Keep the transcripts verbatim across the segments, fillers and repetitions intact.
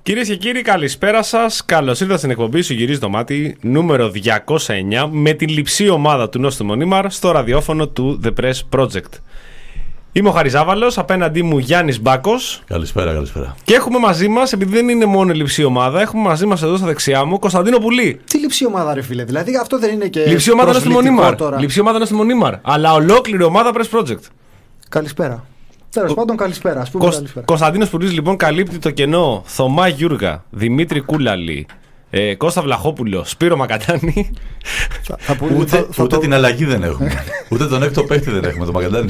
Κυρίες και κύριοι, καλησπέρα σας. Καλώς ήρθατε στην εκπομπή Σου Γυρίζει το Μάτι νούμερο διακόσια εννιά με την λειψή ομάδα του Νόστιμου Νίμαρ στο ραδιόφωνο του The Press Project. Είμαι ο Χαριζάβαλος, απέναντί μου Γιάννης Μπάκος. Καλησπέρα, καλησπέρα. Και έχουμε μαζί μας, επειδή δεν είναι μόνο λειψή ομάδα, έχουμε μαζί μας εδώ στα δεξιά μου Κωνσταντίνο Πουλή. Τι λειψή ομάδα, ρε φίλε, δηλαδή αυτό δεν είναι και. Λειψή ομάδα Νόστιμου Νίμαρ. Λειψή ομάδα Νόστιμου Νίμαρ. Αλλά ολόκληρη ομάδα Press Project. Καλησπέρα. Τέλος πάντων, καλησπέρα. Ας πούμε Κωσ... καλησπέρα. Κωνσταντίνος Πουλής λοιπόν καλύπτει το κενό. Θωμά Γιούργα, Δημήτρη Κούλαλη, ε, Κώστα Βλαχόπουλο, Σπύρο Μακατάνη. Θα, θα που, ούτε θα, θα ούτε το... την αλλαγή δεν έχουμε. Ούτε τον έκτο παίχτη δεν έχουμε, το Μακατάνη.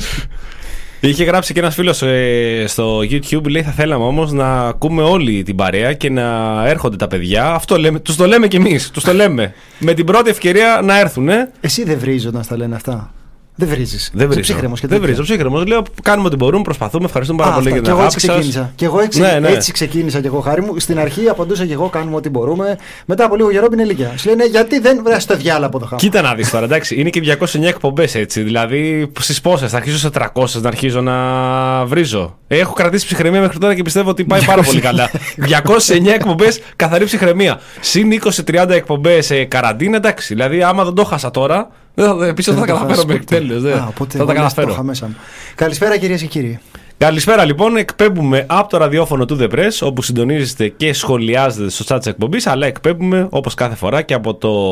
Είχε γράψει και ένας φίλος ε, στο YouTube, λέει θα θέλαμε όμως να ακούμε όλη την παρέα και να έρχονται τα παιδιά. Αυτό λέμε, τους το λέμε κι εμείς, τους το λέμε. Με την πρώτη ευκαιρία να έρθουν. Ε. Εσύ δεν βρίζεις όταν στα λένε αυτά. Δεν βρίζεις. Δεν βρίζω. Δεν βρίζω. Ψύχρεμος. Λέω κάνουμε ό,τι μπορούμε, προσπαθούμε. Ευχαριστούμε πάρα Α, πολύ για την αγάπη σας. Και εγώ έτσι, ναι, ναι. έτσι ξεκίνησα και εγώ, χάρη μου. Στην αρχή απαντούσα και εγώ κάνουμε ό,τι μπορούμε. Μετά από λίγο καιρό είναι ηλικία. Σου λένε γιατί δεν βρες το διάλογο από το χάμα. Κοίτα να δεις τώρα, εντάξει. Είναι και διακόσιες εννιά εκπομπές έτσι. Δηλαδή στις πόσες θα αρχίσω σε τριακόσιες να αρχίζω να βρίζω. Έχω κρατήσει ψυχραιμία μέχρι τώρα και πιστεύω ότι πάει πάρα πολύ καλά. διακόσιες εννιά εκπομπές καθαρή ψυχραιμία. Συν είκοσι τριάντα εκπομπές ε, καραντίνα, εντάξει. Δηλαδή άμα δεν το χάσα τώρα. Επίσης θα τα καταφέρω μέχρι τέλος. Θα τα καταφέρω. Καλησπέρα κυρίες και κύριοι. Καλησπέρα λοιπόν. Εκπέμπουμε από το ραδιόφωνο του The Press, όπου συντονίζεστε και σχολιάζετε στο chat της εκπομπής, αλλά εκπέμπουμε όπως κάθε φορά και από το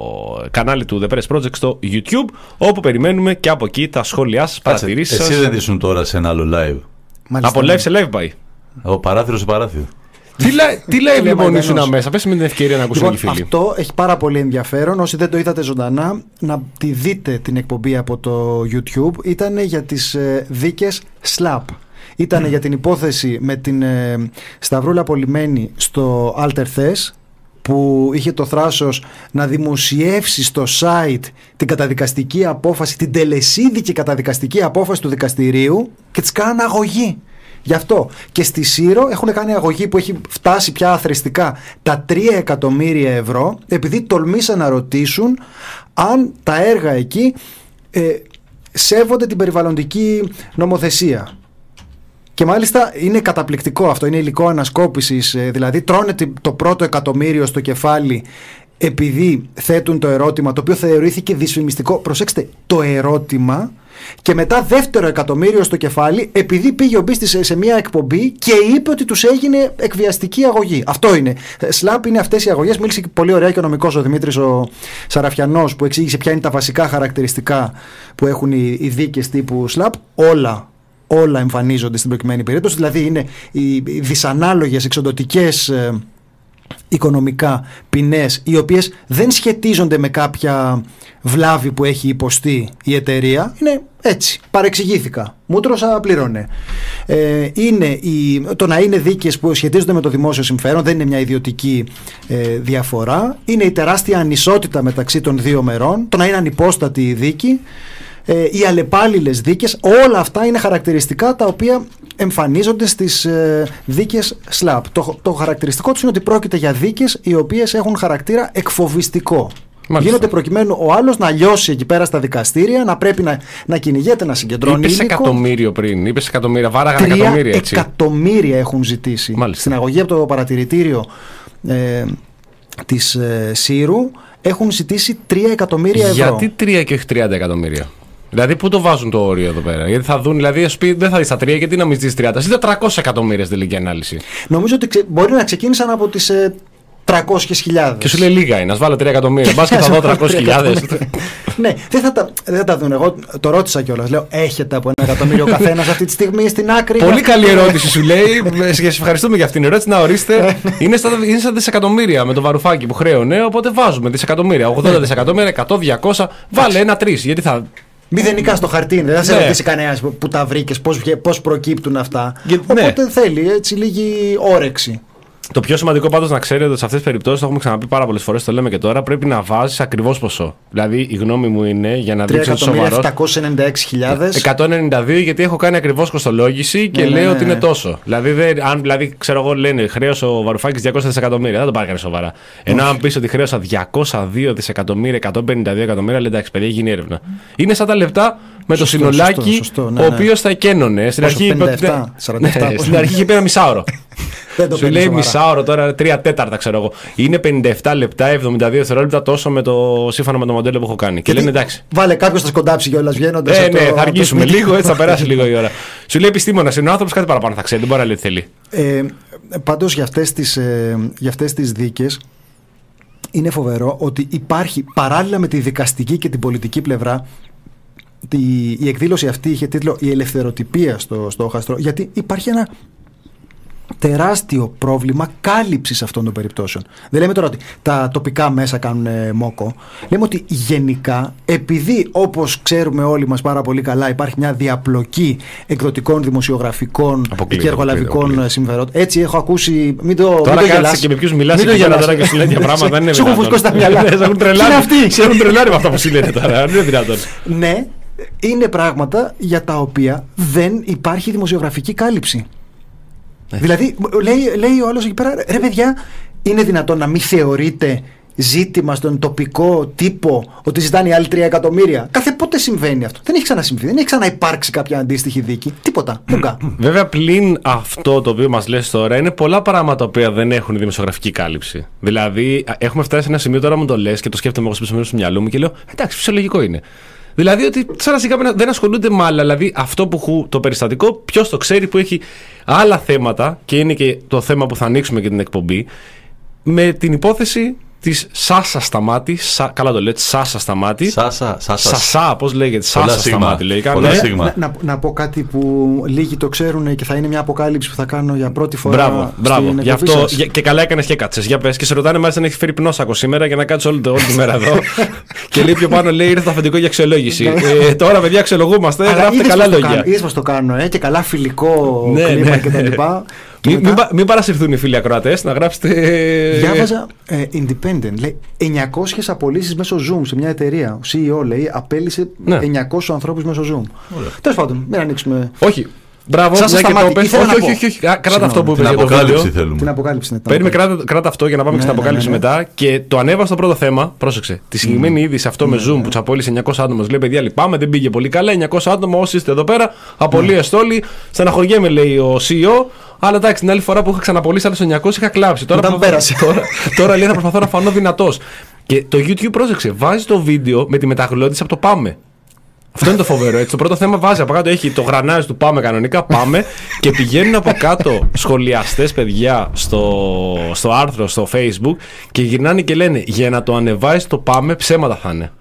κανάλι του The Press Project στο YouTube, όπου περιμένουμε και από εκεί τα σχόλιά σας, παρατηρήσεις σας. Εσύ δεν ήσουν τώρα σε ένα άλλο live? Μάλιστα, από live σε live πάει. Ο παράθυρο σε παράθυρο. Τι live λοιπόν ήσουν μέσα, πες με την ευκαιρία να ακούσουμε λοιπόν, οι φίλοι. Αυτό έχει πάρα πολύ ενδιαφέρον. Όσοι δεν το είδατε ζωντανά, να τη δείτε την εκπομπή από το YouTube. Ήταν για τις ε, δίκες Slap. Ήταν mm. για την υπόθεση με την ε, Σταυρούλα Πολυμένη στο Alter Thes, που είχε το θράσος να δημοσιεύσει στο site την καταδικαστική απόφαση, την τελεσίδικη καταδικαστική απόφαση του δικαστηρίου, και της κάνανε αγωγή. Γι' αυτό και στη Σύρο έχουν κάνει αγωγή που έχει φτάσει πια αθρηστικά τα τρία εκατομμύρια ευρώ, επειδή τολμήσαν να ρωτήσουν αν τα έργα εκεί ε, σέβονται την περιβαλλοντική νομοθεσία. Και μάλιστα είναι καταπληκτικό αυτό, είναι υλικό ανασκόπησης, ε, δηλαδή τρώνε το πρώτο εκατομμύριο στο κεφάλι επειδή θέτουν το ερώτημα, το οποίο θεωρήθηκε δυσφημιστικό. Προσέξτε, το ερώτημα. Και μετά δεύτερο εκατομμύριο στο κεφάλι, επειδή πήγε ο Μπίστης σε, σε μια εκπομπή και είπε ότι τους έγινε εκβιαστική αγωγή. Αυτό είναι. Σλαπ είναι αυτές οι αγωγές. Μίλησε πολύ ωραία και ο νομικός ο Δημήτρης ο Σαραφιανός, που εξήγησε ποια είναι τα βασικά χαρακτηριστικά που έχουν οι, οι δίκες τύπου Σλαπ. Όλα, όλα εμφανίζονται στην προκειμένη περίπτωση. Δηλαδή είναι οι, οι δυσανάλογες εξοντωτικές ε, οικονομικά ποινές, οι οποίες δεν σχετίζονται με κάποια βλάβη που έχει υποστεί η εταιρεία. Είναι έτσι, παρεξηγήθηκα, μούτρωσα, πλήρωνε. Ε, είναι η, το να είναι δίκες που σχετίζονται με το δημόσιο συμφέρον, δεν είναι μια ιδιωτική ε, διαφορά. Είναι η τεράστια ανισότητα μεταξύ των δύο μερών, το να είναι ανυπόστατη η δίκη, ε, οι αλλεπάλληλες δίκες. Όλα αυτά είναι χαρακτηριστικά τα οποία εμφανίζονται στις ε, δίκες Σλαπ. Το, το χαρακτηριστικό τους είναι ότι πρόκειται για δίκες οι οποίες έχουν χαρακτήρα εκφοβιστικό. Μάλιστα. Γίνονται προκειμένου ο άλλος να λιώσει εκεί πέρα στα δικαστήρια, να πρέπει να, να κυνηγέται, να συγκεντρώνει. Είπες εκατομμύριο πριν, είπες εκατομμύρια, βάραγαν εκατομμύρια έτσι. Εκατομμύρια έχουν ζητήσει. Μάλιστα. Στην αγωγή από το παρατηρητήριο ε, της ε, Σύρου έχουν ζητήσει τρία εκατομμύρια ευρώ. Γιατί τρία και όχι τριάντα εκατομμύρια? Δηλαδή, πού το βάζουν το όριο εδώ πέρα? Γιατί θα δουν, δηλαδή, ας πει, δεν θα δει τα τρία, γιατί να μην ζητήσει τριάντα. Ζητεί τριακόσια εκατομμύρια στην τελική ανάλυση. Νομίζω ότι ξε... μπορεί να ξεκίνησαν από τις ε, τριακόσιες χιλιάδες. Και σου λέει λίγα είναι, να βάλω τρία εκατομμύρια. Μπα και θα δω τριακόσιες χιλιάδες. Ναι, δεν θα, τα, δεν θα τα δουν. Εγώ το ρώτησα κιόλας. Λέω, έχετε από ένα εκατομμύριο ο καθένας αυτή τη στιγμή στην άκρη? Πολύ καλή ερώτηση σου λέει. Και σε ευχαριστούμε για αυτήν την ερώτηση. Να ορίστε. είναι, στα, είναι στα δισεκατομμύρια με το Βαρουφάκι που χρέωνε. Οπότε βάζουμε δισεκατομμύρια. ογδόντα δισεκατομμύρια, εκατό, διακόσια. Βάλε ένα τρία. Γιατί θα. Μηδενικά στο χαρτί, δεν θα σε ναι. ρωτήσει κανένα που τα βρήκες, πώς προκύπτουν αυτά. Για, Οπότε ναι. θέλει έτσι λίγη όρεξη. Το πιο σημαντικό πάντως να ξέρετε ότι σε αυτές τις περιπτώσεις, το έχουμε ξαναπεί πάρα πολλές φορές, το λέμε και τώρα, πρέπει να βάζεις ακριβώς ποσό. Δηλαδή η γνώμη μου είναι για να δείξω ότι σοβαρός. τρία εκατομμύρια επτακόσιες ενενήντα έξι χιλιάδες. εκατόν ενενήντα δύο γιατί έχω κάνει ακριβώς κοστολόγηση και ναι, λέω ναι, ότι ναι. είναι τόσο. Δηλαδή, δεν, αν δηλαδή, ξέρω εγώ, λένε χρέωσε ο Βαρουφάκης διακόσια δισεκατομμύρια, δεν το πάρει κανείς σοβαρά. Ενώ αν πεις ότι χρέωσα διακόσια δύο δισεκατομμύρια, εκατόν πενήντα δύο εκατομμύρια, λέει εντάξει, παιδιά, γίνει έρευνα. Είναι σαν τα λεπτά με το σωστό, συνολάκι σωστό, σωστό, ναι, ο ναι. οποίος θα εκένωνε. Στην αρχή είπε ότι. Στην αρχή είχε πει ένα μισάωρο. Σου λέει μισάωρο τώρα, τρία τέταρτα ξέρω εγώ. Είναι πενήντα επτά λεπτά, εβδομήντα δύο δευτερόλεπτα τόσο με το, σύμφωνα με το μοντέλο που έχω κάνει. Και λένε εντάξει. Βάλε κάποιο θα σκοντάψει κιόλα βγαίνοντα. Ε, ναι, θα αργήσουμε λίγο, έτσι θα περάσει λίγο η ώρα. Σου λέει επιστήμονα, είναι ο άνθρωπο κάτι παραπάνω θα ξέρει, δεν μπορεί να λέει τι θέλει. Ε, Πάντως για αυτές τις, ε, για αυτές τις δίκες είναι φοβερό ότι υπάρχει παράλληλα με τη δικαστική και την πολιτική πλευρά. τη, η εκδήλωση αυτή είχε τίτλο «Η ελευθεροτυπία» στο στόχαστρο, γιατί υπάρχει ένα τεράστιο πρόβλημα κάλυψης αυτών των περιπτώσεων. Δεν λέμε τώρα ότι τα τοπικά μέσα κάνουν μόκο. Λέμε ότι γενικά, επειδή όπως ξέρουμε όλοι μας πάρα πολύ καλά υπάρχει μια διαπλοκή εκδοτικών, δημοσιογραφικών και εργολαβικών συμφερόντων. Έτσι έχω ακούσει. Μην το τώρα κάτσε και με ποιους μιλάς και γελάς τώρα και σου λένε τέτοια πράγματα. Δεν είναι δυνατόν. Σου έχουν φουσκώσει τα μυαλά. Σε έχουν τρελάρει με αυτά που σου λένε τώρα. Δεν είναι δυνατόν. Ναι, είναι πράγματα για τα οποία δεν υπάρχει δημοσιογραφική κάλυψη. Ναι. Δηλαδή, λέει, λέει ο άλλος εκεί πέρα, ρε παιδιά, είναι δυνατόν να μην θεωρείτε ζήτημα στον τοπικό τύπο ότι ζητάνε οι άλλοι τρία εκατομμύρια? Κάθε πότε συμβαίνει αυτό? Δεν έχει ξανασυμβεί, δεν έχει ξαναυπάρξει κάποια αντίστοιχη δίκη. Τίποτα. Βέβαια, πλην αυτό το οποίο μας λες τώρα, είναι πολλά πράγματα που δεν έχουν δημοσιογραφική κάλυψη. Δηλαδή, έχουμε φτάσει σε ένα σημείο τώρα μου το λες και το σκέφτομαι εγώ στο στο μυαλό μου και λέω, εντάξει, φυσιολογικό είναι. Δηλαδή ότι σαν σιγά δεν ασχολούνται με άλλα. Δηλαδή αυτό που έχω το περιστατικό, ποιος το ξέρει, που έχει άλλα θέματα, και είναι και το θέμα που θα ανοίξουμε και την εκπομπή, με την υπόθεση της Σάσα Σταμάτη. Σα, καλά το λέτε, Σάσα Σταμάτη. Σάσα, Σάσα. Σασά, πώς λέγεται, Σάσα Σταμάτη. Λέει, Πολλά ναι. σίγμα. Να, να, να πω κάτι που λίγοι το ξέρουν και θα είναι μια αποκάλυψη που θα κάνω για πρώτη φορά. Μπράβο, μπράβο. Γι' αυτό για, και καλά έκανες και κάτσε. Για πες. Και σε ρωτάνε μάλιστα αν έχει φέρει πνόσακο σήμερα για να κάτσει όλη, όλη τη μέρα εδώ. Και λέει πιο πάνω, λέει, ήρθε το αφεντικό για αξιολόγηση. ε, τώρα, παιδιά, αξιολογούμαστε. Γράφτε καλά λόγια. Είδες πως το κάνω, ε, και καλά φιλικό κλίμα κτλ. Μην, μην, μην παρασυρθούν οι φίλοι ακροατές, να γράψετε. Διάβαζα ε, Independent, λέει εννιακόσιες απολύσεις μέσω Zoom σε μια εταιρεία. Ο σι ι ο λέει απέλυσε ναι. εννιακόσιους ανθρώπους μέσω Zoom. Τέλος πάντων, μην ανοίξουμε. Όχι. Μπράβο, Σας μια και το πες. Όχι, όχι, όχι, όχι. Κράτα αυτό που είπες για το βίντεο. Την αποκάλυψη. Παίρνουμε, κράτα, κράτα αυτό για να πάμε ναι, και στην αποκάλυψη ναι, ναι, ναι. μετά. Και το ανέβασα στο πρώτο θέμα. Πρόσεξε. Τη συγκεκριμένη mm. είδηση αυτό με Zoom που του απόλυσε εννιακόσια άτομα. Λέει, παιδιά, λυπάμαι, δεν πήγε πολύ καλά. εννιακόσια άτομα, όσοι είστε εδώ πέρα, απολύεστε όλοι. Στεναχωριέμαι, λέει ο σι ι ο. Αλλά εντάξει, την άλλη φορά που είχα ξαναπολύσει άλλους εννιακόσια είχα κλάψει. Τώρα, που... τώρα, τώρα λέει θα προσπαθώ να φανώ δυνατός. Και το YouTube, πρόσεξε, βάζει το βίντεο με τη μεταγλώτηση από το Πάμε. Αυτό είναι το φοβερό. Έτσι. Το πρώτο θέμα βάζει από κάτω, έχει το γρανάζι του Πάμε κανονικά. Πάμε και πηγαίνουν από κάτω σχολιαστές παιδιά στο, στο άρθρο στο Facebook και γυρνάνε και λένε για να το ανεβάσει το Πάμε ψέματα θα είναι.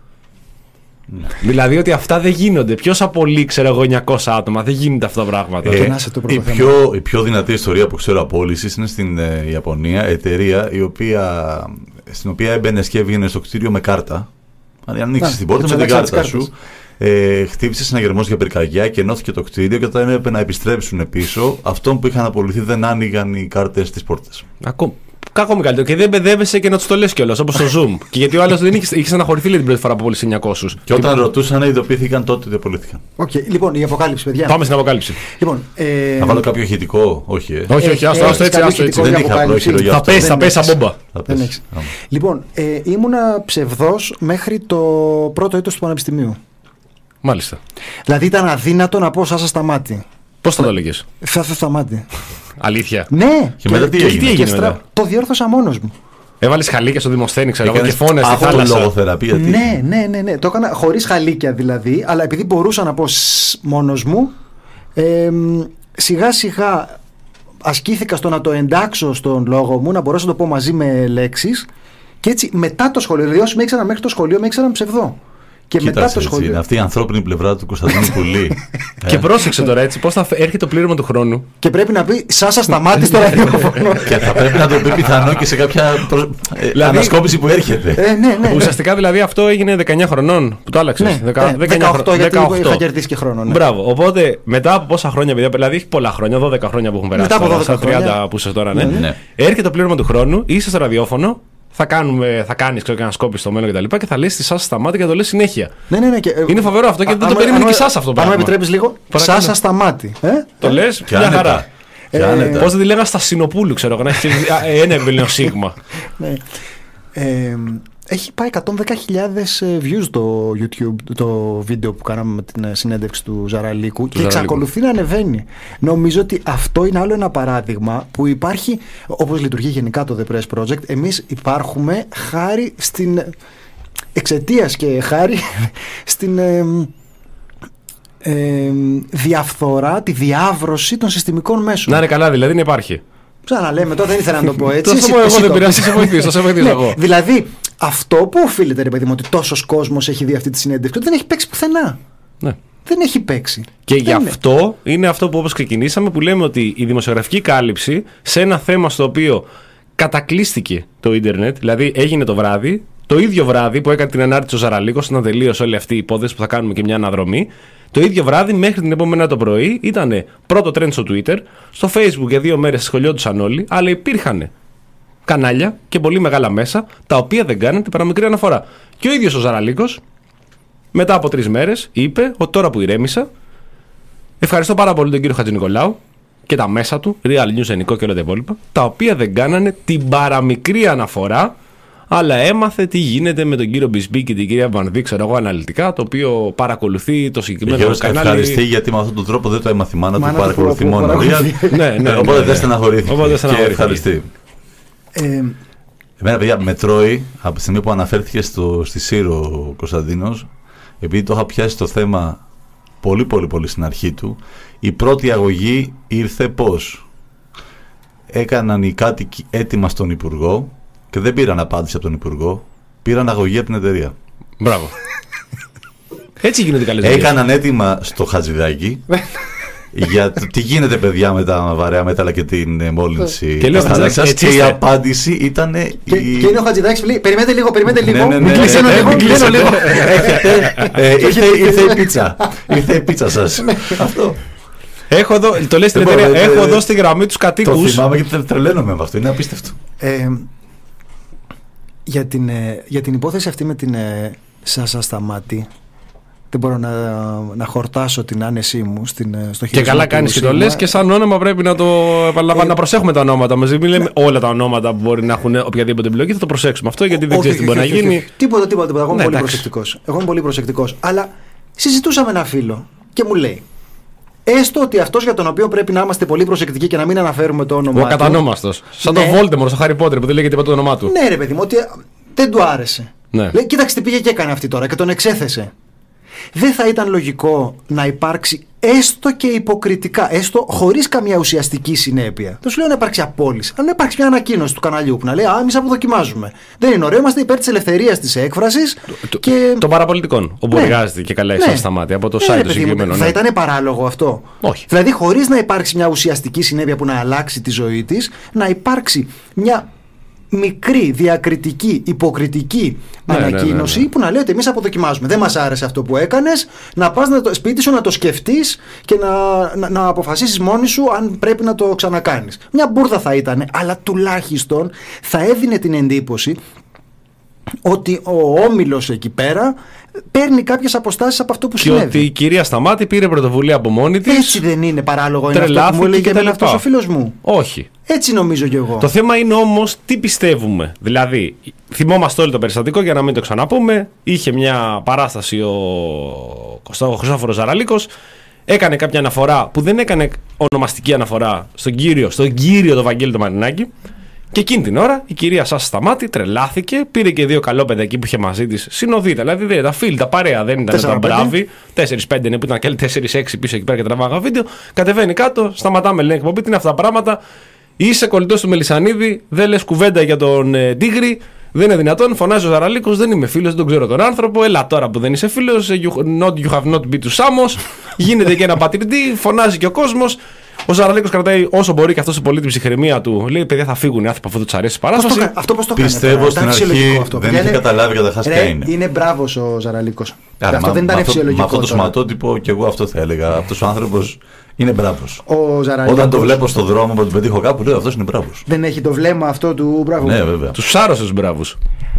Ναι. Δηλαδή ότι αυτά δεν γίνονται. Ποιος απολύει, ξέρω εγώ, εννιακόσια άτομα, δεν γίνονται αυτά τα πράγματα. Ε, η, πιο, η πιο δυνατή ιστορία που ξέρω απόλυσης είναι στην ε, Ιαπωνία, εταιρεία η οποία, στην οποία έμπαινε και έβγαινε στο κτίριο με κάρτα. Δηλαδή ανοίξεις την πόρτα με την κάρτα σου. Ε, χτύπησε συναγερμός για πυρκαγιά και ενώθηκε το κτίριο και όταν έπρεπε να επιστρέψουν πίσω, αυτόν που είχαν απολυθεί δεν άνοιγαν οι κάρτες στις πόρτες. Ακόμα. Ακόμη καλύτερο. Και δεν μπεδεύεσαι και να του το λες κιόλας, όπως στο Zoom. Και γιατί ο άλλος δεν είχε, είχε αναχωρηθεί την πρώτη φορά από απόλυσε εννιακόσιους. Και όταν και... ρωτούσαν, ειδοποιήθηκαν τότε ότι απολύθηκαν. Okay, λοιπόν, η αποκάλυψη, παιδιά. Πάμε στην αποκάλυψη. Λοιπόν, ε... Να βάλω κάποιο ηχητικό, όχι. Ε. Όχι, όχι, άστο, άστο, έτσι, άστο, έτσι. Δεν είχα πρόχειρο για αυτό. Θα πέσει, θα πέσει σαν μπόμπα. Λοιπόν, ε, ήμουνα ψευδός μέχρι το πρώτο έτος του Πανεπιστημίου. Μάλιστα. Δηλαδή ήταν αδύνατο να πω Σάσα Σταμάτη. Πώς θα το λέγες? Σάσα Σταμάτη. Αλήθεια? Ναι. Και μετά τι έγινε? έγινε μετά? Το διόρθωσα μόνος μου. Έβαλες χαλίκια στο Δημοσθένη, ξέρω εγώ, και φώνες στη θάλασσα. Λογοθεραπεία, τι? Ναι, ναι, ναι, ναι. Το έκανα χωρίς χαλίκια δηλαδή, αλλά επειδή μπορούσα να πω μόνος μου, ε, σιγά σιγά ασκήθηκα στο να το εντάξω στον λόγο μου, να μπορέσω να το πω μαζί με λέξεις, και έτσι μετά το σχολείο, δηλαδή όσοι με ήξεραν μέχρι το σχολείο με ήξεραν ψευδό. Και κοίταξε, μετά το σχολείο. Είναι αυτή η ανθρώπινη πλευρά του Κωνσταντίνου Πουλή. Και πρόσεξε τώρα έτσι, πώς θα έρχεται το πλήρωμα του χρόνου. Και πρέπει να πει Σάσα Σταμάτη στο ραδιόφωνο. Και θα πρέπει να το πει πιθανό και σε κάποια προ... δηλαδή... ανασκόπηση που έρχεται. Ε, ναι, ναι, ναι. Ουσιαστικά δηλαδή αυτό έγινε δεκαεννιά χρονών που το άλλαξε. Ναι, Δεκα... δεκαοκτώ, γιατί είχα κερδίσει και χρόνο. Ναι. Μπράβο. Οπότε μετά από πόσα χρόνια, παιδιά, δηλαδή έχει πολλά χρόνια, δώδεκα χρόνια που έχουν περάσει. Μετά από δώδεκα τριάντα που είσαι τώρα, ναι. Ναι. Έρχεται το πλήρωμα του χρόνου, είσαι στο ραδιόφωνο. Θα, κάνουμε, θα κάνεις ξέρω, ένα σκόπι στο μέλλον και τα λοιπά και θα λες τη Σάσα Σταμάτη και θα το λες συνέχεια. Ναι, ναι, ναι, και, είναι φοβερό αυτό και α, δεν α, το περίμενε και η Σάσα αυτό το πράγμα. Αν με επιτρέπεις λίγο, Σάσα Σταμάτη. Ε? Το ε? λες, και μια άνετα. χαρά. Ε, πώς δεν τη λέγανε στα Συνοπούλου, ξέρω εγώ, να έχει ένα εμβελινό σίγμα. Ναι. Ε, Έχει πάει εκατόν δέκα χιλιάδες views το YouTube, το βίντεο που κάναμε με την συνέντευξη του Ζαραλίκου, του και εξακολουθεί να ανεβαίνει. Νομίζω ότι αυτό είναι άλλο ένα παράδειγμα που υπάρχει, όπως λειτουργεί γενικά το The Press Project. Εμείς υπάρχουμε χάρη στην, εξαιτίας και χάρη στην ε, ε, διαφθορά, τη διάβρωση των συστημικών μέσων. Να είναι καλά, δηλαδή να υπάρχει. Ξαναλέμε, τώρα δεν ήθελα να το πω έτσι. Θα σου πω εγώ, δεν πειράζει, θα σε βοηθήσω, θα σε βοηθήσω εγώ. Δηλαδή, αυτό που οφείλεται, ρε παιδί μου, ότι τόσος κόσμος έχει δει αυτή τη συνέντευξη, ότι δεν έχει παίξει πουθενά. Ναι. Δεν έχει παίξει. Και δεν γι' αυτό είναι. είναι αυτό που όπως ξεκινήσαμε, που λέμε ότι η δημοσιογραφική κάλυψη σε ένα θέμα στο οποίο κατακλείστηκε το ίντερνετ, δηλαδή έγινε το βράδυ, το ίδιο βράδυ που έκανε την ανάρτηση ο Ζαραλίκος, όταν τελείωσε όλη αυτή η υπόθεση που θα κάνουμε και μια αναδρομή. Το ίδιο βράδυ, μέχρι την επόμενη το πρωί, ήταν πρώτο trend στο Twitter, στο Facebook για δύο μέρες σχολιόντουσαν όλοι, αλλά υπήρχαν κανάλια και πολύ μεγάλα μέσα, τα οποία δεν κάναν την παραμικρή αναφορά. Και ο ίδιος ο Ζαραλίκος, μετά από τρεις μέρες, είπε ότι τώρα που ηρέμησα, ευχαριστώ πάρα πολύ τον κύριο Χατζηνικολάου και τα μέσα του, Real News, Ενικό και όλα τα υπόλοιπα, τα οποία δεν κάνανε την παραμικρή αναφορά, αλλά έμαθε τι γίνεται με τον κύριο Μπισμπή και την κυρία Βανδί, ξέρω εγώ, αναλυτικά, το οποίο παρακολουθεί το συγκεκριμένο κανάλι. Ευχαριστεί, γιατί με αυτόν τον τρόπο δεν το έμαθε η μάνα του, παρακολουθεί μόνο. Ναι, ναι. Οπότε δεν στεναχωρήθηκε. Και ευχαριστεί. Εμένα, παιδιά, με τρώει από τη στιγμή που αναφέρθηκε στο, στη Σύρο ο Κωνσταντίνος, επειδή το είχα πιάσει το θέμα πολύ πολύ πολύ στην αρχή του. Η πρώτη αγωγή ήρθε πώς? Έκαναν οι κάτοικοι έτοιμα στον Υπουργό και δεν πήραν απάντηση από τον Υπουργό, πήραν αγωγή από την εταιρεία. Μπράβο. Έτσι γίνονται καλές δουλειές. Έκαναν έτοιμα στο Χατζηδάκι για το τι γίνεται, παιδιά, με τα βαρέα μέταλλα και την μόλυνση και, της θάλασσας, και η απάντηση ήταν και, η... και είναι ο Χατζηδάκης, λέει, περιμένετε λίγο, περιμένετε λίγο, ναι, ναι, ναι, κλείσω ναι, λίγο, ναι, κλείνω λίγο. Ήρθε η πίτσα, ήρθε η πίτσα σας. Αυτό. Έχω εδώ, το λέει στην εταιρεία, έχω εδώ στη γραμμή τους κατοίκους. Το θυμάμαι γιατί τρελαίνομαι με αυτό, είναι απίστευτο. Για την, για την υπόθεση αυτή με την Σάσα Σταμάτη, δεν μπορώ να, να χορτάσω την άνεσή μου στην, στο χειρισμό. Και καλά κάνεις και το λες, και σαν όνομα πρέπει να το επαναλαμβάνουμε, ε, να προσέχουμε τα ονόματα μαζί. Μην λέμε ναι. όλα τα ονόματα που μπορεί να έχουν οποιαδήποτε επιλογή, θα το προσέξουμε αυτό, γιατί δεν ξέρεις τι μπορεί να γίνει. Τίποτα, τίποτα, τίποτα. Εγώ είμαι πολύ προσεκτικός. Εγώ είμαι πολύ προσεκτικός. Αλλά συζητούσαμε ένα φίλο και μου λέει, έστω ότι αυτός για τον οποίο πρέπει να είμαστε πολύ προσεκτικοί και να μην αναφέρουμε το όνομά του. Ο ακατανόμαστος. Σαν ναι. τον Voldemort στο Harry Potter που δεν λέγεται το όνομά του. Ναι, ρε παιδί μου, ότι δεν του άρεσε. Ναι. Λέει, κοίταξε τι πήγε και έκανε αυτή τώρα και τον εξέθεσε. Δεν θα ήταν λογικό να υπάρξει έστω και υποκριτικά, έστω χωρίς καμία ουσιαστική συνέπεια? Δεν σου λέω να υπάρξει απόλυση, αλλά να υπάρξει μια ανακοίνωση του καναλιού που να λέει, α, εμείς αποδοκιμάζουμε. Δεν είναι ωραίο, είμαστε υπέρ της ελευθερίας της έκφρασης και των παραπολιτικών. Όπου ναι. εργάζεται και καλά, εσάς σταμάτη από το ναι, site του συγκεκριμένου. Θα ήταν παράλογο αυτό? Όχι. Δηλαδή, χωρίς να υπάρξει μια ουσιαστική συνέπεια που να αλλάξει τη ζωή της, να υπάρξει μια μικρή, διακριτική, υποκριτική ναι, ανακοίνωση ναι, ναι, ναι. που να λέει ότι εμείς αποδοκιμάζουμε. Δεν μας άρεσε αυτό που έκανες. Να πας να το, σπίτι σου να το σκεφτείς και να, να, να αποφασίσεις μόνη σου αν πρέπει να το ξανακάνεις. Μια μπούρδα θα ήταν, αλλά τουλάχιστον θα έδινε την εντύπωση ότι ο όμιλος εκεί πέρα παίρνει κάποιες αποστάσεις από αυτό που και συνέβη. Και ότι η κυρία Σταμάτη πήρε πρωτοβουλία από μόνη της. Έτσι δεν είναι παράλογο? Είναι αυτό που μου έλεγε εμένα αυτός ο φίλος μου. Όχι. Έτσι νομίζω κι εγώ. Το θέμα είναι όμως τι πιστεύουμε. Δηλαδή, θυμόμαστε όλοι το περιστατικό, για να μην το ξαναπούμε. Είχε μια παράσταση ο, ο Χρυσόφορος Ζαραλίκος. Έκανε κάποια αναφορά που δεν έκανε ονομαστική αναφορά στον κύριο, στον κύριο τον Βαγγέλη τον Μαρινάκη. Και εκείνη την ώρα η κυρία Σάσα Σταμάτη τρελάθηκε, πήρε και δύο καλόπαιδα εκεί που είχε μαζί της. Συνοδείτε, δηλαδή δεν τα φίλοι, τα παρέα, δεν ήταν τα μπράβοι. τέσσερα πέντε είναι που ήταν και άλλοι τέσσερα έξι πίσω εκεί πέρα και τραβάγα βίντεο. Κατεβαίνει κάτω, σταματάμε, λέει εκπομπή, τι είναι αυτά τα πράγματα. Είσαι κολλητός του Μελισανίδη, δεν λες κουβέντα για τον ε, Τίγρη. Δεν είναι δυνατόν, φωνάζει ο Ζαραλίκος, δεν είμαι φίλος, δεν τον ξέρω τον άνθρωπο. Έλα τώρα που δεν είσαι φίλος, you, not, you have not been to Samos. Γίνεται και ένα πατηρντή, φωνάζει και ο κόσμος. Ο Ζαραλίκος κρατάει όσο μπορεί και αυτό στην πολύτιμη ψυχραιμία του. Λέει: παιδιά, θα φύγουν οι άνθρωποι αφού του αρέσει η παράσταση. Αυτό πώς το κάνει? Πιστεύω στην αρχή δεν είχε καταλάβει καταρχάς ποια είναι. Είναι μπράβος ο Ζαραλίκος. Αυτό δεν ήταν φυσιολογικό. Με αυτό το σωματότυπο και εγώ αυτό θα έλεγα. Αυτός ο άνθρωπος είναι μπράβος. Όταν το βλέπω στον δρόμο που τον πετύχω κάπου, λέω: αυτός είναι μπράβος. Δεν έχει το βλέμμα αυτό του μπράβου. Ναι, βέβαια. Τους άρρωσε τους μπράβους.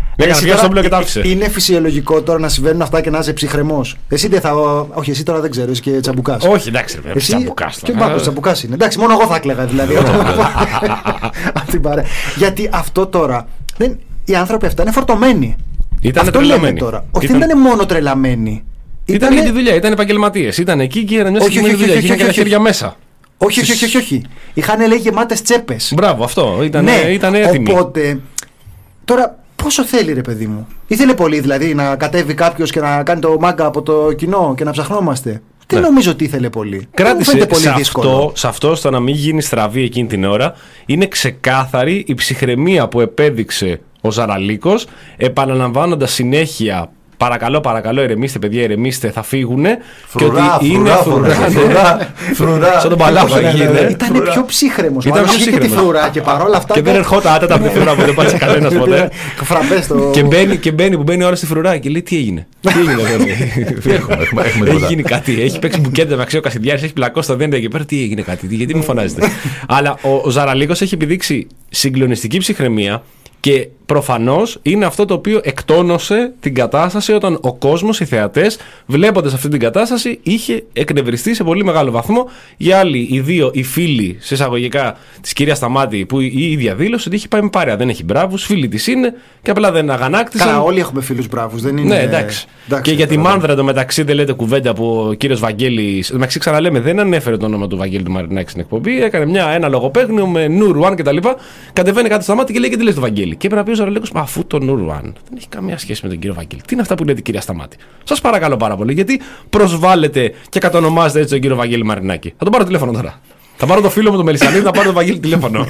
Είναι φυσιολογικό τώρα να συμβαίνουν αυτά και να είσαι ψυχρεμός? Εσύ δεν θα. Όχι, εσύ τώρα δεν ξέρω, είσαι και τσαμπουκάς. Όχι, εντάξει, ρε εσύ τσαμπουκάς. Και μπάκος τσαμπουκάς είναι. Εντάξει, μόνο εγώ θα έκλαιγα δηλαδή. Γιατί αυτό τώρα. Οι άνθρωποι αυτά είναι φορτωμένοι. Ήταν αυτό λέμε τώρα. Όχι, ήταν... δεν ήταν μόνο τρελαμένοι. Ήταν Ήτανε... για τη δουλειά, ήταν επαγγελματίες. Ήταν εκεί και ήταν μια συγκεκριμένη δουλειά. Είχαν και τα χέρια μέσα. Όχι, όχι, όχι, όχι, όχι. Είχαν λέει γεμάτες τσέπες. Μπράβο, αυτό. Ήταν, ναι, ήταν έτοιμοι. Οπότε. Τώρα, πόσο θέλει, ρε παιδί μου. Ήθελε πολύ δηλαδή να κατέβει κάποιος και να κάνει το μάγκα από το κοινό και να ψαχνόμαστε. Δεν ναι. νομίζω ότι ήθελε πολύ. Κράτησε πολύ σε, αυτό, σε αυτό, στο να μην γίνει στραβή εκείνη την ώρα, είναι ξεκάθαρη η ψυχραιμία που επέδειξε ο Ζαραλίκος, επαναλαμβάνοντας συνέχεια. Παρακαλώ, παρακαλώ, ηρεμήστε, παιδιά, ηρεμήστε, θα φύγουνε. Φρουρά, και ότι είναι φρουρά, φρουρά, φρουρά. Σαν τον Παλάβα γίνεται. Ήταν πιο ψύχρεμος. Ήταν πιο ψύχρεμος. Και τη φρουρά και παρόλα αυτά. Και δεν ερχόταν άτατα από τη φρουρά που δεν πάτησε κανένας ποτέ. Και μπαίνει, και μπαίνει που μπαίνει ώρα στη φρουρά και λέει τι έγινε. Τι έγινε, έχει γίνει κάτι. Έχει παίξει μπουκέντα με αξίο Κασιδιάρης, έχει πλακώσει τα δέντρα εκεί πέρα. Τι έγινε κάτι, γιατί μου φωνάζετε. Αλλά ο Ζαραλίκος έχει επιδείξει συγκλονιστική ψυχραιμία. Και προφανώς είναι αυτό το οποίο εκτόνωσε την κατάσταση όταν ο κόσμος, οι θεατές, βλέποντας αυτή την κατάσταση, είχε εκνευριστεί σε πολύ μεγάλο βαθμό. Οι άλλοι, οι δύο, οι φίλοι, σε εισαγωγικά, της κυρίας Σταμάτη, που η ίδια δήλωσε ότι έχει πάει με παρέα. Δεν έχει μπράβους, φίλοι της είναι και απλά δεν αγανάκτησαν. Καλά, όλοι έχουμε φίλους μπράβους, δεν είναι. Ναι, εντάξει. εντάξει και για τη μάνδρα το μεταξύ δεν λέτε κουβέντα που ο κύριος Βαγγέλης. Το μεταξύ ξαναλέμε, δεν ανέφερε το όνομα του Βαγγέλη του Μαρινάκη στην εκπομπή. Έκανε μια, ένα λογοπαίγνιο με Νουρουάν κτλ. Κατεβαίνει κάτι στο μάτι και λέει και τι λέει του Βαγγέλη. Και πρέπει να πει ο Ζαραλίκος, αφού το Νουρουάν δεν έχει καμία σχέση με τον κύριο Βαγγέλη. Τι είναι αυτά που λέει η κυρία Σταμάτη. Σας παρακαλώ πάρα πολύ, γιατί προσβάλλετε και κατονομάζετε έτσι τον κύριο Βαγγέλη Μαρινάκη. Θα τον πάρω τηλέφωνο τώρα. Θα πάρω το φίλο μου τον Μελισσανίδη, θα πάρω τον Βαγγέλη τηλέφωνο.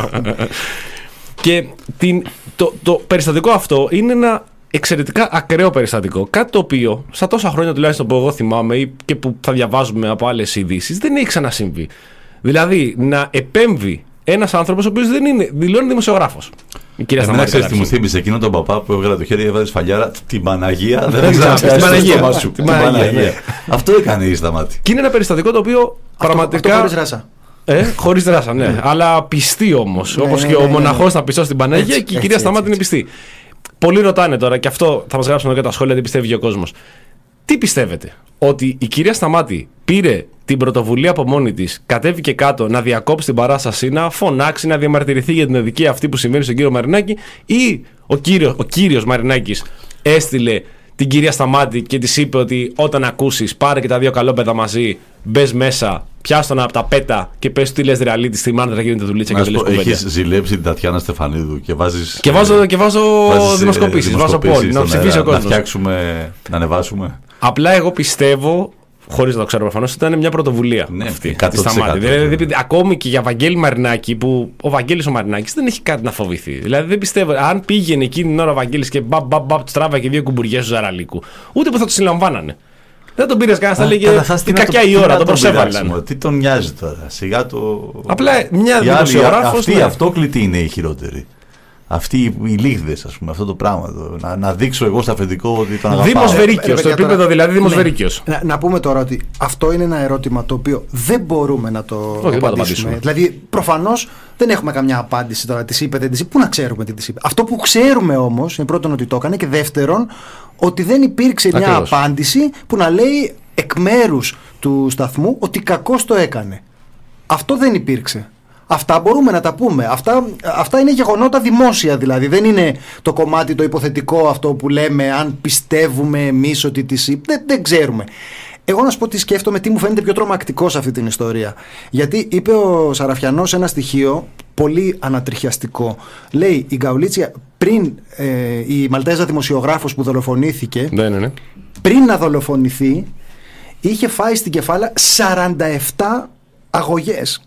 Και την, το, το περιστατικό αυτό είναι ένα εξαιρετικά ακραίο περιστατικό. Κάτι το οποίο, στα τόσα χρόνια τουλάχιστον που εγώ θυμάμαι ή και που θα διαβάζουμε από άλλες ειδήσεις, δεν έχει ξανασυμβεί. Δηλαδή, να επέμβει ένας άνθρωπος ο οποίος δεν είναι, δηλώνει δημοσιογράφος. Η κυρία Σταμάτη. Ξέρεις τι μου θύμισε εκείνο τον παπά που έβγαλε το χέρι, έβαλε σφαλιάρα. Την Παναγία. Δεν έχει ξαναπιάσει το στόμα σου. Την Παναγία. Αυτό έκανε η Σταμάτη. Και είναι ένα περιστατικό το οποίο πραγματικά. Χωρίς ράσα. Ε, χωρίς δράσα, ναι. Αλλά πιστή όμως. Ναι, όπως ναι, και ναι, ο ναι, μοναχός να πιστώσει στην Παναγία έτσι, και η έτσι, κυρία έτσι, Σταμάτη είναι έτσι. πιστή. Πολλοί ρωτάνε τώρα, και αυτό θα μας γράψουν εδώ και τα σχόλια, τι πιστεύει και ο κόσμος. Τι πιστεύετε, ότι η κυρία Σταμάτη πήρε την πρωτοβουλία από μόνη της, κατέβηκε κάτω να διακόψει την παράσταση, να φωνάξει, να διαμαρτυρηθεί για την αδικία αυτή που συμβαίνει στον κύριο Μαρινάκη, ή ο κύριος, ο κύριος Μαρινάκης έστειλε την κυρία Σταμάτη και της είπε ότι όταν ακούσεις, πάρε και τα δύο καλόπεδα μαζί, μπες μέσα, πιάστον από τα πέτα και πες τι λες ρεαλίτη στη μάντρα, γίνεται δουλίτσα και δεν λες κουβέντα. Έχεις ζηλέψει την Τατιάνα Στεφανίδου και βάζεις. Και βάζω, και βάζω δημοσκοπήσεις, βάζω πόλη, να ψηφίσει ο κόσμος. Να φτιάξουμε, να ανεβάσουμε. Απλά εγώ πιστεύω, χωρίς να το ξέρω προφανώς, ήταν μια πρωτοβουλία ναι, αυτή τη Σταμάτη. Δηλαδή, ακόμη και για Βαγγέλη Μαρινάκη, που ο Βαγγέλης ο Μαρινάκης δεν έχει κάτι να φοβηθεί. Δηλαδή, δεν πιστεύω, αν πήγαινε εκείνη την ώρα ο Βαγγέλης και μπαμπ, μπαμπ, μπαμπ, του τράβαγε δύο κουμπουριές του Ζαραλίκου, ούτε που θα του συλλαμβάνανε. Δεν τον πήρε κανένα, θα λέγε τι κακιά η ώρα, τον προσέβαλαν. Τι τον νοιάζει τώρα, σιγά το. Απλά μια δημοσιογράφος. Αυτή η αυτόκλητη είναι η χειρότερη. Αυτοί οι λίγδες, ας πούμε, αυτό το πράγμα. Το, να, να δείξω εγώ στο αφεντικό ότι τον αγαπάω. Δήμος Βερίκιος, στο επίπεδο δηλαδή Δήμος Βερίκιος. Να, να πούμε τώρα ότι αυτό είναι ένα ερώτημα το οποίο δεν μπορούμε να το Όχι, απαντήσουμε. Δηλαδή, προφανώς δεν έχουμε καμιά απάντηση τώρα. Τη είπε, δεν τη είπε. Πού να ξέρουμε τι τη είπε. Αυτό που ξέρουμε όμως είναι πρώτον ότι το έκανε και δεύτερον ότι δεν υπήρξε μια Ακριβώς. απάντηση που να λέει εκ μέρους του σταθμού ότι κακώς το έκανε. Αυτό δεν υπήρξε. Αυτά μπορούμε να τα πούμε. Αυτά, αυτά είναι γεγονότα δημόσια δηλαδή. Δεν είναι το κομμάτι το υποθετικό αυτό που λέμε αν πιστεύουμε εμείς ότι τις είπε. Δεν, δεν ξέρουμε. Εγώ να σου πω τι σκέφτομαι, τι μου φαίνεται πιο τρομακτικό σε αυτή την ιστορία. Γιατί είπε ο Σαραφιανός ένα στοιχείο πολύ ανατριχιαστικό. Λέει η Γκαουλίτσια πριν ε, η Μαλτέζα δημοσιογράφος που δολοφονήθηκε, ναι, ναι, ναι. πριν να δολοφονηθεί, είχε φάει στην κεφάλα σαράντα επτά αγωγές.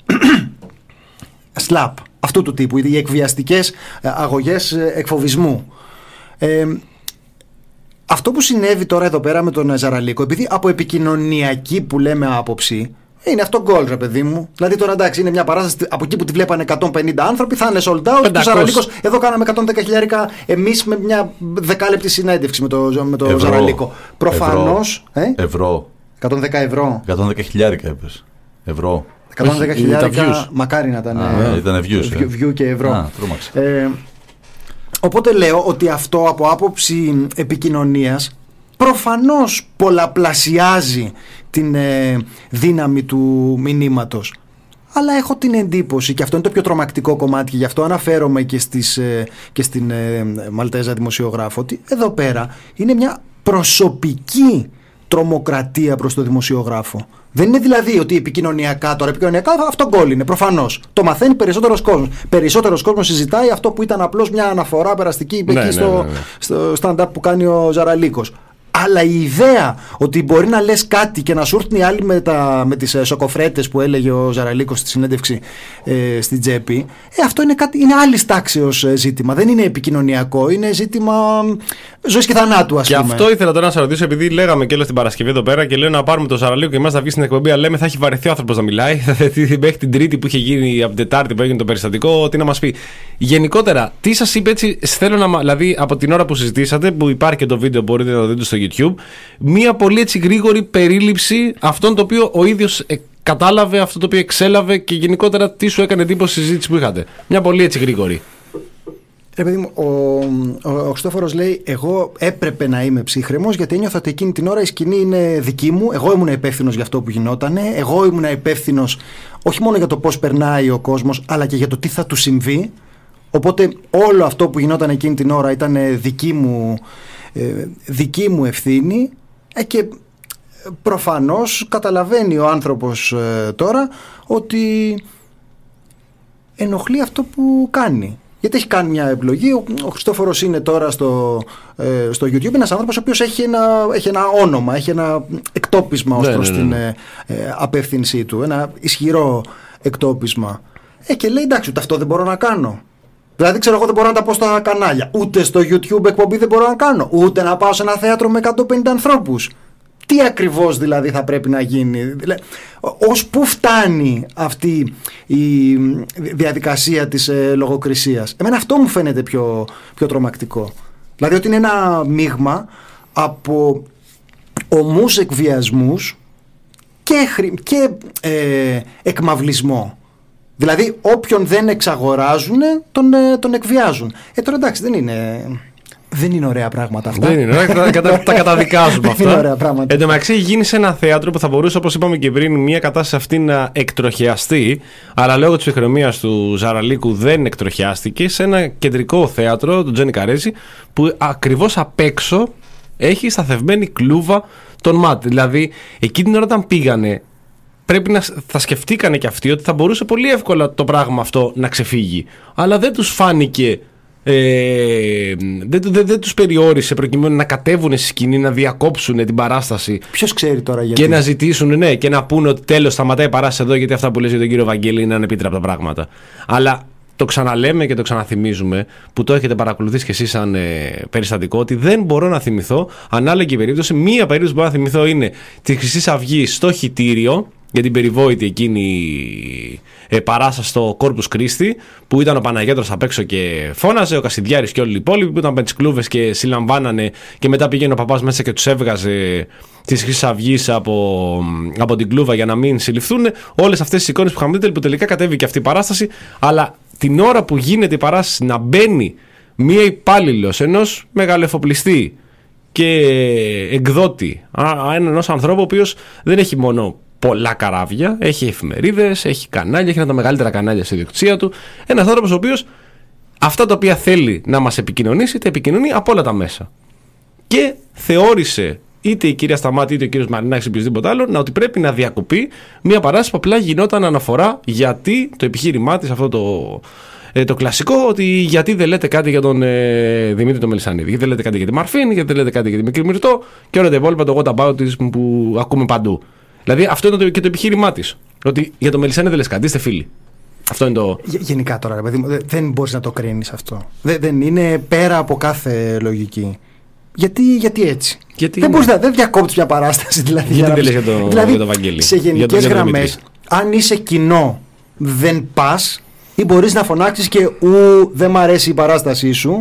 Σλαπ, αυτού του τύπου, οι εκβιαστικές αγωγές εκφοβισμού. Ε, αυτό που συνέβη τώρα εδώ πέρα με τον Ζαραλίκο, επειδή από επικοινωνιακή που λέμε άποψη, είναι αυτό γκολ, ρε παιδί μου. Δηλαδή τώρα εντάξει, είναι μια παράσταση από εκεί που τη βλέπανε εκατόν πενήντα άνθρωποι, θα είναι sold out. Ο Ζαραλίκος, εδώ κάναμε εκατόν δέκα χιλιάρικα εμείς με μια δεκάλεπτη συνέντευξη με τον με το Ζαραλίκο. Προφανώς. Ευρώ. Ε? Ευρώ. εκατόν δέκα ευρώ. εκατόν δέκα χιλιάρικα είπες. Ευρώ. εκατόν δέκα χιλιάρικα, μακάρι να ήταν. Α, ε, ήταν views, ε. view και ευρώ. Α, ε, οπότε λέω ότι αυτό από άποψη επικοινωνίας προφανώς πολλαπλασιάζει την ε, δύναμη του μηνύματος. Αλλά έχω την εντύπωση, και αυτό είναι το πιο τρομακτικό κομμάτι, και γι' αυτό αναφέρομαι και, στις, και στην ε, Μαλτέζα δημοσιογράφο, ότι εδώ πέρα είναι μια προσωπική τρομοκρατία προς το δημοσιογράφο. Δεν είναι δηλαδή ότι επικοινωνιακά, τώρα επικοινωνιακά αυτό γκόλ είναι, προφανώς. Το μαθαίνει περισσότερος κόσμος. Περισσότερος κόσμος συζητάει αυτό που ήταν απλώς μια αναφορά περαστική ναι, εκεί ναι, στο, ναι, ναι. στο stand-up που κάνει ο Ζαραλίκος. Αλλά η ιδέα ότι μπορεί να λες κάτι και να σου έρθουν οι άλλοι με, τα, με τις σοκοφρέτες που έλεγε ο Ζαραλίκος στη συνέντευξη ε, στην τσέπη, ε, αυτό είναι, κάτι, είναι άλλης τάξεως ζήτημα. Δεν είναι επικοινωνιακό, είναι ζήτημα ζωής και θανάτου, ας και πούμε. Και αυτό ήθελα τώρα να σας ρωτήσω, επειδή λέγαμε και όλη την Παρασκευή εδώ πέρα και λέω να πάρουμε τον Ζαραλίκο και εμάς να βγει στην εκπομπή, αλλά λέμε θα έχει βαρεθεί ο άνθρωπος να μιλάει. Μέχρι την Τρίτη που είχε γίνει, από την Τετάρτη που έγινε το περιστατικό, τι να μας πει. Γενικότερα, τι σας είπε έτσι, θέλω να. Δηλαδή από την ώρα που συζητήσατε, που υπάρχει και το βίντεο, μπορείτε να το δείτε στο YouTube, μία πολύ έτσι γρήγορη περίληψη αυτόν το οποίο ο ίδιος ε, κατάλαβε, αυτό το οποίο εξέλαβε και γενικότερα τι σου έκανε εντύπωση η συζήτηση που είχατε. Μια πολύ έτσι γρήγορη. Ρε παιδί μου, ο, ο, ο Χριστόφορος λέει: εγώ έπρεπε να είμαι ψύχρεμος γιατί ένιωθα ότι εκείνη την ώρα η σκηνή είναι δική μου. Εγώ ήμουν υπεύθυνος για αυτό που γινότανε. Εγώ ήμουν υπεύθυνος όχι μόνο για το πώς περνάει ο κόσμος, αλλά και για το τι θα του συμβεί. Οπότε όλο αυτό που γινόταν εκείνη την ώρα ήταν δική μου, ε, δική μου ευθύνη ε, και προφανώς καταλαβαίνει ο άνθρωπος ε, τώρα ότι ενοχλεί αυτό που κάνει. Γιατί έχει κάνει μια επιλογή. Ο, ο Χριστόφορος είναι τώρα στο, ε, στο YouTube ένας άνθρωπος ο οποίος έχει ένα, έχει ένα όνομα, έχει ένα εκτόπισμα ως ναι, προς ναι, ναι. την ε, ε, απεύθυνσή του, ένα ισχυρό εκτόπισμα. Ε, και λέει εντάξει, ούτε αυτό δεν μπορώ να κάνω. Δηλαδή, ξέρω εγώ, δεν μπορώ να τα πω στα κανάλια. Ούτε στο YouTube εκπομπή δεν μπορώ να κάνω. Ούτε να πάω σε ένα θέατρο με εκατόν πενήντα ανθρώπους. Τι ακριβώς δηλαδή θα πρέπει να γίνει. Δηλαδή, ως πού φτάνει αυτή η διαδικασία της ε, λογοκρισίας. Εμένα αυτό μου φαίνεται πιο, πιο τρομακτικό. Δηλαδή ότι είναι ένα μείγμα από ομούς εκβιασμούς και, και ε, εκμαυλισμό. Δηλαδή όποιον δεν εξαγοράζουν τον, τον εκβιάζουν. Ε τώρα εντάξει δεν είναι, δεν είναι ωραία πράγματα αυτά. Δεν είναι ωραία, τα, τα καταδικάζουμε αυτά. Δεν είναι ωραία πράγματα. Εν τω μεταξύ γίνει σε ένα θέατρο που θα μπορούσε, όπως είπαμε και πριν, μια κατάσταση αυτή να εκτροχιαστεί, αλλά λόγω της ψυχραιμίας του Ζαραλίκου δεν εκτροχιάστηκε, σε ένα κεντρικό θέατρο του Τζένι Καρέζη που ακριβώς απ' έξω έχει σταθευμένη κλούβα των ΜΑΤ. Δηλαδή εκείνη την ώρα όταν πήγανε, πρέπει να θα σκεφτήκανε και αυτοί ότι θα μπορούσε πολύ εύκολα το πράγμα αυτό να ξεφύγει. Αλλά δεν τους φάνηκε, ε, δεν, δεν, δεν τους περιόρισε προκειμένου να κατέβουν στη σκηνή, να διακόψουν την παράσταση. Ποιος ξέρει τώρα γιατί. Και να ζητήσουν, ναι, και να πούνε ότι τέλος σταματάει η παράσταση εδώ γιατί αυτά που λέει για τον κύριο Βαγγέλη είναι ανεπίτρεπτα πράγματα. Αλλά το ξαναλέμε και το ξαναθυμίζουμε, που το έχετε παρακολουθήσει κι εσείς σαν ε, περιστατικό, ότι δεν μπορώ να θυμηθώ ανάλογη περίπτωση. Μία περίπτωση που μπορώ να θυμηθώ είναι τη Χρυσής Αυγής στο Χιτήριο, για την περιβόητη εκείνη ε, παράσταση στο Corpus Christi, που ήταν ο Παναγιώτρος απ' έξω και φώναζε, ο Κασιδιάρης και όλοι οι υπόλοιποι που ήταν με τις κλούβες και συλλαμβάνανε, και μετά πήγαινε ο παπάς μέσα και τους έβγαζε της Χρυσής Αυγής από, από την κλούβα για να μην συλληφθούν. Όλες αυτές τις εικόνες που είχαμε δει, που τελικά κατέβηκε αυτή η παράσταση, αλλά την ώρα που γίνεται η παράσταση να μπαίνει μία υπάλληλος ενός μεγαλοεφοπλιστή και εκδότη, ενός ανθρώπου ο οποίος δεν έχει μόνο πολλά καράβια, έχει εφημερίδες, έχει κανάλια, έχει ένα από τα μεγαλύτερα κανάλια στη ιδιοκτησία του. Ένας άνθρωπος ο οποίος αυτά τα οποία θέλει να μας επικοινωνήσει, τα επικοινωνεί από όλα τα μέσα. Και θεώρησε είτε η κυρία Σταμάτη είτε ο κύριος Μαρινάκης ή οποιοδήποτε άλλο να ότι πρέπει να διακοπεί μια παράσταση που απλά γινόταν αναφορά γιατί το επιχείρημά της, αυτό το, ε, το κλασικό, ότι γιατί δεν λέτε κάτι για τον ε, Δημήτρη τον Μελισσανίδη, γιατί δεν λέτε κάτι για τη Μαρφίν, γιατί δεν λέτε κάτι για τη Μικρή Μυρτώ και όλα τα υπόλοιπα, το what about της που ακούμε παντού. Δηλαδή αυτό είναι το, και το επιχείρημά της. Ότι για τον Μελισσανίδη δεν λες κάτι, είστε φίλοι. Αυτό είναι το. Γενικά τώρα, παιδί, δεν μπορείς να το κρίνεις αυτό. Δεν, δεν είναι πέρα από κάθε λογική. Γιατί, γιατί έτσι. Γιατί δεν μπορείς να δεν διακόπτεις μια παράσταση. Δηλαδή, γιατί δεν λες για το, δηλαδή, για το Βαγγέλη. Σε γενικές γραμμές, αν είσαι κοινό, δεν πας, ή μπορείς να φωνάξεις και ου, δεν μ' αρέσει η παράστασή σου,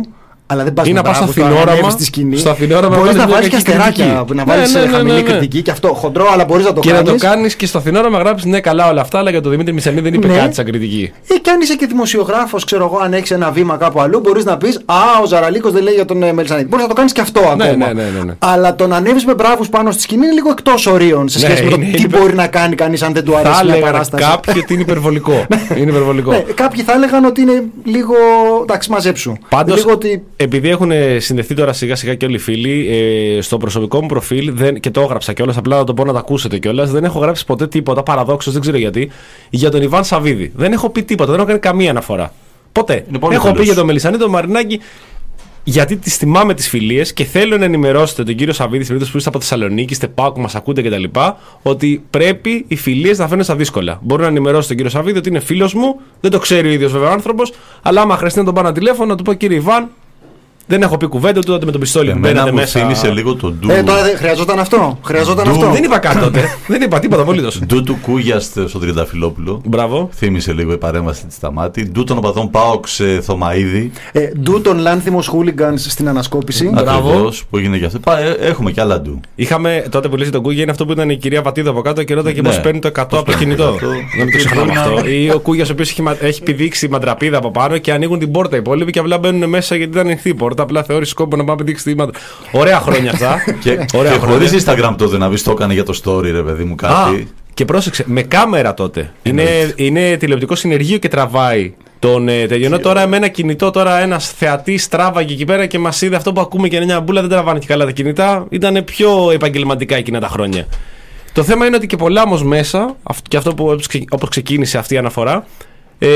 Αλλά δεν πας ή να πας στο φθινόραμα. φθινόραμα. Στο φθινόραμα στη σκηνή. Ή να πας στο φθινόραμα. στη σκηνή. Στο φθινόραμα μπορείς να βάλεις και αστεράκια. Να βάλεις ναι, ναι, ναι, χαμηλή ναι, ναι. κριτική και αυτό. Χοντρό, αλλά μπορείς να το κάνεις. Και να το κάνεις και στο φθινόραμα γράψεις ναι, καλά όλα αυτά, αλλά για τον Δημήτρη Μισελή δεν είπε ναι. κάτι σαν κριτική. Ή και αν είσαι και δημοσιογράφος, ξέρω εγώ, αν έχεις ένα βήμα κάπου αλλού, μπορείς να πεις α, ο Ζαραλίκος δεν λέει για τον Μελισσανίδη. Μπορείς να το κάνεις και αυτό ακόμα. Ναι, ναι, ναι, ναι, ναι. Αλλά το να ανέβεις με μπράβους πάνω στη σκηνή είναι λίγο εκτός ορίων σε σχέση ναι, με το τι υπε... μπορεί να κάνει κανείς αν δεν του αρέσει μια παράσταση. Κάποιοι ότι είναι υπερβολικό. είναι υπερβολικό. Ναι, κάποιοι θα έλεγαν ότι είναι λίγο. Εντάξει, μαζέψου. Πάντως, ότι... επειδή έχουν συνδεθεί τώρα σιγά σιγά και όλοι οι φίλοι, ε, στο προσωπικό μου προφίλ δεν, και το έγραψα κιόλας, απλά να το πω να το ακούσετε κιόλας, δεν έχω γράψει ποτέ τίποτα, παραδόξως, δεν ξέρω γιατί, για τον Ιβάν Σαββίδη. Δεν έχω πει τίποτα, δεν έχω κάνει καμία αναφορά. Ποτέ. Έχω τέλος. πει για τον Μελισσανίδη, τον Μαρινάκη. Γιατί τις θυμάμαι τις φιλίες και θέλω να ενημερώσετε τον κύριο Σαββίδη, στην περίπτωση που είστε από Θεσσαλονίκη, είστε Πάο που μας ακούτε κτλ., ότι πρέπει οι φιλίες να φαίνονται στα δύσκολα. Μπορώ να ενημερώσω τον κύριο Σαββίδη ότι είναι φίλος μου, δεν το ξέρει ο ίδιος βέβαια ο άνθρωπος, αλλά άμα χρειαστεί να τον πάρω ένα τηλέφωνο, να του πω κύριε Ιβάν, δεν έχω πει κουβέντα του, τότε με τον πιστόλι που μπαίνετε μέσα. Θύμισε λίγο τον ντου. Ε, τώρα χρειαζόταν αυτό. Χρειαζόταν αυτό. Δεν είπα κάτι τότε. Δεν είπα τίποτα απολύτως. Ντου του Κούγια στο Τριανταφυλόπουλο. Μπράβο. Θύμισε λίγο η παρέμβαση τη Σταμάτη. Ντου των οπαδών Πάοξ σε Θωμαίδη. Ε, ντου των Λάνθιμος Χούλιγκανς στην ανασκόπηση. Ακριβώς, που έγινε και αυτό. Έχουμε και άλλα ντου. Είχαμε τότε που λέει τον Κούγια, είναι αυτό που ήταν η κυρία Βατίδα από κάτω και ρώταγε πώς παίρνει το εκατό από το κινητό. Δεν το ξεχνάμε αυτό. Ή ο Κούγιας ο οποίος έχει πηδήξει μαντραπίδα από πάνω και ανοίγουν την πόρτα οι υπόλοιποι και απλά μπαίνουν μέσα γιατί ήταν ανοιχτή η πόρτα. Απλά θεώρησε σκόπο να πάμε πηδήξει τη μάντρα. Ωραία χρόνια αυτά. Και χωρίς Instagram τότε να βρει το έκανε για το story, ρε παιδί μου κάτι. Και πρόσεξε, με κάμερα τότε. Είναι, είναι τηλεοπτικό συνεργείο και τραβάει τον ε, τελειωνό. Τώρα με ένα κινητό, τώρα ένα θεατή τράβαγε εκεί πέρα και μας είδε αυτό που ακούμε και μια μπούλα. Δεν τραβάνε και καλά τα κινητά. Ήταν πιο επαγγελματικά εκείνα τα χρόνια. Το θέμα είναι ότι και πολλά όμως μέσα, και αυτό που όπως ξεκίνησε αυτή η αναφορά, ε,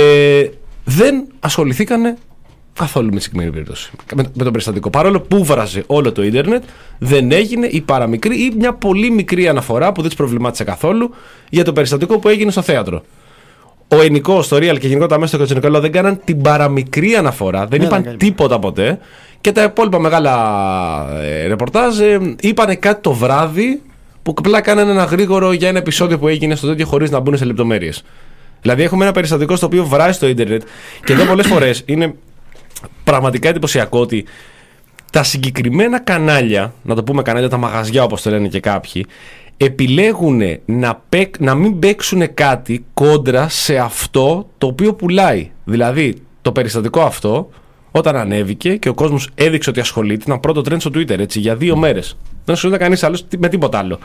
δεν ασχοληθήκανε καθόλου με τη συγκεκριμένη περίπτωση. Με, με τον περιστατικό. Παρόλο που βράζε όλο το ίντερνετ, δεν έγινε η παραμικρή ή μια πολύ μικρή αναφορά που δεν του προβλημάτισε καθόλου για το περιστατικό που έγινε στο θέατρο. Ο Ενικός, το Real και γενικότερα μέσα στο Κοτσενικόλο δεν κάναν την παραμικρή αναφορά, δεν ναι, είπαν ναι, τίποτα ποτέ. Και τα υπόλοιπα μεγάλα ε, ρεπορτάζ ε, είπαν κάτι το βράδυ που απλά κάνανε ένα γρήγορο για ένα επεισόδιο που έγινε στο τέτοιο χωρίς να μπουν σε λεπτομέρειες. Δηλαδή έχουμε ένα περιστατικό στο οποίο βράζει στο ίντερνετ και εδώ πολλές φορές είναι πραγματικά εντυπωσιακό ότι τα συγκεκριμένα κανάλια, να το πούμε κανάλια, τα μαγαζιά όπως το λένε και κάποιοι, επιλέγουν να, παίκ, να μην παίξουν κάτι κόντρα σε αυτό το οποίο πουλάει. Δηλαδή το περιστατικό αυτό όταν ανέβηκε και ο κόσμος έδειξε ότι ασχολείται, ήταν πρώτο trend στο Twitter έτσι, για δύο μέρες. Δεν ασχολείται κανείς άλλος με τίποτα άλλο.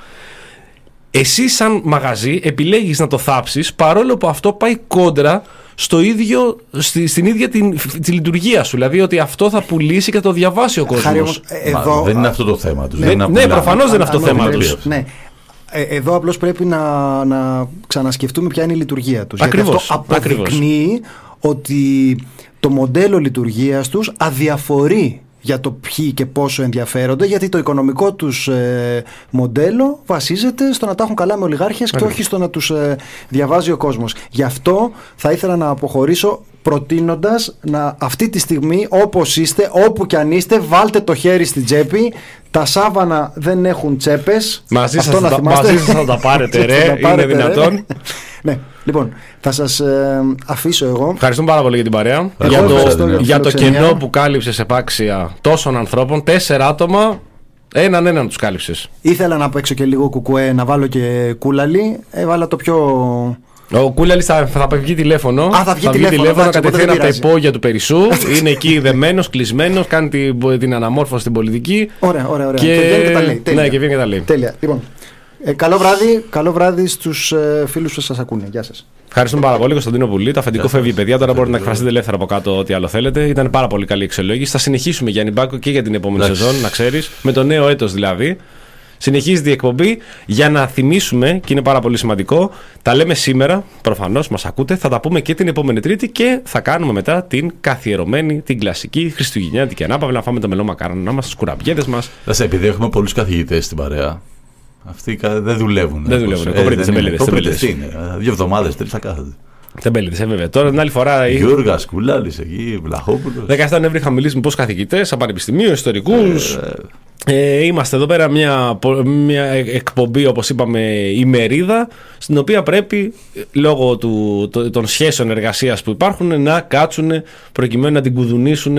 Εσύ σαν μαγαζί επιλέγεις να το θάψεις παρόλο που αυτό πάει κόντρα στο ίδιο, στη, στην ίδια την, τη λειτουργία σου. Δηλαδή ότι αυτό θα πουλήσει και θα το διαβάσει ο κόσμος. Χάρη, εδώ, δεν είναι αυτό το θέμα τους. Ναι, ναι προφανώς δεν είναι αυτό το θέμα τους. Ναι. Εδώ απλώς πρέπει να, να ξανασκεφτούμε ποια είναι η λειτουργία τους. Ακριβώς, γιατί αυτό αποδεικνύει ότι το μοντέλο λειτουργίας τους αδιαφορεί για το ποιοι και πόσο ενδιαφέρονται, γιατί το οικονομικό τους ε, μοντέλο βασίζεται στο να τα έχουν καλά με ολιγάρχες και όχι στο να τους ε, διαβάζει ο κόσμος. Γι' αυτό θα ήθελα να αποχωρήσω προτείνοντας να αυτή τη στιγμή όπως είστε, όπου κι αν είστε, βάλτε το χέρι στην τσέπη. Τα σάβανα δεν έχουν τσέπες. Μαζί σας θα, θα τα πάρετε ρε, είναι δυνατόν. Ναι, λοιπόν, θα σας ε, αφήσω εγώ. Ευχαριστούμε πάρα πολύ για την παρέα. Εγώ για το, για, για το κενό που κάλυψες επάξια τόσων ανθρώπων, τέσσερα άτομα, έναν έναν τους κάλυψες. Ήθελα να παίξω και λίγο κουκουέ, να βάλω και κούλαλι. Έβαλα το πιο. Ο Κούλαλης θα, θα βγει τηλέφωνο. Α, θα βγει, θα βγει τηλέφωνο, τηλέφωνο κατευθείαν από τα υπόγεια του Περισσού. Είναι εκεί δεμένος, κλεισμένος, κάνει την, την αναμόρφωση στην πολιτική. Ωραία, ωραία, ωραία. Και, και βγαίνει και τα λέει. Ναι, και βγαίνει και τα λέει. Τέλεια. Λοιπόν, ε, καλό βράδυ, καλό βράδυ στους ε, φίλους που σας ακούνε. Γεια σας. Ευχαριστούμε πάρα πολύ, Κωνσταντίνο Πουλή. Το αφεντικό φεύγει, παιδιά. Τώρα μπορείτε να εκφραστείτε ελεύθερα από κάτω ό,τι άλλο θέλετε. Ήταν πάρα πολύ καλή εξελόγηση. Θα συνεχίσουμε, Γιάννη Μπάκο, και για την επόμενη σεζόν, να ξέρεις. Με το νέο έτος δηλαδή. Συνεχίζεται η εκπομπή για να θυμίσουμε, και είναι πάρα πολύ σημαντικό, τα λέμε σήμερα, προφανώς μας ακούτε, θα τα πούμε και την επόμενη Τρίτη και θα κάνουμε μετά την καθιερωμένη, την κλασική χριστουγεννιάτικη ανάπαυλα, να φάμε το μελό μακάρονο, να είμαστε στους κουραμπιέδες μας. Δες, επειδή έχουμε πολλούς καθηγητές στην παρέα, αυτοί δεν δουλεύουν. Δεν δουλεύουν, κομπρίτες, τεμπέληδες. Δύο εβδομάδες, τρεις θα κάθονται. Τεμπέληδες, ε, βέβαια. Τώρα την άλλη φορά. Γιώργας Κούλαλης εκεί, Βλαχόπουλος. δεκαεπτά Νοέμβρη είχαμε μιλήσει με πολλούς καθηγητές, από πανεπιστημίου, ιστορικούς. Ε, ε, είμαστε εδώ πέρα μια, μια εκπομπή, όπως είπαμε, ημερίδα, στην οποία πρέπει, λόγω του, το, των σχέσεων εργασίας που υπάρχουν, να κάτσουν προκειμένου να την κουδουνίσουν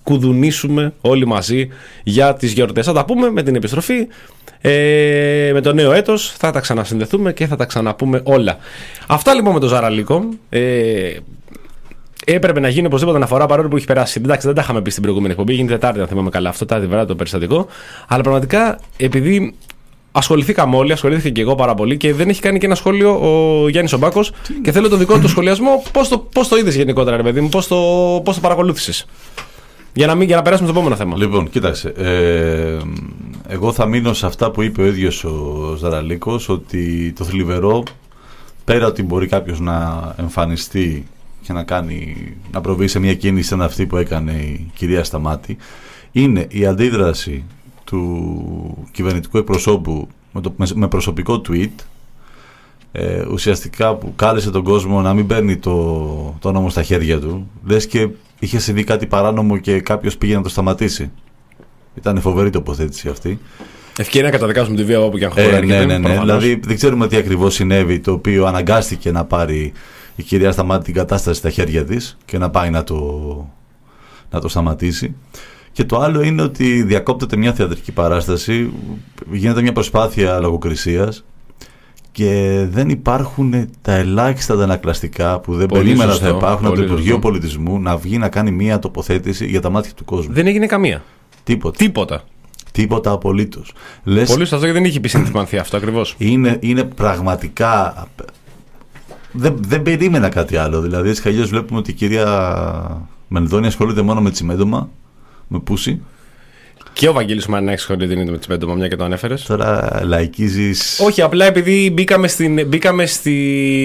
κουδουνίσουμε όλοι μαζί για τις γιορτές. Θα τα πούμε με την επιστροφή, ε, με το νέο έτος, θα τα ξανασυνδεθούμε και θα τα ξαναπούμε όλα. Αυτά λοιπόν με το Ζαραλίκο. Ε, Έπρεπε να γίνει οπωσδήποτε αναφορά, παρόλο που έχει περάσει. Εντάξει, δεν τα είχαμε πει στην προηγούμενη εκπομπή. Γίνει Τετάρτη, αν θυμάμαι καλά. Αυτό τα βράδυ το περιστατικό. Αλλά πραγματικά, επειδή ασχοληθήκαμε όλοι, ασχολήθηκα και εγώ πάρα πολύ και δεν έχει κάνει και ένα σχόλιο ο Γιάννης ο Μπάκος. Και θέλω το δικό του σχολιασμό. Πώς το, πώς το είδες γενικότερα, ρε παιδί μου, πώς το, πώς το παρακολούθησες. Για να, μην, για να περάσουμε στο επόμενο θέμα. Λοιπόν, κοίταξε. Ε, εγώ θα μείνω σε αυτά που είπε ο ίδιος ο Ζαραλίκος, ότι το θλιβερό, πέρα ότι μπορεί κάποιος να εμφανιστεί και να, κάνει, να προβεί σε μια κίνηση σαν αυτή που έκανε η κυρία Σταμάτη, είναι η αντίδραση του κυβερνητικού εκπροσώπου με, το, με προσωπικό tweet, ε, ουσιαστικά που κάλεσε τον κόσμο να μην παίρνει το, το νόμο στα χέρια του, λες και είχε συμβεί κάτι παράνομο και κάποιος πήγε να το σταματήσει. Ήταν φοβερή τοποθέτηση αυτή. Ευκαιρία να καταδικάσουμε τη βία όπου και αν χωράει. Ε, ναι, ναι, ναι. Δηλαδή δεν ξέρουμε τι ακριβώς συνέβη, το οποίο αναγκάστηκε να πάρει η κυρία Σταμάτη την κατάσταση στα χέρια της και να πάει να το, να το σταματήσει. Και το άλλο είναι ότι διακόπτεται μια θεατρική παράσταση, γίνεται μια προσπάθεια λογοκρισίας και δεν υπάρχουν τα ελάχιστα αντανακλαστικά που δεν περίμενα θα υπάρχουν από το Υπουργείο Πολιτισμού να βγει να κάνει μια τοποθέτηση για τα μάτια του κόσμου. Δεν έγινε καμία. Τίποτα. Τίποτα. Τίποτα απολύτως. Πολύ σωστό, γιατί δεν είχε πει συνθυμανθεί αυτό ακριβώς. Είναι, είναι πραγματικά. Δεν, δεν περίμενα κάτι άλλο. Δηλαδή, έτσι κι αλλιώς βλέπουμε ότι η κυρία Μενδώνη ασχολείται μόνο με τσιμέντομα, με πούσι. Και ο Βαγγέλης Μαρινάκης ασχολείται με τσιμέντομα, μια και το ανέφερες. Τώρα λαϊκίζεις. Όχι, απλά επειδή μπήκαμε, στην, μπήκαμε στη,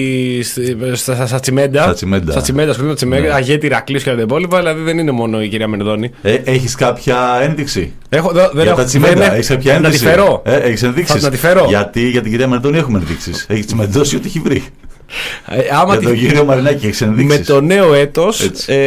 στα, στα τσιμέντα. Στα τσιμέντα. Στα τσιμέντα, ασχολείται με τσιμέντα. Ναι. Αγέτη, Ηρακλής και τα υπόλοιπα. Δηλαδή δεν είναι μόνο η κυρία Μενδώνη. Ε, έχεις κάποια ένδειξη? Έχω, δε, δεν για έχω, τα τσιμέντα, έχεις κάποια ένδειξη? Να τη φέρω. Ε, έχεις ενδείξεις? Να τη φέρω. Γιατί για την κυρία Μενδώνη έχουμε ενδείξεις. Έχει τσιμεντώσει ό,τι έχει βρει. Ε, άμα για τον τη... κύριο Μαρινάκη έχεις ενδείξεις? Με το νέο έτος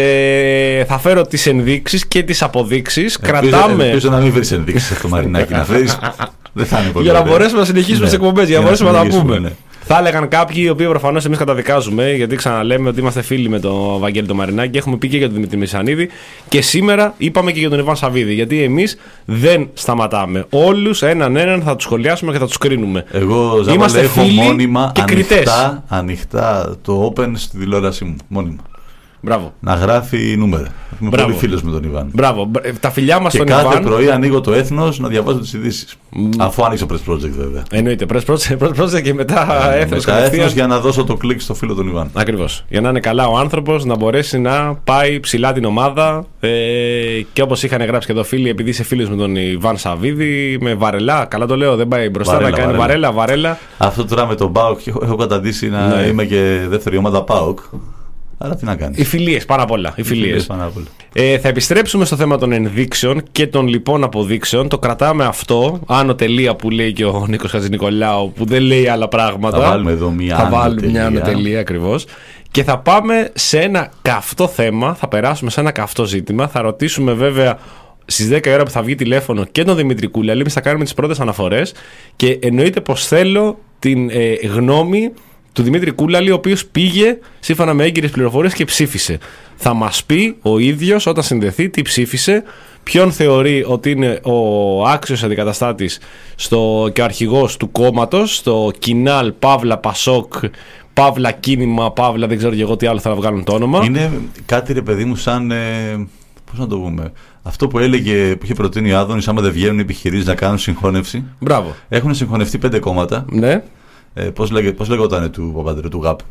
ε, θα φέρω τις ενδείξεις και τις αποδείξεις. Ε, Κρατάμε. Ελπίζω να μην βρεις ενδείξεις από το Μαρινάκη να φέρεις. Δεν θα είναι πολύ. Για να μπορέσουμε να συνεχίσουμε ναι. τις εκπομπές, για να μπορέσουμε να τα πούμε. Ναι. Θα έλεγαν κάποιοι, οι οποίοι προφανώς εμείς καταδικάζουμε, γιατί ξαναλέμε ότι είμαστε φίλοι με τον Βαγγέλη τον Μαρινάκη, έχουμε πει και για τον Δημήτρη Μισανίδη και σήμερα είπαμε και για τον Ιβάν Σαββίδη. Γιατί εμείς δεν σταματάμε. Όλους έναν έναν θα τους σχολιάσουμε και θα τους κρίνουμε. Εγώ Ζαβάλε, έχω μόνιμα ανοιχτά, ανοιχτά το open στη τηλεόρασή μου. Μόνιμα. Μπράβο. Να γράφει νούμερα. Είμαι Μπράβο. πολύ φίλος με τον Ιβάν. Μπράβο. Τα φιλιά μας στον Ιβάν. Και κάθε κάθε πρωί ανοίγω το Έθνος να διαβάζω τις ειδήσεις. Mm. Αφού άνοιξω Press Project βέβαια. Εννοείται. Press Project, Press Project και μετά ε, Έθνος. Μετά Έθνος για να δώσω το κλικ στο φίλο τον Ιβάν. Ακριβώς. Για να είναι καλά ο άνθρωπος, να μπορέσει να πάει ψηλά την ομάδα. Ε, και όπως είχαν γράψει και εδώ φίλοι, επειδή είσαι φίλος με τον Ιβάν Σαββίδη, με βαρελά. Καλά το λέω, δεν πάει μπροστά, να κάνει βαρέλα, βαρέλα. Αυτό τώρα με τον ΠΑΟΚ έχω καταντήσει να είμαι και δεύτερη ομάδα ΠΑΟΚ. Αλλά τι να κάνεις. Οι φιλίες, πάρα πολλά. Οι φιλίες. Πάρα πολλά. Ε, θα επιστρέψουμε στο θέμα των ενδείξεων και των λοιπόν αποδείξεων. Το κρατάμε αυτό. Άνω τελεία που λέει και ο Νίκος Χατζηνικολάου, που δεν λέει άλλα πράγματα. Θα βάλουμε εδώ μια Θα βάλουμε μια άνω τελεία ακριβώς. Και θα πάμε σε ένα καυτό θέμα. Θα περάσουμε σε ένα καυτό ζήτημα. Θα ρωτήσουμε βέβαια στις δέκα η ώρα που θα βγει τηλέφωνο και τον Δημήτρη Κούλαλη. Εμείς θα κάνουμε τις πρώτες αναφορές. Και εννοείται πως θέλω την ε, γνώμη του Δημήτρη Κούλαλη, ο οποίος πήγε σύμφωνα με έγκυρες πληροφορίες και ψήφισε. Θα μας πει ο ίδιος όταν συνδεθεί τι ψήφισε, ποιον θεωρεί ότι είναι ο άξιος αντικαταστάτης στο, και ο αρχηγός του κόμματος, στο Κινάλ, Παύλα, Πασόκ, Παύλα, Κίνημα, Παύλα, δεν ξέρω και εγώ τι άλλο θα βγάλουν το όνομα. Είναι κάτι ρε παιδί μου σαν, ε, πώς να το πούμε, αυτό που έλεγε, που είχε προτείνει ο Άδωνης, άμα δεν βγαίνουν οι επιχειρήσεις να κάνουν συγχώνευση. Μπράβο. Έχουν συγχωνευτεί πέντε κόμματα. Ναι. Ε, πώς, λέγε, πώς λέγονταν του Παπανδρέου, του ΓΑΠ?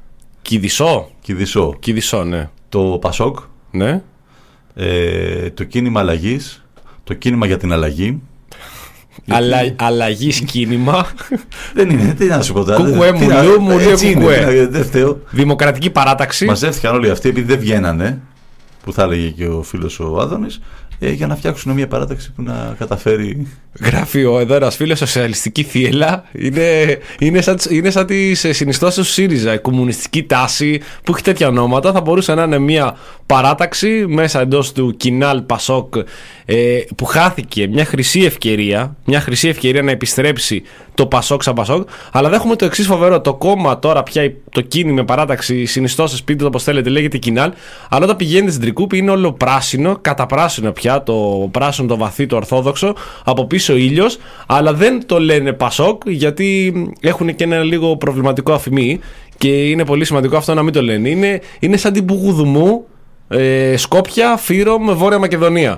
Κηδισό. Κηδισό. Κηδισό, ναι. Το Πασόκ. Ναι. Ε, το κίνημα αλλαγής. Το κίνημα για την αλλαγή. Αλλα, αλλαγής κίνημα. Δεν είναι, τι να σου πω τώρα. Κουκουέ, μου λέω, μου λέω κουκουέ. Δεν φταίω. Δημοκρατική παράταξη. Μαζεύτηκαν όλοι αυτοί επειδή δεν βγαίνανε, που θα έλεγε και ο φίλος ο Άδωνης, ε, για να φτιάξουν μια παράταξη που να καταφέρει. Γράφει ο εδώ ένας φίλος, σοσιαλιστική θύελα. Είναι, είναι σαν, είναι σαν τις συνιστώσεις του ΣΥΡΙΖΑ. Η κομμουνιστική τάση που έχει τέτοια ονόματα θα μπορούσε να είναι μια παράταξη μέσα εντός του Κινάλ Πασόκ, ε, που χάθηκε μια χρυσή ευκαιρία, μια χρυσή ευκαιρία να επιστρέψει το Πασόκ σαν Πασόκ. Αλλά δεν έχουμε το εξής φοβερό. Το κόμμα τώρα πια, το κίνη με παράταξη, συνιστώσεις, πείτε το όπως θέλετε, λέγεται Κινάλ. Αλλά όταν πηγαίνετε στην Τρικούπη είναι όλο πράσινο, καταπράσινο πια. Το πράσινο, το βαθύ, το ορθόδοξο. Από πίσω ήλιος. Αλλά δεν το λένε Πασόκ γιατί έχουν και ένα λίγο προβληματικό αφημί. Και είναι πολύ σημαντικό αυτό να μην το λένε. Είναι, είναι σαν την Πουγουδουμού, ε, Σκόπια, Φύρομ, Βόρεια Μακεδονία.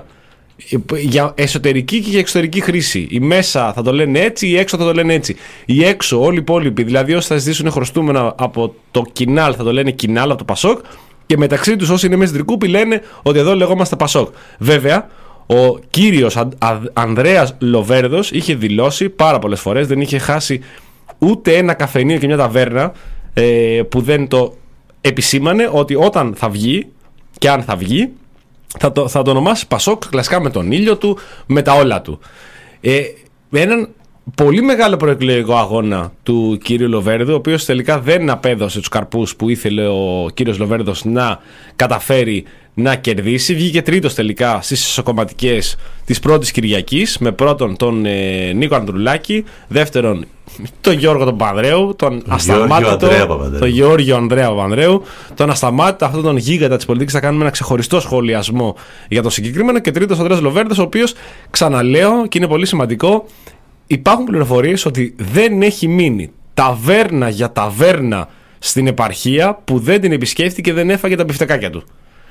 Για εσωτερική και για εξωτερική χρήση. Οι μέσα θα το λένε έτσι, οι έξω θα το λένε έτσι. Οι έξω, όλοι οι υπόλοιποι, δηλαδή όσοι θα ζητήσουν χρωστούμενα από το Κινάλ, θα το λένε Κινάλ από το Πασόκ. Και μεταξύ τους όσοι είναι μέσα στην Τρικούπη λένε ότι εδώ λεγόμαστε Πασόκ. Βέβαια, ο κύριος Ανδρέας Λοβέρδος είχε δηλώσει πάρα πολλές φορές, δεν είχε χάσει ούτε ένα καφενείο και μια ταβέρνα ε, που δεν το επισήμανε, ότι όταν θα βγει και αν θα βγει, Θα το, θα το ονομάσει Πασόκ, κλασικά με τον ήλιο του, με τα όλα του. Ε, έναν πολύ μεγάλο προεκλογικό αγώνα του κύριου Λοβέρδου, ο οποίος τελικά δεν απέδωσε τους καρπούς που ήθελε ο κύριος Λοβέρδος να καταφέρει να κερδίσει. Βγήκε τρίτος τελικά στις ισοκομματικές της πρώτης Κυριακής, με πρώτον τον ε, Νίκο Ανδρουλάκη, δεύτερον τον Γιώργο τον Παπανδρέου, τον ασταμάτητο, τον Γεώργιο Ανδρέα Παπανδρέου, τον ασταμάτητο, αυτόν τον γίγαντα της πολιτικής. Θα κάνουμε ένα ξεχωριστό σχολιασμό για το συγκεκριμένο. Και τρίτος ο Ανδρέας Λοβέρδος, ο οποίος, ξαναλέω και είναι πολύ σημαντικό, υπάρχουν πληροφορίες ότι δεν έχει μείνει ταβέρνα για ταβέρνα στην επαρχία που δεν την επισκέφθηκε και δεν έφαγε τα μπιφτεκάκια του.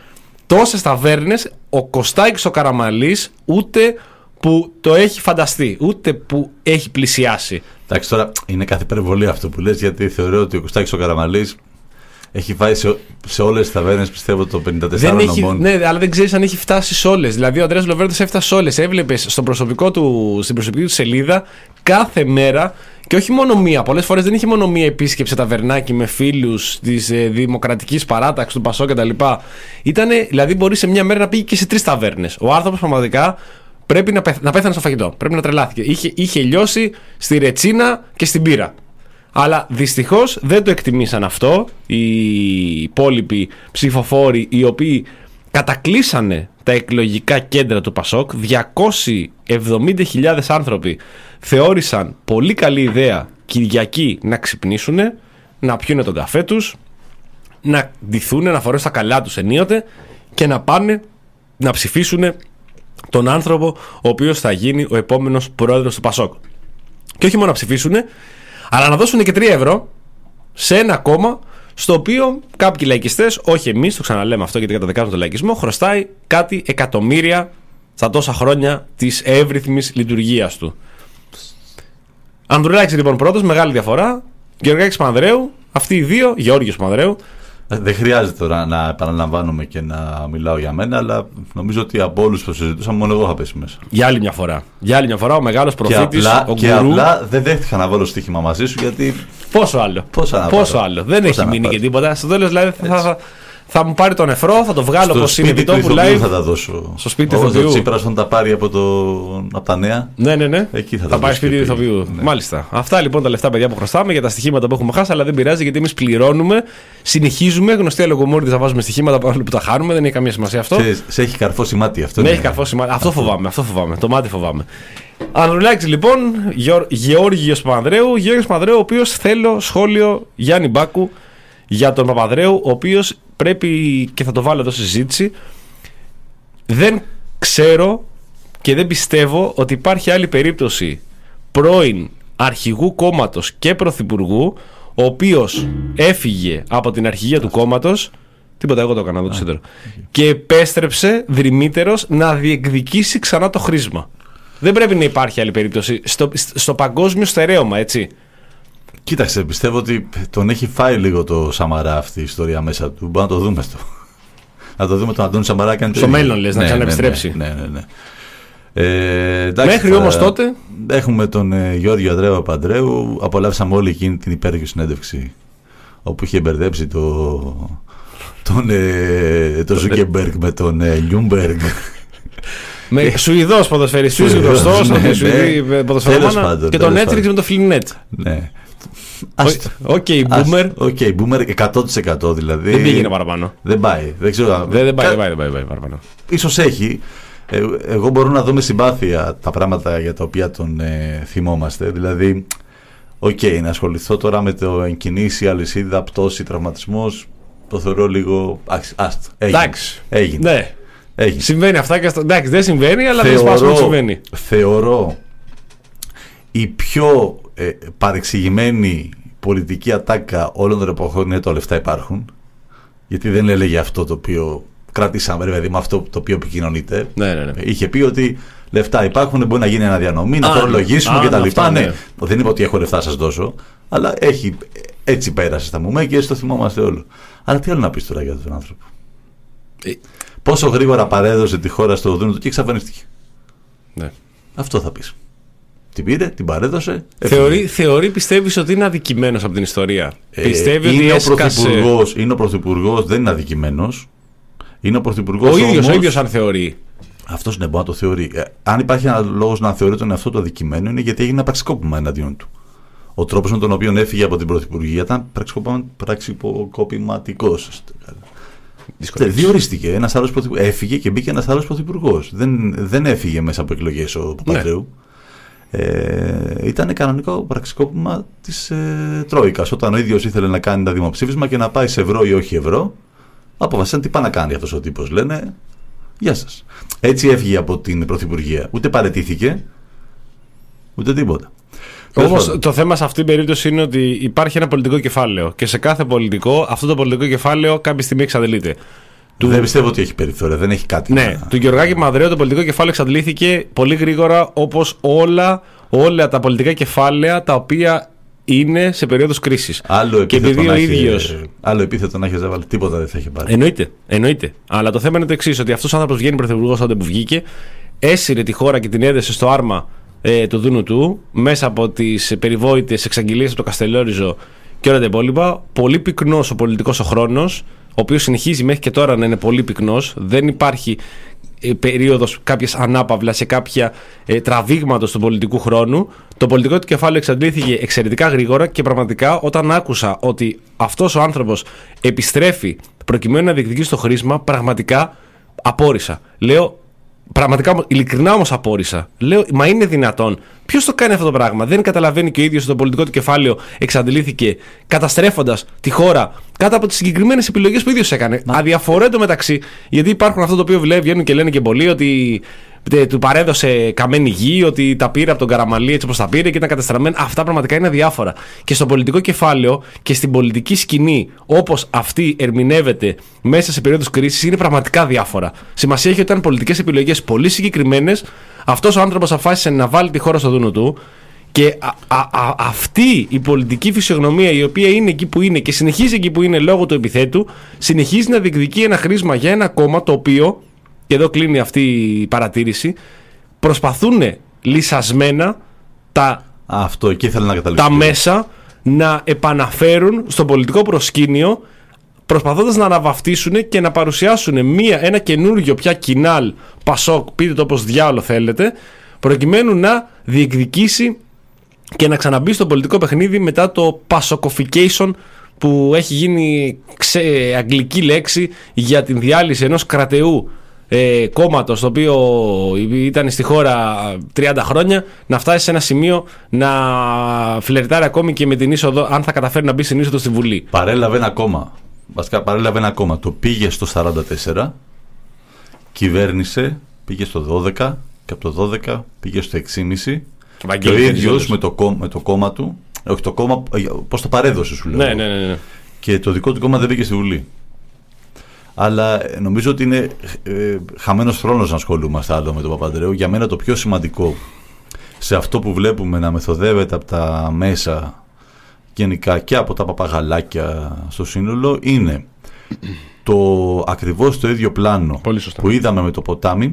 Τόσες ταβέρνες ο Κωστάκης ο Καραμανλής ούτε που το έχει φανταστεί, ούτε που έχει πλησιάσει. Εντάξει, τώρα είναι κάθε υπερβολή αυτό που λες, γιατί θεωρώ ότι ο Κωστάκης ο Καραμανλής έχει φάει σε, σε όλες τις ταβέρνες, πιστεύω, το πενήντα τέσσερα νομών. Ναι, αλλά δεν ξέρεις αν έχει φτάσει σε όλες. Δηλαδή, ο Ανδρέας Λοβέρδος έφτασε σε όλες. Έβλεπες στο προσωπικό του, στην προσωπική του σελίδα κάθε μέρα. Και όχι μόνο μία. Πολλές φορές δεν είχε μόνο μία επίσκεψη σε ταβερνάκι με φίλους της ε, Δημοκρατικής Παράταξης, του Πασό κτλ. Ήτανε, δηλαδή, μπορεί σε μία μέρα να πήγε και σε τρεις ταβέρνες. Ο άνθρωπος πραγματικά πρέπει να, πεθ, να πέθανε στο φαγητό. Πρέπει να τρελάθηκε. Είχε, είχε λιώσει στη ρετσίνα και στην πύρα. Αλλά δυστυχώς δεν το εκτιμήσαν αυτό οι υπόλοιποι ψηφοφόροι, οι οποίοι κατακλείσανε τα εκλογικά κέντρα του Πασόκ. διακόσιες εβδομήντα χιλιάδες άνθρωποι θεώρησαν πολύ καλή ιδέα Κυριακή να ξυπνήσουν, να πιούνε τον καφέ τους, να ντυθούν, να φορέσουν τα καλά τους ενίοτε και να πάνε να ψηφίσουν τον άνθρωπο ο οποίος θα γίνει ο επόμενος πρόεδρος του Πασόκ. Και όχι μόνο να ψηφίσουν, αλλά να δώσουν και τρία ευρώ σε ένα κόμμα στο οποίο κάποιοι λαϊκιστές, όχι εμείς, το ξαναλέμε αυτό γιατί καταδικάζουμε τον λαϊκισμό, χρωστάει κάτι εκατομμύρια στα τόσα χρόνια της εύρυθμης λειτουργίας του. Ανδρουλάκης λοιπόν πρώτος, μεγάλη διαφορά. Γεωργάκης Παπανδρέου, αυτοί οι δύο, Γεώργιος Παπανδρέου. Δεν χρειάζεται τώρα να επαναλαμβάνομαι και να μιλάω για μένα, αλλά νομίζω ότι από όλους που συζητούσαμε, μόνο εγώ θα πέσει μέσα. Για άλλη μια φορά. Για άλλη μια φορά, ο μεγάλος προφήτης, και απλά, ο και γκουρού. απλά δεν δέχτηκα να βάλω στοίχημα μαζί σου, γιατί. Πόσο άλλο. Πόσο, Πόσο άλλο. Δεν Πόσο έχει μείνει και τίποτα. Στο τέλος δηλαδή θα, θα, θα μου πάρει τον νεφρό, θα το βγάλω όπως είναι επιτόπου live. Θα τα δώσω. Στο σπίτι του ηθοποιού. ηθοποιού. Ο Τσίπρας όταν τα πάρει από, το, από τα νέα. Ναι, ναι, ναι. Εκεί θα, θα πάει σπίτι του ηθοποιού. Ναι. Μάλιστα. Αυτά λοιπόν τα λεφτά, παιδιά, που χρωστάμε για τα στοιχήματα που έχουμε χάσει, αλλά δεν πειράζει γιατί εμείς πληρώνουμε, συνεχίζουμε. Γνωστή αλογομούρδη θα βάζουμε στοιχήματα παρόλο που τα χάνουμε, δεν έχει καμία σημασία αυτό. Σε, σε έχει καρφώσει μάτι αυτό. Ναι, έχει καρφώσει μάτι. Αυτό φοβάμαι, αυτό φοβάμαι. Το μάτι φοβάμαι. Ανδρουλάκης λοιπόν, Γεώργιος Παπανδρέου. Γεώργιος Παπανδρέου, ο οποίος θέλω σχόλιο Γιάννη Μπάκου για τον Παπανδρέου, ο οποίος πρέπει, και θα το βάλω εδώ στη συζήτηση, δεν ξέρω και δεν πιστεύω ότι υπάρχει άλλη περίπτωση πρώην αρχηγού κόμματος και πρωθυπουργού, ο οποίος έφυγε από την αρχηγία του κόμματος, τίποτα, εγώ το έκανα εδώ το σύντερο, και επέστρεψε δρυμύτερος να διεκδικήσει ξανά το χρήσμα. Δεν πρέπει να υπάρχει άλλη περίπτωση στο, στο παγκόσμιο στερέωμα, έτσι. Κοίταξε, πιστεύω ότι τον έχει φάει λίγο το Σαμαρά αυτή η ιστορία μέσα του. Μπορούμε να το δούμε αυτό. Να το δούμε τον Αντώνη Σαμαρά και αν στο μέλλον, λες, ναι, να ξαναεπιστρέψει. Ναι, ναι, ναι. Ε, εντάξει, μέχρι θα, όμως τότε. Έχουμε τον ε, Γιώργιο Ανδρέα Παπανδρέου. Απολαύσαμε όλη εκείνη την υπέροχη συνέντευξη όπου είχε μπερδέψει το, τον ε, το Ζούκεμπεργκ με τον ε, Λιούμπεργκ. Με Σουηδός ποδοσφαιριστής, γνωστός, ποδοσφαιρομάνα, και τον έτσριξε με το Φλινέτ. Ναι. Οκ, boomer. Οκ, boomer εκατό τοις εκατό δηλαδή. Δεν πήγαινε παραπάνω. Δεν πάει. Δεν ξέρω. Δεν πάει, δεν πάει, δεν πάει παραπάνω. Ίσως έχει. Εγώ μπορώ να δω με συμπάθεια τα πράγματα για τα οποία τον ε, θυμόμαστε. Δηλαδή, Οκ, okay, να ασχοληθώ τώρα με το εγκινήσει, αλυσίδα, πτώση, τραυματισμός. Το θεωρώ λίγο. Άστο. Έγινε. Εντάξει. Έγινε. Ναι. Έγινε. Συμβαίνει αυτά και στο. Εντάξει, δεν συμβαίνει, αλλά δεν σπάσουμε ότι συμβαίνει. Θεωρώ η πιο ε, παρεξηγημένη πολιτική ατάκα όλων των εποχών είναι το λεφτά υπάρχουν. Γιατί δεν έλεγε αυτό το οποίο κρατήσαμε, ρε παιδί, με αυτό το οποίο επικοινωνείται. Ναι, ναι, ναι. Είχε πει ότι λεφτά υπάρχουν, μπορεί να γίνει αναδιανομή, να φορολογήσουμε κτλ. Ναι. Ναι. Δεν είπα ότι έχω λεφτά, σας δώσω, αλλά έχει, έτσι πέρασε στα μουμέ και έτσι το θυμόμαστε όλο. Αλλά τι άλλο να πεις τώρα για τον άνθρωπο. Ε... Πόσο γρήγορα παρέδωσε τη χώρα στο δούνο του και εξαφανίστηκε. Ναι. Αυτό θα πεις. Την πήρε, την παρέδωσε. Θεωρεί, θεωρεί πιστεύεις ότι είναι αδικημένος από την ιστορία. Ε, Πιστεύει είναι, ότι ο έσκασε... είναι ο πρωθυπουργός, δεν είναι αδικημένος. Είναι ο πρωθυπουργός. Ο ίδιος, όμως, ο ίδιος αν θεωρεί. Αυτός ναι, μπορεί να το θεωρεί. Ε, αν υπάρχει ένα λόγος να θεωρεί τον εαυτό του αδικημένο, είναι γιατί έγινε ένα πραξικόπημα εναντίον του. Ο τρόπος με τον οποίο έφυγε από την πρωθυπουργία ήταν πραξικοπηματικός. Διορίστηκε ένας άλλος πρωθυπουργός. Έφυγε και μπήκε ένας άλλος πρωθυπουργός. Δεν, δεν έφυγε μέσα από εκλογές ο Παπανδρέου. Ναι. Ε, ήταν κανονικό πραξικόπημα της ε, Τρόικας. Όταν ο ίδιος ήθελε να κάνει ένα δημοψήφισμα και να πάει σε ευρώ ή όχι ευρώ, αποφασίσαν τι πάει να κάνει αυτός ο τύπος. Λένε γεια σας. Έτσι έφυγε από την πρωθυπουργία. Ούτε παραιτήθηκε, ούτε τίποτα. Όμως το θέμα σε αυτήν την περίπτωση είναι ότι υπάρχει ένα πολιτικό κεφάλαιο και σε κάθε πολιτικό αυτό το πολιτικό κεφάλαιο κάποια στιγμή εξαντλείται. Του... Δεν πιστεύω ότι έχει περιθώρια, δεν έχει κάτι. Ναι, να... του Γεωργάκη Παπανδρέου το πολιτικό κεφάλαιο εξαντλήθηκε πολύ γρήγορα, όπως όλα, όλα τα πολιτικά κεφάλαια τα οποία είναι σε περίοδους κρίσης. Άλλο και επειδή ο ίδιος. Άλλο επίθετο να έχει βάλει, τίποτα δεν θα έχει πάρει. Εννοείται, εννοείται. Αλλά το θέμα είναι το εξής: ότι αυτός ο άνθρωπος βγαίνει πρωθυπουργός τότε που βγήκε, έσυρε τη χώρα και την έδεσε στο άρμα ε, του Δούνου του μέσα από τις περιβόητες εξαγγελίες από το Καστελόριζο και όλα τα υπόλοιπα. Πολύ πυκνός ο πολιτικός ο χρόνος, ο οποίος συνεχίζει μέχρι και τώρα να είναι πολύ πυκνός. Δεν υπάρχει ε, περίοδος κάποιας ανάπαυλας σε κάποια ε, τραβήγματος του πολιτικού χρόνου. Το πολιτικό του κεφάλαιο εξαντλήθηκε εξαιρετικά γρήγορα και πραγματικά όταν άκουσα ότι αυτός ο άνθρωπος επιστρέφει προκειμένου να διεκδικήσει το χρήσμα, πραγματικά απόρρισα. Λέω, πραγματικά, ειλικρινά όμως απόρρισα. Λέω, μα είναι δυνατόν. Ποιος το κάνει αυτό το πράγμα? Δεν καταλαβαίνει και ο ίδιος ότι το πολιτικό του κεφάλαιο εξαντλήθηκε καταστρέφοντας τη χώρα κάτω από τις συγκεκριμένες επιλογές που ο ίδιος έκανε. Αδιαφορώ εντωμεταξύ, γιατί υπάρχουν αυτό το οποίο βγαίνουν και λένε και πολλοί ότι του παρέδωσε καμένη γη, ότι τα πήρε από τον Καραμαλή έτσι όπως τα πήρε και ήταν κατεστραμμένα. Αυτά πραγματικά είναι αδιάφορα. Και στο πολιτικό κεφάλαιο και στην πολιτική σκηνή, όπως αυτή ερμηνεύεται μέσα σε περίοδους κρίσης, είναι πραγματικά διάφορα. Σημασία έχει ότι ήταν πολιτικές επιλογές πολύ συγκεκριμένες. Αυτός ο άνθρωπος αποφάσισε να βάλει τη χώρα στο δούνο του. Και α, α, α, αυτή η πολιτική φυσιογνωμία, η οποία είναι εκεί που είναι και συνεχίζει εκεί που είναι λόγω του επιθέτου, συνεχίζει να διεκδικεί ένα χρήσμα για ένα κόμμα το οποίο, και εδώ κλείνει αυτή η παρατήρηση, προσπαθούν λυσασμένα τα, Αυτό, εκεί ήθελα να τα μέσα να επαναφέρουν στο πολιτικό προσκήνιο, προσπαθώντας να αναβαφτίσουν και να παρουσιάσουν μία, ένα καινούργιο πια κοινάλ, Πασόκ, πείτε το όπως διάολο θέλετε, προκειμένου να διεκδικήσει και να ξαναμπεί στο πολιτικό παιχνίδι μετά το Pasokification, που έχει γίνει ξε, αγγλική λέξη για την διάλυση ενός κρατεού ε, κόμματος το οποίο ήταν στη χώρα τριάντα χρόνια, να φτάσει σε ένα σημείο να φλερτάρει ακόμη και με την είσοδο, αν θα καταφέρει να μπει στην είσοδο στη Βουλή. Παρέλαβε ένα κόμμα. Βασικά παρέλαβε ένα κόμμα. Το πήγε στο σαράντα τέσσερα, κυβέρνησε, πήγε στο δώδεκα και από το δώδεκα πήγε στο έξι κόμμα πέντε. Και ο ίδιος με, με το κόμμα του, όχι το κόμμα, πώς το παρέδωσε σου λέω. Ναι, ναι, ναι, ναι. Και το δικό του κόμμα δεν πήγε στη Βουλή. Αλλά νομίζω ότι είναι ε, χαμένος χρόνος να ασχολούμαστε άλλο με τον Παπανδρέου. Για μένα το πιο σημαντικό σε αυτό που βλέπουμε να μεθοδεύεται από τα μέσα γενικά και από τα παπαγαλάκια στο σύνολο είναι το ακριβώς το ίδιο πλάνο που είδαμε με το ποτάμι,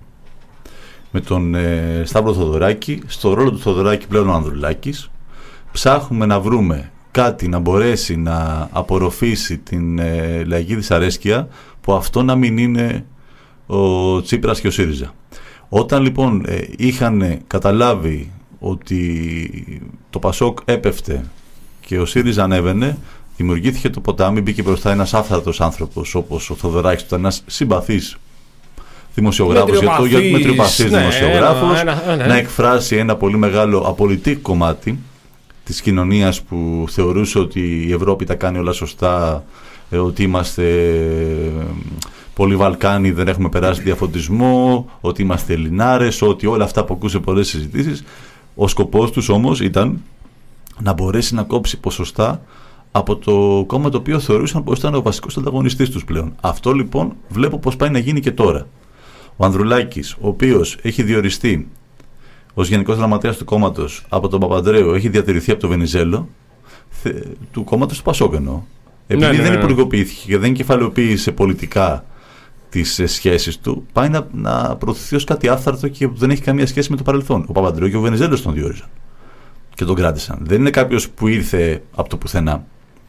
με τον ε, Σταύρο Θοδωράκη. Στο ρόλο του Θοδωράκη πλέον ο Ανδρουλάκης. Ψάχνουμε να βρούμε κάτι να μπορέσει να απορροφήσει την ε, λαϊκή δυσαρέσκεια, που αυτό να μην είναι ο Τσίπρας και ο ΣΥΡΙΖΑ. Όταν λοιπόν ε, είχαν καταλάβει ότι το Πασόκ έπεφτε και ο ΣΥΡΙΖΑ ανέβαινε, δημιουργήθηκε το ποτάμι, μπήκε μπροστά ένας άφθαρτος άνθρωπος όπως ο Θοδωράκης, που ήταν ένας συμπαθής δημοσιογράφος, για το μετριοπαθής ναι, δημοσιογράφος, ένα, ένα, ένα, ένα. να εκφράσει ένα πολύ μεγάλο απολυτικό κομμάτι της κοινωνίας που θεωρούσε ότι η Ευρώπη τα κάνει όλα σωστά, ότι είμαστε πολλοί Βαλκάνοι, δεν έχουμε περάσει διαφωτισμό, ότι είμαστε Ελληνάρες, ότι όλα αυτά που ακούσε πολλές συζητήσεις. Ο σκοπός τους όμως ήταν να μπορέσει να κόψει ποσοστά από το κόμμα το οποίο θεωρούσαν πως ήταν ο βασικός ανταγωνιστής τους πλέον. Αυτό λοιπόν βλέπω πως πάει να γίνει και τώρα. Ο Ανδρουλάκης, ο οποίος έχει διοριστεί ως Γενικός Γραμματέας του κόμματος από τον Παπανδρέου, έχει διατηρηθεί από τον Βενιζέλο, θε, του κόμματος του Πασόκ εννοώ. Επειδή ναι, ναι, ναι. δεν υπουργοποιήθηκε και δεν κεφαλαιοποίησε πολιτικά τις σχέσεις του, πάει να, να προωθηθεί ως κάτι άφθαρτο και δεν έχει καμία σχέση με το παρελθόν. Ο Παπανδρέου και ο Βενιζέλος τον διόριζαν και τον κράτησαν. Δεν είναι κάποιος που ήρθε από το πουθενά.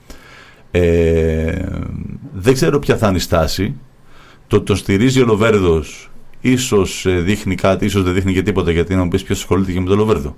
Ε, δεν ξέρω ποια θα είναι η στάση. Το τον στηρίζει ο Λοβέρδος ίσως δείχνει κάτι, ίσως δεν δείχνει και τίποτα, γιατί να μου πεις ποιος ασχολείται και με τον Λοβέρδο.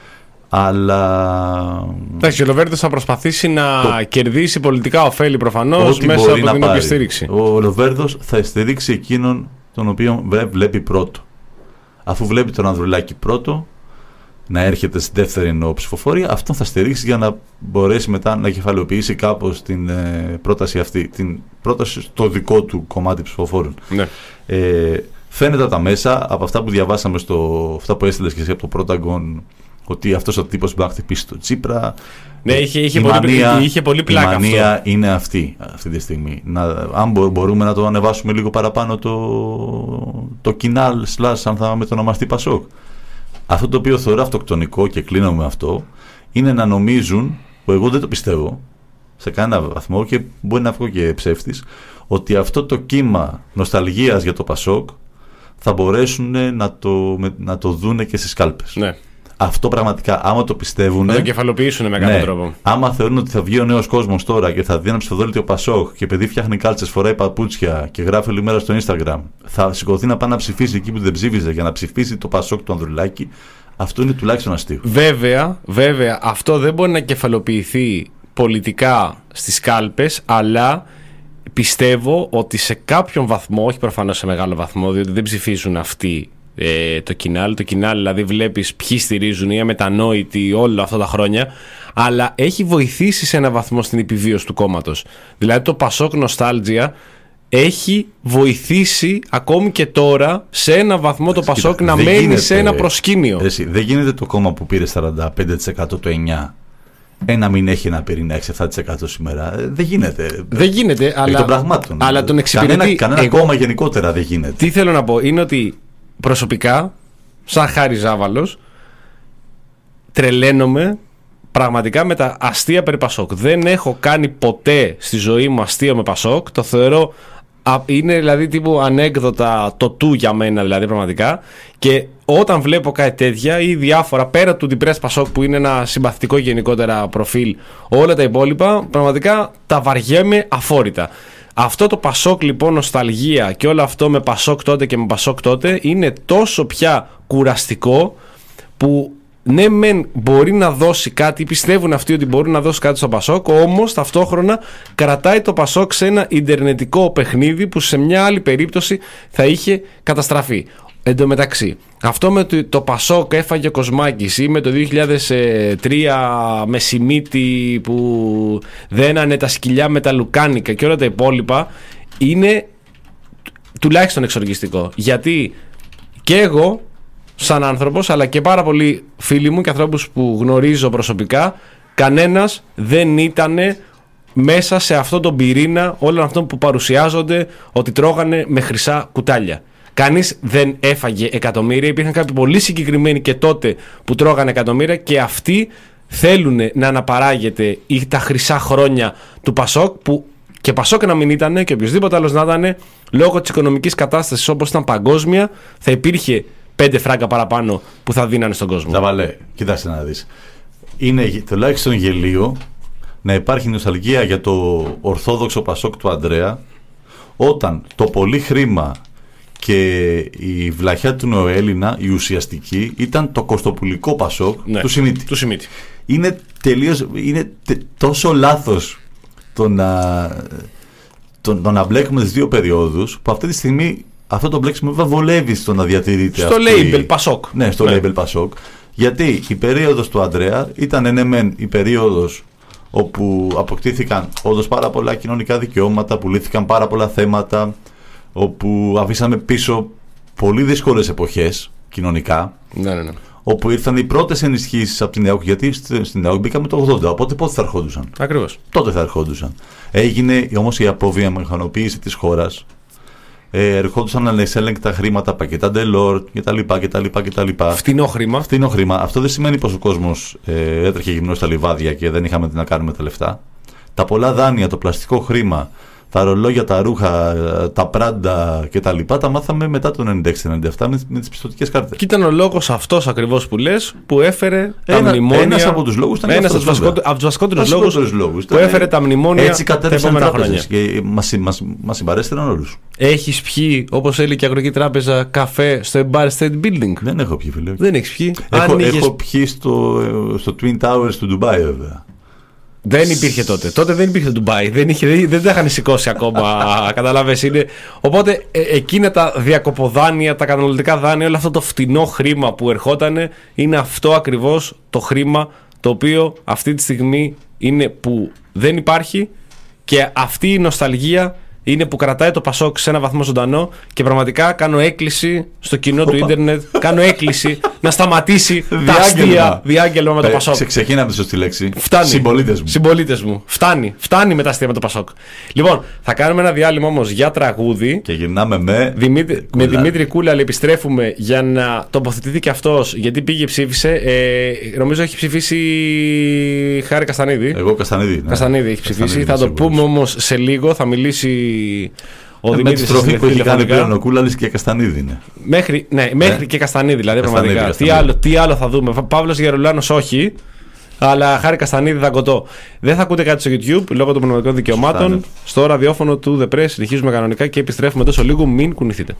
Αλλά. Εντάξει, ο Λοβέρδος θα προσπαθήσει να το... κερδίσει πολιτικά ωφέλη προφανώς μέσα από την όποια στήριξη. Ο Λοβέρδος θα στηρίξει εκείνον τον οποίο βλέπει πρώτο. Αφού βλέπει τον Ανδρουλάκη πρώτο να έρχεται στη δεύτερη ψηφοφορία, αυτόν θα στηρίξει για να μπορέσει μετά να κεφαλαιοποιήσει κάπως την ε, πρόταση αυτή, την πρόταση στο δικό του κομμάτι ψηφοφόρων. Ναι. Ε, φαίνεται τα μέσα από αυτά που διαβάσαμε, στο, αυτά που έστειλες και εσύ από το Prontagon, ότι αυτός ο τύπος μπορεί να χτυπήσει το Τσίπρα. Ναι, είχε, είχε, πολύ, μανία, είχε πολύ πλάκα. Η μανία αυτό. είναι αυτή αυτή τη στιγμή. Να, αν μπορούμε να το ανεβάσουμε λίγο παραπάνω το, το κοινάλ, slash, αν θα μετονομαστεί Πασόκ. Αυτό το οποίο θεωρώ αυτοκτονικό, και κλείνω με αυτό, είναι να νομίζουν, που εγώ δεν το πιστεύω σε κανένα βαθμό και μπορεί να βγω και ψεύτης, ότι αυτό το κύμα νοσταλγίας για το Πασόκ θα μπορέσουν να το, να το δούνε και στις κάλπες. Ναι. Αυτό πραγματικά, άμα το πιστεύουν. Να το κεφαλοποιήσουν με κάποιο ναι, τρόπο. Άμα θεωρούν ότι θα βγει ο νέος κόσμος τώρα και θα δει ένα ψηφοδέλτιο Πασόκ και επειδή φτιάχνει κάλτσες, φοράει παπούτσια και γράφει όλη μέρα στο Instagram, θα σηκωθεί να πάει να ψηφίσει εκεί που δεν ψήφιζε για να ψηφίσει το Πασόκ του Ανδρουλάκη, αυτό είναι τουλάχιστον αστείο. Βέβαια, βέβαια, αυτό δεν μπορεί να κεφαλοποιηθεί πολιτικά στις κάλπες, αλλά πιστεύω ότι σε κάποιον βαθμό, όχι προφανώς σε μεγάλο βαθμό, διότι δεν ψηφίζουν αυτοί ε, το κοινάλ. Το κοινάλ, δηλαδή, βλέπεις ποιοι στηρίζουν, οι αμετανόητοι όλα αυτά τα χρόνια, αλλά έχει βοηθήσει σε έναν βαθμό στην επιβίωση του κόμματος. Δηλαδή, το Πασόκ Νοστάλτζια έχει βοηθήσει ακόμη και τώρα σε έναν βαθμό το Πασόκ Κοίτα, να μένει γίνεται, σε ένα προσκήνιο. Εσύ, δεν γίνεται το κόμμα που πήρε σαράντα πέντε τοις εκατό το εννιά ε, να μην έχει ένα πενήντα έξι επτά τοις εκατό σήμερα. Δεν γίνεται. Δεν γίνεται, αλλά, των πραγμάτων. αλλά τον εξυπηρετεί. Κανένα, κανένα εγώ, κόμμα γενικότερα δεν γίνεται. Τι θέλω να πω είναι ότι προσωπικά, σαν Χάρη Ζάβαλος, τρελαίνομαι πραγματικά με τα αστεία περί Πασόκ. Δεν έχω κάνει ποτέ στη ζωή μου αστείο με Πασόκ. Το θεωρώ, είναι δηλαδή τύπου ανέκδοτα το του για μένα, δηλαδή πραγματικά. Και όταν βλέπω κάτι τέτοια ή διάφορα πέρα του Ντιπρές Πασόκ, που είναι ένα συμπαθητικό γενικότερα προφίλ, όλα τα υπόλοιπα πραγματικά τα βαριέμαι αφόρητα. Αυτό το Πασόκ λοιπόν, νοσταλγία και όλο αυτό με Πασόκ τότε και με Πασόκ τότε είναι τόσο πια κουραστικό, που ναι μεν μπορεί να δώσει κάτι, πιστεύουν αυτοί ότι μπορεί να δώσει κάτι στο Πασόκ, όμως ταυτόχρονα κρατάει το Πασόκ σε ένα ιντερνετικό παιχνίδι που σε μια άλλη περίπτωση θα είχε καταστραφεί. Εν τω μεταξύ, αυτό με το, το Πασόκ έφαγε ο Κοσμάκης, ή με το δύο χιλιάδες τρία με Σιμίτη που δένανε τα σκυλιά με τα λουκάνικα και όλα τα υπόλοιπα, είναι τουλάχιστον εξοργιστικό. Γιατί και εγώ σαν άνθρωπος, αλλά και πάρα πολλοί φίλοι μου και ανθρώπους που γνωρίζω προσωπικά, κανένας δεν ήταν μέσα σε αυτόν τον πυρήνα όλων αυτών που παρουσιάζονται ότι τρώγανε με χρυσά κουτάλια. Κανείς δεν έφαγε εκατομμύρια. Υπήρχαν κάποιοι πολύ συγκεκριμένοι και τότε που τρώγανε εκατομμύρια, και αυτοί θέλουν να αναπαράγεται τα χρυσά χρόνια του Πασόκ, που και Πασόκ να μην ήταν και οποιοδήποτε άλλος να ήταν, λόγω της οικονομικής κατάστασης όπως ήταν παγκόσμια, θα υπήρχε πέντε φράγκα παραπάνω που θα δίνανε στον κόσμο. Ζαβαλέ, κοιτάξτε να δεις. Είναι τουλάχιστον γελίο να υπάρχει νοσταλγία για το ορθόδοξο Πασόκ του Ανδρέα, όταν το πολύ χρήμα και η βλαχιά του Νεοέλληνα, η ουσιαστική, ήταν το κοστοπουλικό Πασόκ, ναι, του Σιμίτη. Του Σιμίτη. Είναι τελείως, είναι τε, τόσο λάθος το να, το, το να μπλέκουμε τις δύο περιόδους, που αυτή τη στιγμή αυτό το μπλέξιμο βολεύει στο να διατηρείται. Στο label Πασόκ. Ναι, στο ναι. label Πασόκ. Γιατί η περίοδος του Ανδρέα ήταν ναι μεν η περίοδος όπου αποκτήθηκαν όντως πάρα πολλά κοινωνικά δικαιώματα, που λύθηκαν πάρα πολλά θέματα, όπου αφήσαμε πίσω πολύ δύσκολες εποχές κοινωνικά. Ναι, ναι, ναι. Όπου ήρθαν οι πρώτες ενισχύσεις από την ΕΟΚ, γιατί στην ΕΟΚ μπήκαμε το ογδόντα, οπότε πότε θα ερχόντουσαν. Ακριβώς. Τότε θα ερχόντουσαν. Έγινε όμως η αποβιομηχανοποίηση της χώρας. Ε, ερχόντουσαν ανεξέλεγκτα χρήματα, πακέτα Delors κτλ. Φτηνό χρήμα. Φτηνό χρήμα. Αυτό δεν σημαίνει πως ο κόσμος ε, έτρεχε γυμνός στα λιβάδια και δεν είχαμε τι να κάνουμε τα λεφτά. Τα πολλά δάνεια, το πλαστικό χρήμα, τα ρολόγια, τα ρούχα, τα πράντα κτλ. Τα, τα μάθαμε μετά το ενενήντα έξι ενενήντα επτά με, με τις πιστωτικές κάρτες. Και ήταν ο λόγος αυτός ακριβώς που λες που έφερε Ένα, τα μνημόνια. Ένας από τους λόγους ήταν ένας αυτός, από τους βασικότερους λόγους, λόγους που έφερε τα μνημόνια. Έτσι κατέρευσαν τα τράπεζες και μας, μας, μας συμπαρέστηραν όλους. Έχεις πιει, όπως έλεγε και η Αγροτική Τράπεζα, καφέ στο Empire State Building? Δεν έχω πιει, φίλε. Δεν έχεις πιει. Έχω, Άνοιγες... έχω πιει στο, στο Twin Towers του Ντουμπάι, βέβαια. Δεν υπήρχε τότε. Τότε δεν υπήρχε το Ντουμπάι. Δεν, είχε, δεν τα είχαν σηκώσει ακόμα. Καταλάβες. Είναι. Οπότε ε, εκείνα τα διακοποδάνεια, τα καταναλωτικά δάνεια, όλο αυτό το φτηνό χρήμα που ερχόταν, είναι αυτό ακριβώς το χρήμα το οποίο αυτή τη στιγμή είναι που δεν υπάρχει, και αυτή η νοσταλγία είναι που κρατάει το Πασόκ σε ένα βαθμό ζωντανό, και πραγματικά κάνω έκκληση στο κοινό του ίντερνετ, κάνω έκκληση να σταματήσει τα αστεία διάγγελμα με το Πασόκ. Ξε, ξεκίνα από τη σωστή λέξη. Φτάνει. Συμπολίτες μου. Συμπολίτες μου. Φτάνει. Φτάνει με τα αστεία με το Πασόκ. Λοιπόν, θα κάνουμε ένα διάλειμμα όμως για τραγούδι. Και γυρνάμε με, Δημήτρη, με Δημήτρη Κούλαλη επιστρέφουμε για να τοποθετηθεί και αυτός, γιατί πήγε ψήφισε. Ε, νομίζω έχει ψηφίσει Χάρη Καστανίδη. Εγώ Καστανίδη. Ναι. Καστανίδη έχει ψηφίσει. Καστανίδη, θα το σίγουρος. πούμε όμως σε λίγο. Θα μιλήσει ο ε, Δημήτρης. Με τη στροφή που έχει κάνει πλέον ο Κούλαλης και Καστανίδη είναι. Μέχρι, ναι, μέχρι ε? και Καστανίδη δηλαδή. Καστανίδη, πραγματικά. Καστανίδη. Τι, άλλο, τι άλλο θα δούμε. Παύλος Γερολάνος όχι. Αλλά Χάρη Καστανίδη δαγκωτό. Δεν θα ακούτε κάτι στο YouTube λόγω των πνευματικών δικαιωμάτων. Στο ραδιόφωνο του The Press συνεχίζουμε κανονικά και επιστρέφουμε τόσο λίγο. Μην κουνηθείτε.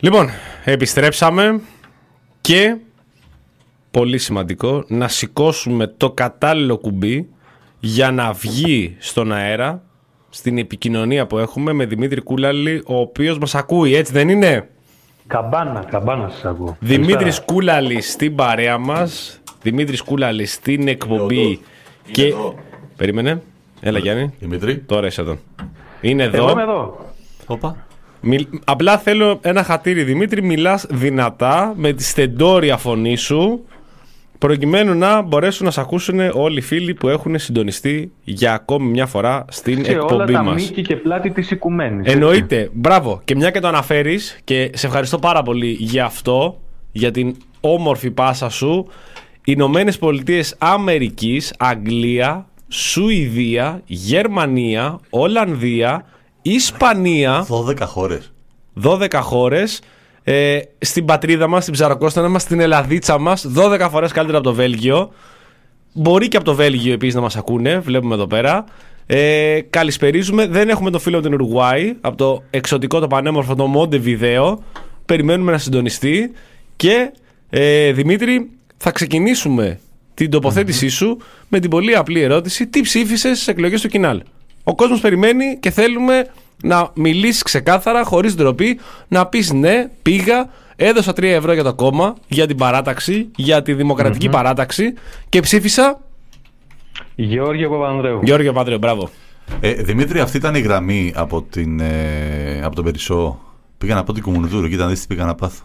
Λοιπόν, επιστρέψαμε και πολύ σημαντικό να σηκώσουμε το κατάλληλο κουμπί για να βγει στον αέρα στην επικοινωνία που έχουμε με Δημήτρη Κούλαλη, ο οποίος μας ακούει, έτσι δεν είναι? Καμπάνα, καμπάνα σας ακούω. Δημήτρης Κούλαλης στην παρέα μας, Δημήτρης Κούλαλης στην εκπομπή και... Εδώ. Περίμενε, έλα Γιάννη. Δημήτρη. Τώρα είσαι εδώ. Είναι εδώ. Εγώ είμαι εδώ. Οπα. Μιλ... Απλά θέλω ένα χατήρι, Δημήτρη, μιλάς δυνατά με τη στεντόρια φωνή σου, προκειμένου να μπορέσουν να σε ακούσουν όλοι οι φίλοι που έχουν συντονιστεί για ακόμη μια φορά στην σε εκπομπή όλα τα μας. μήκη και πλάτη της οικουμένης. Εννοείται. Μπράβο. Και μια και το αναφέρεις και σε ευχαριστώ πάρα πολύ για αυτό, για την όμορφη πάσα σου. Ηνωμένες Πολιτείες Αμερικής, Αγγλία, Σουηδία, Γερμανία, Ολλανδία, Ισπανία. δώδεκα χώρες. δώδεκα χώρες. Ε, στην πατρίδα μας, στην Ψαροκόστανα μας, στην Ελλαδίτσα μας, δώδεκα φορές καλύτερα από το Βέλγιο. Μπορεί και από το Βέλγιο επίσης να μας ακούνε, βλέπουμε εδώ πέρα. Ε, καλησπερίζουμε. Δεν έχουμε τον φίλο από την Ουρουάη, από το εξωτικό, το πανέμορφο, το Μόντεβιδέο. Περιμένουμε να συντονιστεί. Και ε, Δημήτρη, θα ξεκινήσουμε την τοποθέτησή σου με την πολύ απλή ερώτηση: τι ψήφισες στις εκλογές του Κινάλ? Ο κόσμος περιμένει και θέλουμε να μιλήσεις ξεκάθαρα, χωρίς ντροπή, να πεις ναι, πήγα, έδωσα τρία ευρώ για το κόμμα, για την παράταξη, για τη δημοκρατική mm-hmm. παράταξη και ψήφισα Γεώργιο Παπανδρέου. Γεώργιο Παπανδρέου, μπράβο. Ε, Δημήτρη, αυτή ήταν η γραμμή από, την, ε, από τον Περισσό. Πήγα να πω την Κουμουνδούρου, κοίτα να δεις τι πήγα να πάθω.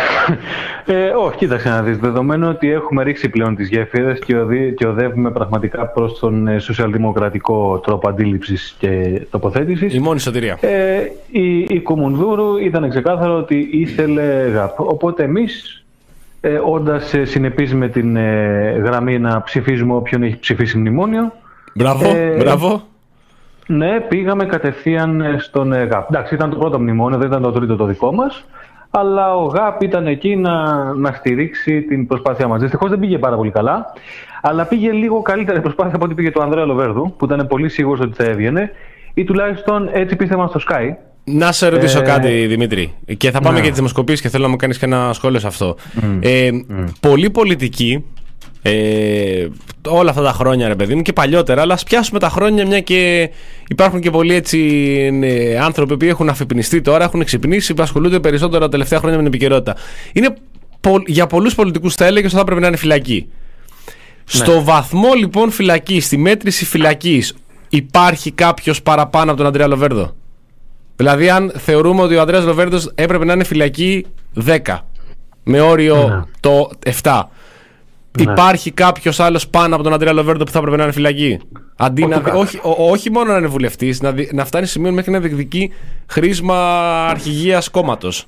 Ε, όχι, κοίταξε να δεις. Δεδομένου ότι έχουμε ρίξει πλέον τις γέφυρες και, οδη, και οδεύουμε πραγματικά προς τον ε, σοσιαλδημοκρατικό τρόπο αντίληψης και τοποθέτησης. Η μόνη σωτηρία. Ε, η, η Κουμουνδούρου ήταν ξεκάθαρο ότι ήθελε ΓΑΠ. Οπότε εμείς, ε, όντας ε, συνεπείς με την ε, γραμμή να ψηφίζουμε όποιον έχει ψηφίσει μνημόνιο. Μπράβο, ε, μπράβο. Ναι, πήγαμε κατευθείαν στον ε, ΓΑΠ. Εντάξει, ήταν το πρώτο μνημόνιο, δεν ήταν το τρίτο το δικό μας. Αλλά ο ΓΑΠ ήταν εκεί να, να στηρίξει την προσπάθειά μας. Δυστυχώς δεν πήγε πάρα πολύ καλά, αλλά πήγε λίγο καλύτερη προσπάθεια από ό,τι πήγε του Ανδρέα Λοβέρδου, που ήταν πολύ σίγουρος ότι θα έβγαινε, ή τουλάχιστον έτσι πίστευαν στο Sky. Να σε ρωτήσω ε... κάτι, Δημήτρη, και θα πάμε ναι. και τις δημοσκοπήσεις και θέλω να μου κάνεις και ένα σχόλιο σε αυτό. Mm. Ε, mm. Πολλοί πολιτικοί, ε, όλα αυτά τα χρόνια, ρε παιδί μου, και παλιότερα, αλλά ας πιάσουμε τα χρόνια, μια και υπάρχουν και πολλοί έτσι ε, άνθρωποι που έχουν αφυπνιστεί τώρα, έχουν ξυπνήσει, που ασχολούνται περισσότερο τα τελευταία χρόνια με την επικαιρότητα. Είναι πο, για πολλούς πολιτικούς θα έλεγε ότι θα πρέπει να είναι φυλακή. Ναι. Στο βαθμό λοιπόν φυλακή, στη μέτρηση φυλακής, υπάρχει κάποιος παραπάνω από τον Ανδρέα Λοβέρδο? Δηλαδή, αν θεωρούμε ότι ο Ανδρέας Λοβέρδος έπρεπε να είναι φυλακή δέκα, με όριο ναι. το επτά. Ναι. Υπάρχει κάποιος άλλος πάνω από τον Ανδρέα Λοβέρδο που θα έπρεπε να είναι φυλακή? Αντί όχι, να, όχι, ό, όχι μόνο να είναι βουλευτής, να, να φτάνει σημείο μέχρι να διεκδικεί χρήσμα αρχηγίας κόμματος.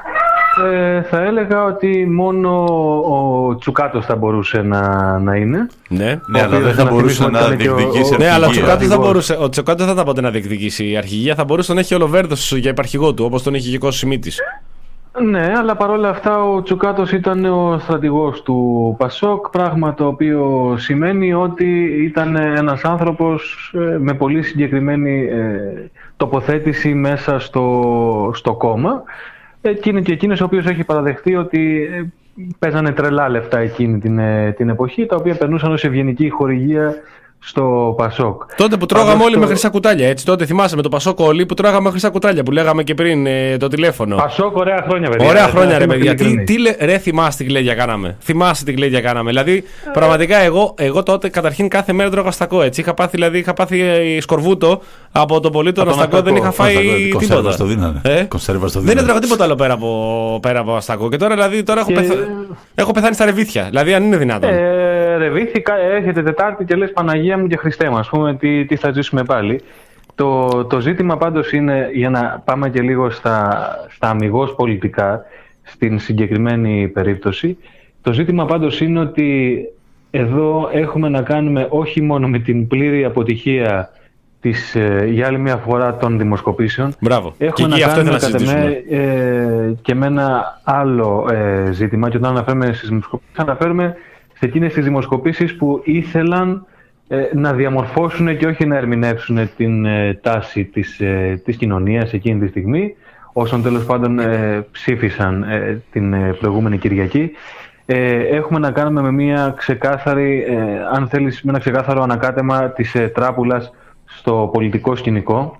Ε, θα έλεγα ότι μόνο ο Τσουκάτος θα μπορούσε να, να είναι. Ναι, ναι, αλλά δεν θα μπορούσε να διεκδικήσει αρχηγία. Ναι, αλλά ο Τσουκάτος θα μπορούσε, ο Τσουκάτος δεν θα ποτέ να διεκδικήσει η αρχηγία. Θα μπορούσε να έχει ο Λοβέρδος για υπαρχηγό του, όπως τον έχει και ο Σιμίτης. Ναι, αλλά παρόλα αυτά ο Τσουκάτος ήταν ο στρατηγός του Πασόκ, πράγμα το οποίο σημαίνει ότι ήταν ένας άνθρωπος με πολύ συγκεκριμένη τοποθέτηση μέσα στο, στο κόμμα. Και είναι και εκείνος ο οποίος έχει παραδεχτεί ότι παίζανε τρελά λεφτά εκείνη την, την εποχή, τα οποία περνούσαν ως ευγενική χορηγία στο Πασόκ. Τότε που τρώγαμε Πάντως όλοι το... με χρυσά κουτάλια, έτσι. Τότε θυμάσαι με το Πασόκ όλοι που τρώγαμε χρυσά κουτάλια που λέγαμε και πριν ε, το τηλέφωνο. Πασόκ, ωραία χρόνια, παιδιά. Ωραία χρόνια, ρε παιδιά. Τι, τι λέ... Ρε, θυμάσαι τι γλέδια κάναμε. Θυμάσαι τι γλέδια κάναμε. Δηλαδή, ε... πραγματικά εγώ, εγώ τότε καταρχήν κάθε μέρα τρώγα αστακό, έτσι. Είχα πάθει, δηλαδή, είχα πάθει σκορβούτο από το πολίτο αστακό, δεν είχα φάει τίποτα. Στο δίνανε. Ε? Κονσέρβα στο δεν έτρωγα τίποτα άλλο πέρα από, πέρα από αστακό. Και τώρα, δηλαδή, τώρα έχω, και... πεθα... έχω πεθάνει στα ρεβίθια. Δηλαδή, αν είναι δυνατόν. Ε, ρεβίθι, έρχεται Τετάρτη και λε Παναγία μου και Χριστέ μου, ας πούμε, τι, τι θα ζήσουμε πάλι. Το, το ζήτημα πάντως είναι, για να πάμε και λίγο στα, στα αμιγώς πολιτικά, στην συγκεκριμένη περίπτωση, το ζήτημα πάντως είναι ότι εδώ έχουμε να κάνουμε όχι μόνο με την πλήρη αποτυχία της, ε, για άλλη μια φορά των δημοσκοπήσεων. Μπράβο. Έχουμε και να κάνουμε κατά με, ε, και με ένα άλλο ε, ζήτημα, και όταν αναφέρουμε στις δημοσκοπήσεις, αναφέρουμε σε εκείνες τις δημοσκοπήσεις που ήθελαν να διαμορφώσουν και όχι να ερμηνεύσουν την ε, τάση της, ε, της κοινωνίας εκείνη τη στιγμή, όσων τέλος πάντων ε, ψήφισαν ε, την ε, προηγούμενη Κυριακή. Ε, έχουμε να κάνουμε με, μια ξεκάθαρη, ε, αν θέλεις, με ένα ξεκάθαρο ανακάτεμα της ε, τράπουλας στο πολιτικό σκηνικό.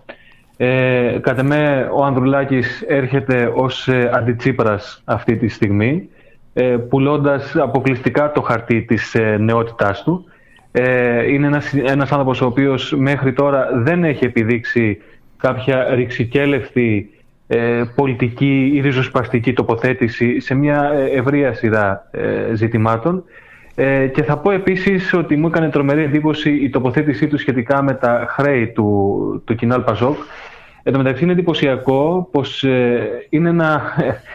Ε, κατ' εμέ, ο Ανδρουλάκης έρχεται ως ε, αντιτσίπρας αυτή τη στιγμή, ε, πουλώντας αποκλειστικά το χαρτί της ε, νεότητάς του. Ε, είναι ένας, ένας άνθρωπος ο οποίος μέχρι τώρα δεν έχει επιδείξει κάποια ρηξικέλευτη ε, πολιτική ή ριζοσπαστική τοποθέτηση σε μια ευρεία σειρά ε, ζητημάτων. Ε, και θα πω επίσης ότι μου έκανε τρομερή εντύπωση η τοποθέτησή του σχετικά με τα χρέη του, του Κινάλ Πασόκ. Εν τω μεταξύ είναι εντυπωσιακό πως ε, είναι ένα,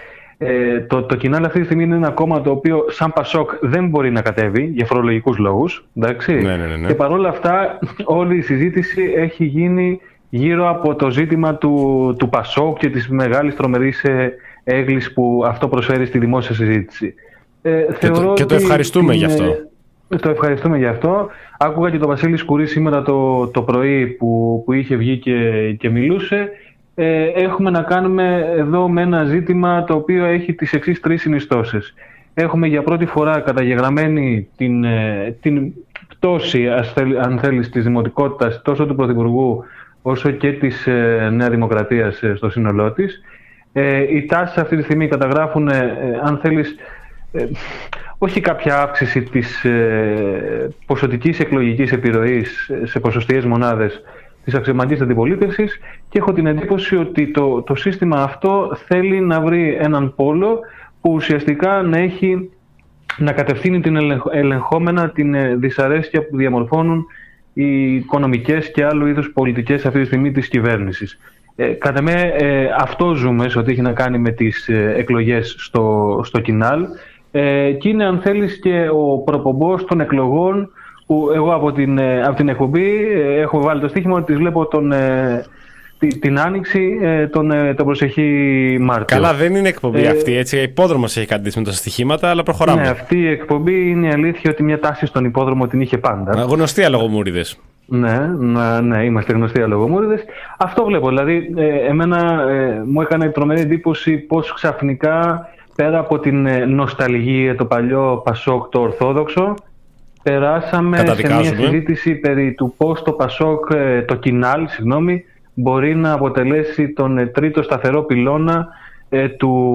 ε, το, το Κινάλ αυτή τη στιγμή είναι ένα κόμμα το οποίο σαν Πασόκ δεν μπορεί να κατέβει για φορολογικούς λόγους. Εντάξει? Ναι, ναι, ναι. Και παρόλα αυτά όλη η συζήτηση έχει γίνει γύρω από το ζήτημα του, του Πασόκ και της μεγάλης τρομερής ε, έγκλης που αυτό προσφέρει στη δημόσια συζήτηση. Ε, και, το, και το ευχαριστούμε γι' αυτό. Το ευχαριστούμε γι' αυτό. Άκουγα και τον Βασίλη Σκουρή σήμερα το, το πρωί που, που είχε βγει και, και μιλούσε. Ε, έχουμε να κάνουμε εδώ με ένα ζήτημα το οποίο έχει τις εξής τρεις συνιστώσεις. Έχουμε για πρώτη φορά καταγεγραμμένη την, την πτώση, αν θέλεις, της δημοτικότητας τόσο του Πρωθυπουργού όσο και της ε, Νέα Δημοκρατίας ε, στο σύνολό της. Ε, οι τάσεις αυτή τη στιγμή καταγράφουν, ε, αν θέλεις, ε, όχι κάποια αύξηση της ε, ποσοτικής εκλογικής επιρροής σε ποσοστιαίες μονάδες της αξιωματικής αντιπολίτευσης, και έχω την εντύπωση ότι το, το σύστημα αυτό θέλει να βρει έναν πόλο που ουσιαστικά να έχει, να κατευθύνει την ελεγχόμενα την δυσαρέσκεια που διαμορφώνουν οι οικονομικές και άλλου είδους πολιτικές αυτή τη στιγμή της κυβέρνησης. Ε, κατά με ε, αυτό ζούμε σε ό,τι έχει να κάνει με τις ε, εκλογές στο, στο Κινάλ, ε, και είναι, αν θέλεις, και ο προπομπός των εκλογών που εγώ από την, ε, από την εκπομπή ε, έχω βάλει το στοίχημα ότι τις βλέπω τον, ε, την, την Άνοιξη ε, τον, ε, τον προσεχή Μάρτιο. Καλά, δεν είναι εκπομπή ε, αυτή, έτσι. Υπόδρομος έχει κάτι με τα στοιχήματα, αλλά προχωράμε. Ναι, αυτή η εκπομπή είναι η αλήθεια ότι μια τάση στον υπόδρομο την είχε πάντα. Γνωστοί αλογομούριδες. Ναι, ναι, ναι, είμαστε γνωστοί αλογομούριδες. Αυτό βλέπω. Δηλαδή, ε, εμένα ε, μου έκανε τρομερή εντύπωση πώς ξαφνικά, πέρα από την ε, νοσταλγία, το παλιό Πασόκ, το Ορθόδοξο, περάσαμε σε μια συζήτηση περί του πώς το Πασόκ, ε, το Κινάλ, συγγνώμη, μπορεί να αποτελέσει τον ε, τρίτο σταθερό πυλώνα ε,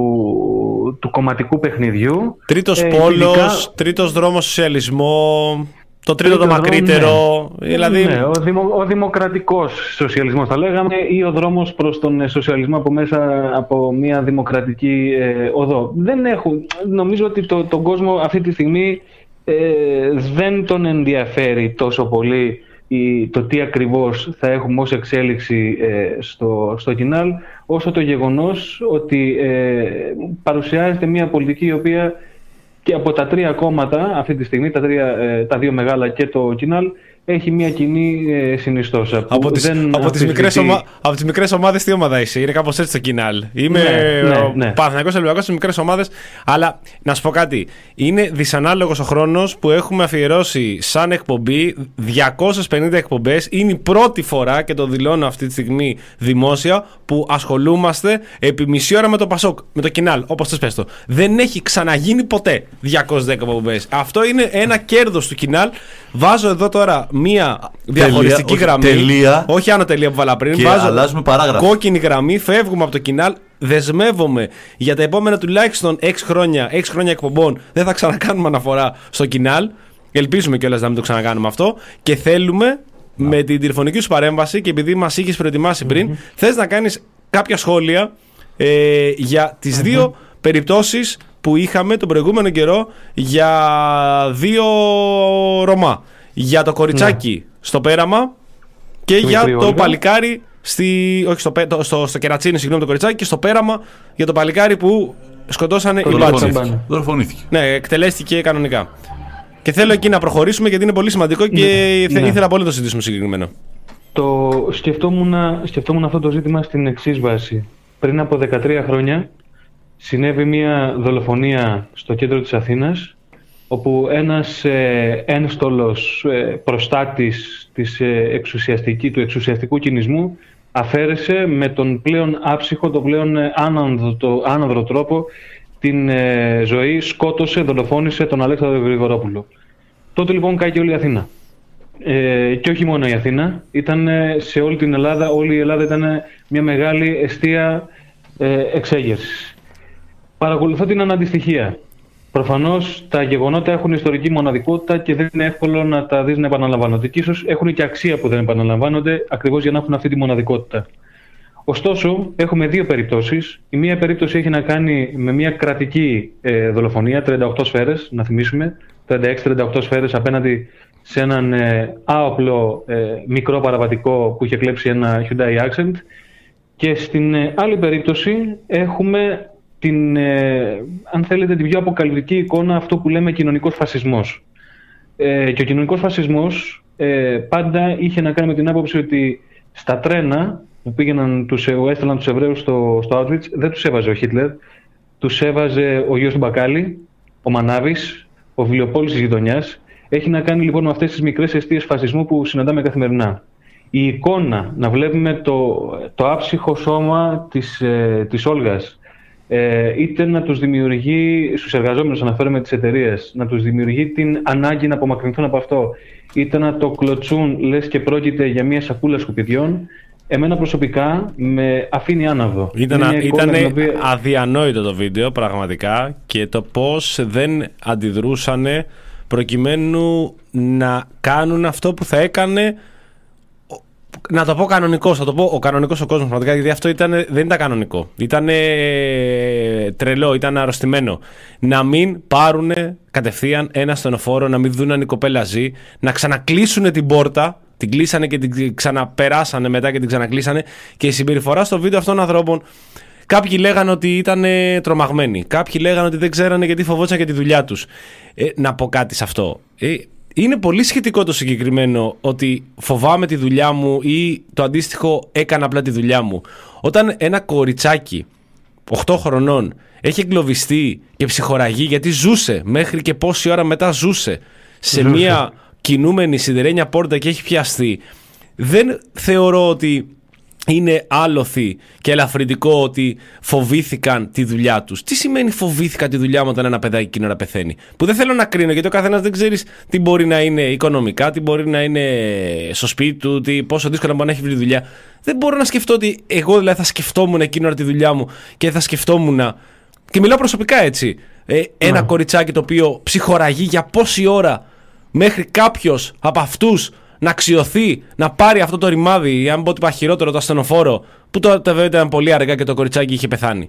του, του κομματικού παιχνιδιού. Τρίτος ε, πόλος, ειδικά... τρίτος δρόμος σοσιαλισμό, το τρίτο το μακρύτερο. Ναι. Δηλαδή... Ναι, ο, δημο, ο δημοκρατικός σοσιαλισμός θα λέγαμε, ή ο δρόμος προς τον σοσιαλισμό από μέσα από μια δημοκρατική ε, οδό. Δεν έχουν, νομίζω ότι το, τον κόσμο αυτή τη στιγμή ε, δεν τον ενδιαφέρει τόσο πολύ η, το τι ακριβώς θα έχουμε ως εξέλιξη ε, στο, στο Κινάλ, όσο το γεγονός ότι ε, παρουσιάζεται μια πολιτική η οποία και από τα τρία κόμματα αυτή τη στιγμή, τα, τρία, ε, τα δύο μεγάλα και το Κινάλ, έχει μια κοινή ε, συνιστόσα. Από τις, από, τις μικρές ομα, από τις μικρές ομάδες τι ομάδα είσαι? Είναι κάπως έτσι το Κινάλ. Είμαι ναι, ναι, ο ναι. Παναθηναϊκός Ολυμπιακός στις μικρές ομάδες. Αλλά να σου πω κάτι. Είναι δυσανάλογος ο χρόνος που έχουμε αφιερώσει σαν εκπομπή διακόσιες πενήντα εκπομπές. Είναι η πρώτη φορά, και το δηλώνω αυτή τη στιγμή δημόσια, που ασχολούμαστε επί μισή ώρα με το Πασόκ, με το Κινάλ, όπως θες πες το. Δεν έχει ξαναγίνει ποτέ διακόσιες δέκα εκπομπές. Αυτό είναι ένα κέρδος του Κινάλ. Βάζω εδώ τώρα μία διαχωριστική τελεία, γραμμή. Τελεία, όχι άνω τελεία που βάλα πριν. Και βάζω αλλάζουμε παράγραφο. Κόκκινη γραμμή, φεύγουμε από το Κινάλ. Δεσμεύομαι για τα επόμενα τουλάχιστον έξι χρόνια, έξι χρόνια εκπομπών, δεν θα ξανακάνουμε αναφορά στο Κινάλ. Ελπίζουμε κιόλας να μην το ξανακάνουμε αυτό. Και θέλουμε yeah. με την τηλεφωνική σου παρέμβαση, και επειδή μας είχες προετοιμάσει πριν, mm-hmm. θες να κάνεις κάποια σχόλια ε, για τις mm-hmm. δύο περιπτώσεις που είχαμε τον προηγούμενο καιρό για δύο Ρωμά. Για το κοριτσάκι yeah. στο Πέραμα και το για το παλικάρι στη, όχι στο, στο, στο Κερατσίνι, συγγνώμη, το κοριτσάκι, και στο Πέραμα για το παλικάρι που σκοτώσανε οι μπάτσοι. Δολοφονήθηκε. Ναι, εκτελέστηκε κανονικά. Και θέλω εκεί να προχωρήσουμε γιατί είναι πολύ σημαντικό και ναι, ήθελα ναι. πολύ να το συζητήσουμε συγκεκριμένα. Το σκεφτόμουν, σκεφτόμουν αυτό το ζήτημα στην εξής βάση. Πριν από δεκατρία χρόνια συνέβη μια δολοφονία στο κέντρο της Αθήνας, όπου ένας ε, ένστολος ε, προστάτης της, ε, εξουσιαστική, του εξουσιαστικού κινησμού αφαίρεσε με τον πλέον άψυχο, τον πλέον άνανδρο, το, άνανδρο τρόπο την ε, ζωή, σκότωσε, δολοφόνησε τον Αλέξανδρο Γρηγορόπουλο. Τότε λοιπόν κάει και όλη η Αθήνα. Ε, και όχι μόνο η Αθήνα, ήταν σε όλη την Ελλάδα, όλη η Ελλάδα ήταν μια μεγάλη εστία ε, εξέγερσης. Παρακολουθώ την αναντιστοιχεία. Προφανώς τα γεγονότα έχουν ιστορική μοναδικότητα και δεν είναι εύκολο να τα δεις να επαναλαμβάνονται. Και ίσως έχουν και αξία που δεν επαναλαμβάνονται, ακριβώς για να έχουν αυτή τη μοναδικότητα. Ωστόσο, έχουμε δύο περιπτώσεις. Η μία περίπτωση έχει να κάνει με μια κρατική ε, δολοφονία, τριάντα οκτώ σφαίρες, να θυμίσουμε, τριάντα έξι τριάντα οκτώ σφαίρες απέναντι σε έναν ε, άοπλο ε, μικρό παραβατικό που είχε κλέψει ένα Hyundai Accent. Και στην ε, άλλη περίπτωση έχουμε την, ε, αν θέλετε, την πιο αποκαλυπτική εικόνα, αυτό που λέμε κοινωνικός φασισμός. Ε, και ο κοινωνικός φασισμός ε, πάντα είχε να κάνει με την άποψη ότι στα τρένα που πήγαιναν, τους, έστελναν τους Εβραίους στο, στο Auschwitz, δεν τους έβαζε ο Χίτλερ, τους έβαζε ο γιος του Μπακάλι, ο Μανάβης, ο Βιλιοπόλης της γειτονιάς. Έχει να κάνει λοιπόν με αυτές τις μικρές εστίες φασισμού που συναντάμε καθημερινά. Η εικόνα, να βλέπουμε το, το άψυχο σώμα της, ε, της Όλγας, ε, είτε να τους δημιουργεί, στους εργαζόμενους αναφέρομαι τις εταιρείες, να τους δημιουργεί την ανάγκη να απομακρυνθούν από αυτό, είτε να το κλωτσούν λες και πρόκειται για μια σακούλα σκουπιδιών, εμένα προσωπικά με αφήνει άναυδο. Ήταν οποία... αδιανόητο το βίντεο πραγματικά, και το πώς δεν αντιδρούσαν προκειμένου να κάνουν αυτό που θα έκανε, να το πω κανονικός, θα το πω ο κανονικός ο κόσμος πραγματικά, γιατί αυτό ήταν, δεν ήταν κανονικό. Ήταν τρελό, ήταν αρρωστημένο. Να μην πάρουν κατευθείαν ένα στενοφόρο, να μην δουν αν η κοπέλα ζει, να ξανακλείσουν την πόρτα. Την κλείσανε και την ξαναπεράσανε μετά και την ξανακλείσανε. Και η συμπεριφορά στο βίντεο αυτών των ανθρώπων, κάποιοι λέγανε ότι ήταν τρομαγμένοι. Κάποιοι λέγανε ότι δεν ξέρανε γιατί φοβόντουσαν και τη δουλειά τους. Ε, να πω κάτι σε αυτό. Ε, είναι πολύ σχετικό το συγκεκριμένο ότι φοβάμαι τη δουλειά μου ή το αντίστοιχο έκανα απλά τη δουλειά μου. Όταν ένα κοριτσάκι οκτώ χρονών έχει εγκλωβιστεί και ψυχοραγεί γιατί ζούσε μέχρι και πόση ώρα μετά ζούσε σε ζούσε. μια κινούμενη σιδερένια πόρτα και έχει πιαστεί, δεν θεωρώ ότι είναι άλοθη και ελαφρυντικό ότι φοβήθηκαν τη δουλειά τους. Τι σημαίνει φοβήθηκα τη δουλειά μου όταν ένα παιδάκι εκείνο να πεθαίνει? Που δεν θέλω να κρίνω, γιατί ο καθένας δεν ξέρεις τι μπορεί να είναι οικονομικά, τι μπορεί να είναι στο σπίτι του, τι, πόσο δύσκολα μπορεί να έχει βρει δουλειά. Δεν μπορώ να σκεφτώ ότι εγώ δηλαδή θα σκεφτόμουν εκείνο τη δουλειά μου και θα σκεφτόμουν. Και μιλάω προσωπικά έτσι. Ε, ένα yeah. κοριτσάκι το οποίο ψυχοραγεί για πόση ώρα μέχρι κάποιος από αυτούς να αξιωθεί, να πάρει αυτό το ρημάδι, ή αν πω ότι είπα χειρότερο, το ασθενοφόρο, που τότε βέβαια ήταν πολύ αργά και το κοριτσάκι είχε πεθάνει.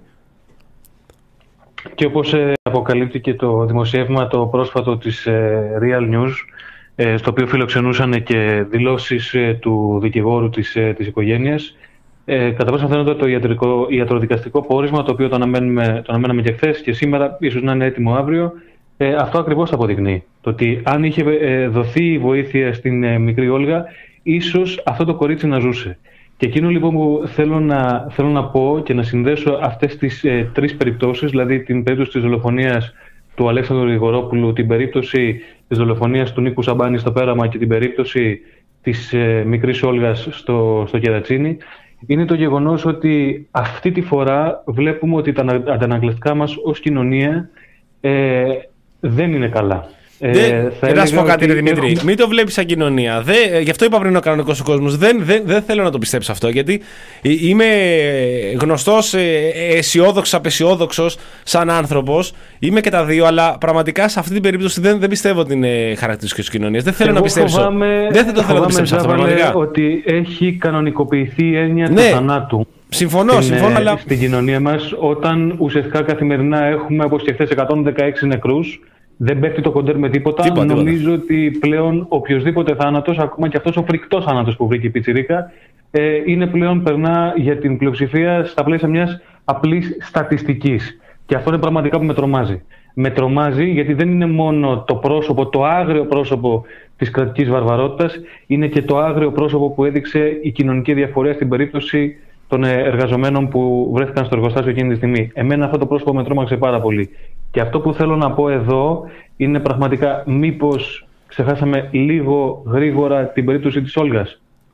Και όπως ε, αποκαλύπτει και το δημοσίευμα το πρόσφατο της ε, Real News, ε, στο οποίο φιλοξενούσαν και δηλώσεις ε, του δικηγόρου της, ε, της οικογένειας, ε, κατά πόσο φαίνεται το ιατρικό, ιατροδικαστικό πόρισμα, το οποίο το αναμένουμε, το αναμέναμε και χθες και σήμερα, ίσως να είναι έτοιμο αύριο. Ε, αυτό ακριβώς το αποδεικνύει. Το ότι αν είχε ε, δοθεί η βοήθεια στην ε, μικρή Όλγα, ίσως αυτό το κορίτσι να ζούσε. Και εκείνο λοιπόν που θέλω να, θέλω να πω και να συνδέσω αυτές τις ε, τρεις περιπτώσεις, δηλαδή την περίπτωση της δολοφονίας του Αλέξανδρου Γρηγορόπουλου, την περίπτωση της δολοφονίας του Νίκου Σαμπάνη στο Πέραμα και την περίπτωση της ε, μικρής Όλγας στο, στο Κερατσίνι, είναι το γεγονός ότι αυτή τη φορά βλέπουμε ότι τα αντανακλαστικά μας ως κοινωνία ε, δεν είναι καλά. Δεν ε, να σου πω κάτι, ρε Δημήτρη. Έχουμε... Μην το βλέπεις σαν κοινωνία. Δε, γι' αυτό είπα πριν ο κανονικός ο κόσμος. Δεν, δεν, δεν θέλω να το πιστέψω αυτό. Γιατί είμαι γνωστός, αισιόδοξος, απεσιόδοξος σαν άνθρωπος. Είμαι και τα δύο, αλλά πραγματικά σε αυτή την περίπτωση δεν, δεν πιστεύω ότι είναι χαρακτηριστικό της κοινωνίας. Δεν θέλω Εγώ να πιστέψω. Φοβάμαι, δεν θέλω να το πιστέψω αυτό. Πραγματικά. Ότι έχει κανονικοποιηθεί η έννοια ναι. του θανάτου. Συμφωνώ, στην, συμφωνώ. Αλλά... Στην κοινωνία μας, όταν ουσιαστικά καθημερινά έχουμε, όπως και χθες, εκατόν δεκαέξι νεκρούς. Δεν πέφτει το κοντέρ με τίποτα. τίποτα Νομίζω τίποτα. ότι πλέον οποιοδήποτε θάνατος, ακόμα και αυτός ο φρικτός θάνατος που βρήκε η Πιτσιρίκα, ε, είναι πλέον περνά για την πλειοψηφία στα πλαίσια μιας απλής στατιστικής. Και αυτό είναι πραγματικά που με τρομάζει. Με τρομάζει γιατί δεν είναι μόνο το πρόσωπο, το άγριο πρόσωπο της κρατικής βαρβαρότητας, είναι και το άγριο πρόσωπο που έδειξε η κοινωνική διαφορία στην περίπτωση των εργαζομένων που βρέθηκαν στο εργοστάσιο εκείνη τη στιγμή. Εμένα αυτό το πρόσωπο με τρόμαξε πάρα πολύ. Και αυτό που θέλω να πω εδώ είναι πραγματικά μήπως ξεχάσαμε λίγο γρήγορα την περίπτωση της Όλγας.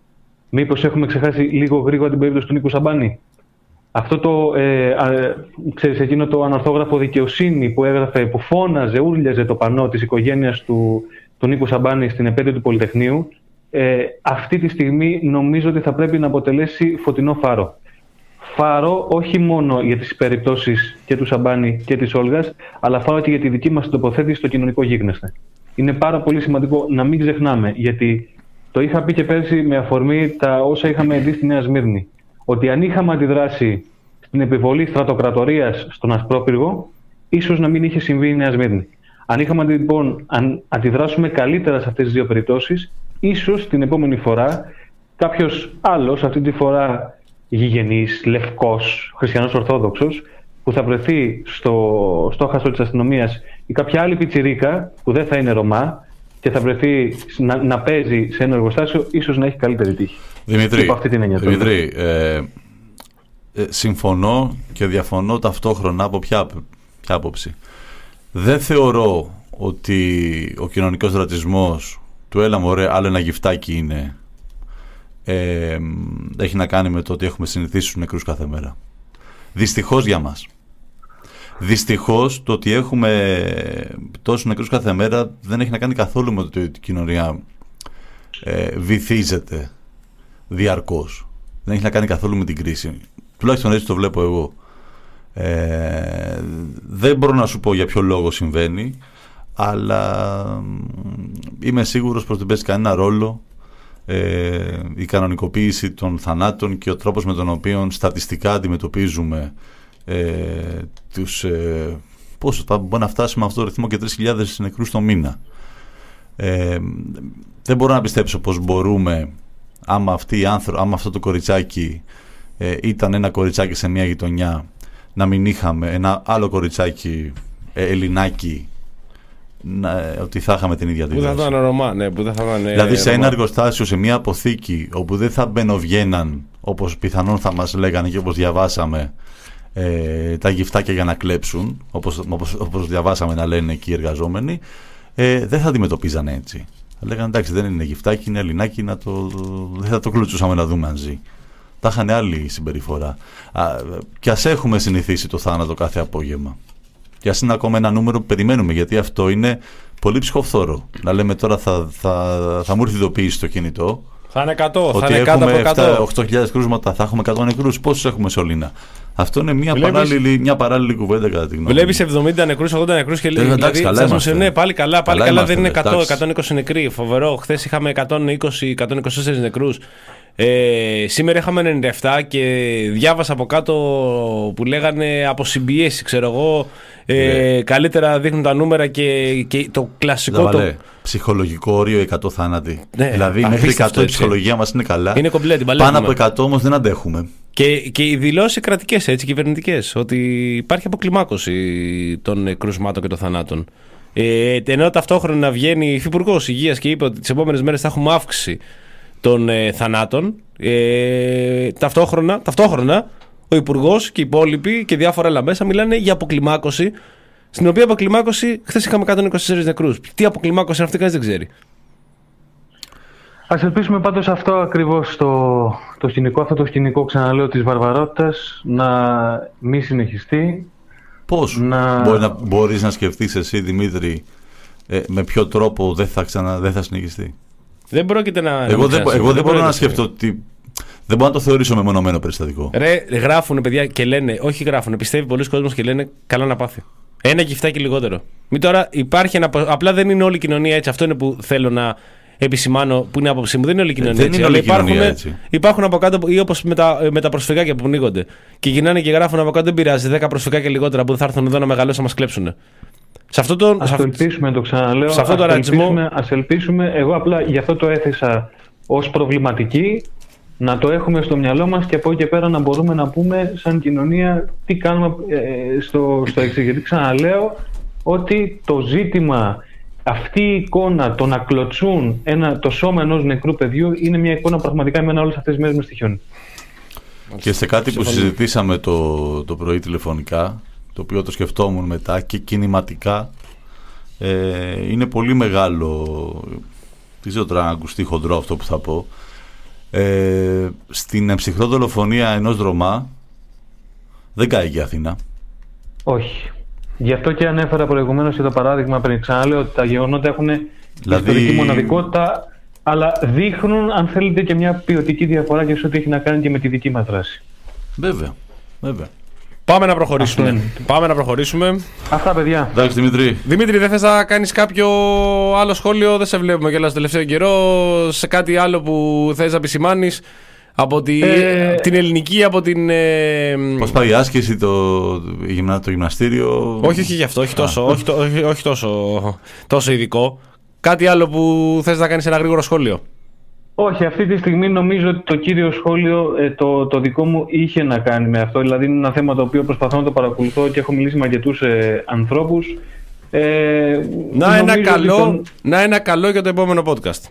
Μήπως έχουμε ξεχάσει λίγο γρήγορα την περίπτωση του Νίκου Σαμπάνη? Αυτό το, ε, α, ξέρεις, εκείνο το ανορθόγραφο δικαιοσύνη που έγραφε, που φώναζε, ούρλιαζε το πανό της οικογένειας του, του Νίκου Σαμπάνη στην επέτειο του Πολυτεχνείου, ε, αυτή τη στιγμή νομίζω ότι θα πρέπει να αποτελέσει φωτεινό φάρο. Φάρο όχι μόνο για τις περιπτώσεις και του Σαμπάνη και της Όλγας, αλλά φάρο και για τη δική μας τοποθέτηση στο κοινωνικό γίγνεσθε. Είναι πάρα πολύ σημαντικό να μην ξεχνάμε, γιατί το είχα πει και πέρσι με αφορμή τα όσα είχαμε δει στη Νέα Σμύρνη, ότι αν είχαμε αντιδράσει στην επιβολή στρατοκρατορίας στον Ασπρόπυργο, ίσως να μην είχε συμβεί η Νέα Σμύρνη. Αν είχαμε λοιπόν αν αντιδράσουμε καλύτερα σε αυτές τις δύο περιπτώσεις, ίσως την επόμενη φορά κάποιος άλλος, αυτή τη φορά γηγενής, λευκός, χριστιανός ορθόδοξος, που θα βρεθεί στο στόχαστρο της αστυνομίας, ή κάποια άλλη πιτσιρίκα που δεν θα είναι Ρωμά και θα βρεθεί να, να παίζει σε ένα εργοστάσιο, ίσως να έχει καλύτερη τύχη. Δημήτρη, αυτή την έννοια, Δημήτρη ε, ε, συμφωνώ και διαφωνώ ταυτόχρονα από ποια, ποια άποψη. Δεν θεωρώ ότι ο κοινωνικός ρατσισμός του έλα μωρέ άλλο ένα γυφτάκι είναι, ε, έχει να κάνει με το ότι έχουμε συνηθίσει τους νεκρούς κάθε μέρα. Δυστυχώς για μας. Δυστυχώς το ότι έχουμε τόσους νεκρούς κάθε μέρα δεν έχει να κάνει καθόλου με το ότι η κοινωνία ε, βυθίζεται διαρκώς. Δεν έχει να κάνει καθόλου με την κρίση. Τουλάχιστον έτσι το βλέπω εγώ. Ε, δεν μπορώ να σου πω για ποιο λόγο συμβαίνει, αλλά είμαι σίγουρος πως δεν παίζει κανένα ρόλο ε, η κανονικοποίηση των θανάτων και ο τρόπος με τον οποίο στατιστικά αντιμετωπίζουμε ε, τους, ε, πόσο θα μπορεί να φτάσουμε αυτό το ρυθμό και τρεις χιλιάδες νεκρούς το μήνα. Ε, δεν μπορώ να πιστέψω πως μπορούμε, άμα, αυτή η άνθρω, άμα αυτό το κοριτσάκι ε, ήταν ένα κοριτσάκι σε μια γειτονιά, να μην είχαμε ένα άλλο κοριτσάκι ε, Ελληνάκι, να, ότι θα είχαμε την ίδια αντίδραση. Που θα ήταν Ρωμά, ναι, που δεν θα ήταν, δηλαδή σε Ρωμά. Ένα εργοστάσιο, σε μια αποθήκη όπου δεν θα μπαινοβγαίναν, όπως πιθανόν θα μας λέγανε και όπως διαβάσαμε, ε, τα γυφτάκια για να κλέψουν, όπως, όπως, όπως διαβάσαμε να λένε εκεί οι εργαζόμενοι, ε, δεν θα αντιμετωπίζαν έτσι. Θα λέγανε εντάξει, δεν είναι γυφτάκι, είναι Ελληνάκι, να το, δεν θα το κλουτσούσαμε να δούμε αν ζει. Θα είχαν άλλη συμπεριφορά. Α, και ας έχουμε συνηθίσει το θάνατο κάθε απόγευμα. Και ας είναι ακόμα ένα νούμερο που περιμένουμε, γιατί αυτό είναι πολύ ψυχοφθόρο. Να λέμε τώρα θα, θα, θα μου έρθει ειδοποίηση στο κινητό. Θα είναι εκατό, ότι θα είναι κάτω από εκατό. οκτώ χιλιάδες κρούσματα, θα έχουμε εκατό νεκρούς. Πόσους έχουμε σε Σωλήνα? Αυτό είναι μια, Βλέπεις... παράλληλη, μια παράλληλη κουβέντα κατά τη γνώμη. Βλέπεις εβδομήντα νεκρούς, ογδόντα νεκρούς και λέει. Δηλαδή, καλά είμαστε. Ναι, πάλι καλά, πάλι καλά, καλά είμαστε, δεν είναι εκατό, εντάξει. εκατόν είκοσι νεκροί. Φοβερό. Χθες είχαμε εκατόν είκοσι, εκατόν είκοσι τέσσερις νεκρούς. Ε, σήμερα είχαμε ενενήντα επτά και διάβασα από κάτω που λέγανε αποσυμπιέσει, ξέρω εγώ. Ε, yeah. Καλύτερα δείχνουν τα νούμερα και, και το κλασικό. Δαβαλέ, το... ψυχολογικό όριο εκατό θάνατοι. Ναι, δηλαδή μέχρι εκατό η ψυχολογία μας είναι καλά. Είναι κομπλέ, πάνω από εκατό όμως δεν αντέχουμε. Και, και οι δηλώσεις κρατικές, έτσι, κυβερνητικές, ότι υπάρχει αποκλιμάκωση των κρουσμάτων και των θανάτων. Ε, ενώ ταυτόχρονα βγαίνει η Υφυπουργός Υγείας και είπε ότι τις επόμενες μέρες θα έχουμε αύξηση των ε, θανάτων. Ε, ταυτόχρονα, ταυτόχρονα ο Υπουργός και οι υπόλοιποι και διάφορα άλλα μέσα μιλάνε για αποκλιμάκωση, στην οποία αποκλιμάκωση χθες είχαμε εκατόν είκοσι τέσσερις νεκρούς. Τι αποκλιμάκωση είναι αυτή, κανείς δεν ξέρει. Ας ελπίσουμε πάντως αυτό ακριβώς το, το σκηνικό, αυτό το σκηνικό, ξαναλέω, της βαρβαρότητας να μη συνεχιστεί. Πώς να... Μπορεί να, μπορείς να σκεφτείς εσύ, Δημήτρη, ε, με ποιο τρόπο δεν θα, ξανα, δεν θα συνεχιστεί? Δεν πρόκειται να. Εγώ να δεν, εγώ δεν, δεν μπορώ να σκεφτώ ότι. Δεν μπορώ να το θεωρήσω μεμονωμένο περιστατικό. Ρε, γράφουνε παιδιά και λένε, όχι γράφουνε, πιστεύει πολλοί κόσμος και λένε καλά να πάθει. Ένα γυφτάκι λιγότερο. Μην τώρα υπάρχει ένα. Απλά δεν είναι όλη η κοινωνία έτσι. Αυτό είναι που θέλω να επισημάνω, που είναι άποψή μου. Δεν είναι όλη η κοινωνία δεν έτσι. Είναι όλη η υπάρχουν, κοινωνία έτσι. Υπάρχουν από κάτω, ή όπως με τα, με τα προσφυγάκια που πνίγονται. Και γυρνάνε και γράφουν από κάτω, δεν πειράζει, δέκα προσφυγάκια λιγότερα που θα έρθουν εδώ να μεγαλώσουν να μας κλέψουν. Σε αυτό το, ας το ελπίσουμε, το ξαναλέω. Σε αυτό το ρατσισμό. Ας ελπίσουμε, εγώ απλά γι' αυτό το έθεσα ως προβληματική, να το έχουμε στο μυαλό μας και από εκεί και πέρα να μπορούμε να πούμε σαν κοινωνία τι κάνουμε ε, στο, στο εξής. Γιατί ξαναλέω ότι το ζήτημα, αυτή η εικόνα, το να κλωτσούν ένα, το σώμα ενός νεκρού παιδιού, είναι μια εικόνα πραγματικά εμένα όλες αυτές τις μέρες με στοιχιώνει. Και σε κάτι που συζητήσαμε το, το πρωί τηλεφωνικά, το οποίο το σκεφτόμουν μετά και κινηματικά, ε, είναι πολύ μεγάλο, δεν ξέρω τώρα να ακουστεί χοντρό αυτό που θα πω, Ε, στην ψυχρό δολοφονία ενός Ρωμά δεν καίγει η Αθήνα. Όχι. Γι' αυτό και ανέφερα προηγουμένως και το παράδειγμα πριν. Ξαναλέω ότι τα γεγονότα έχουν δηλαδή... ιστορική μοναδικότητα, αλλά δείχνουν, αν θέλετε, και μια ποιοτική διαφορά και σε ό,τι έχει να κάνει και με τη δική μας δράση. Βέβαια, βέβαια. Πάμε να προχωρήσουμε. Πάμε να προχωρήσουμε. Αυτά, παιδιά. Εντάξει, Δημήτρη. Δημήτρη, δεν θες να κάνεις κάποιο άλλο σχόλιο? Δεν σε βλέπουμε κιόλας το τελευταίο καιρό. Σε κάτι άλλο που θες να επισημάνεις από τη, ε... την ελληνική, από την. Ε... Πώς πάει η άσκηση, το, το γυμναστήριο? Όχι, όχι γι' αυτό. Όχι τόσο, όχι, όχι, όχι τόσο, τόσο ειδικό. Κάτι άλλο που θες να κάνεις ένα γρήγορο σχόλιο? Όχι, αυτή τη στιγμή νομίζω ότι το κύριο σχόλιο ε, το, το δικό μου είχε να κάνει με αυτό. Δηλαδή είναι ένα θέμα το οποίο προσπαθώ να το παρακολουθώ και έχω μιλήσει με αρκετούς ε, ανθρώπους. Ε, να, ένα καλό, τον... να ένα καλό για το επόμενο podcast.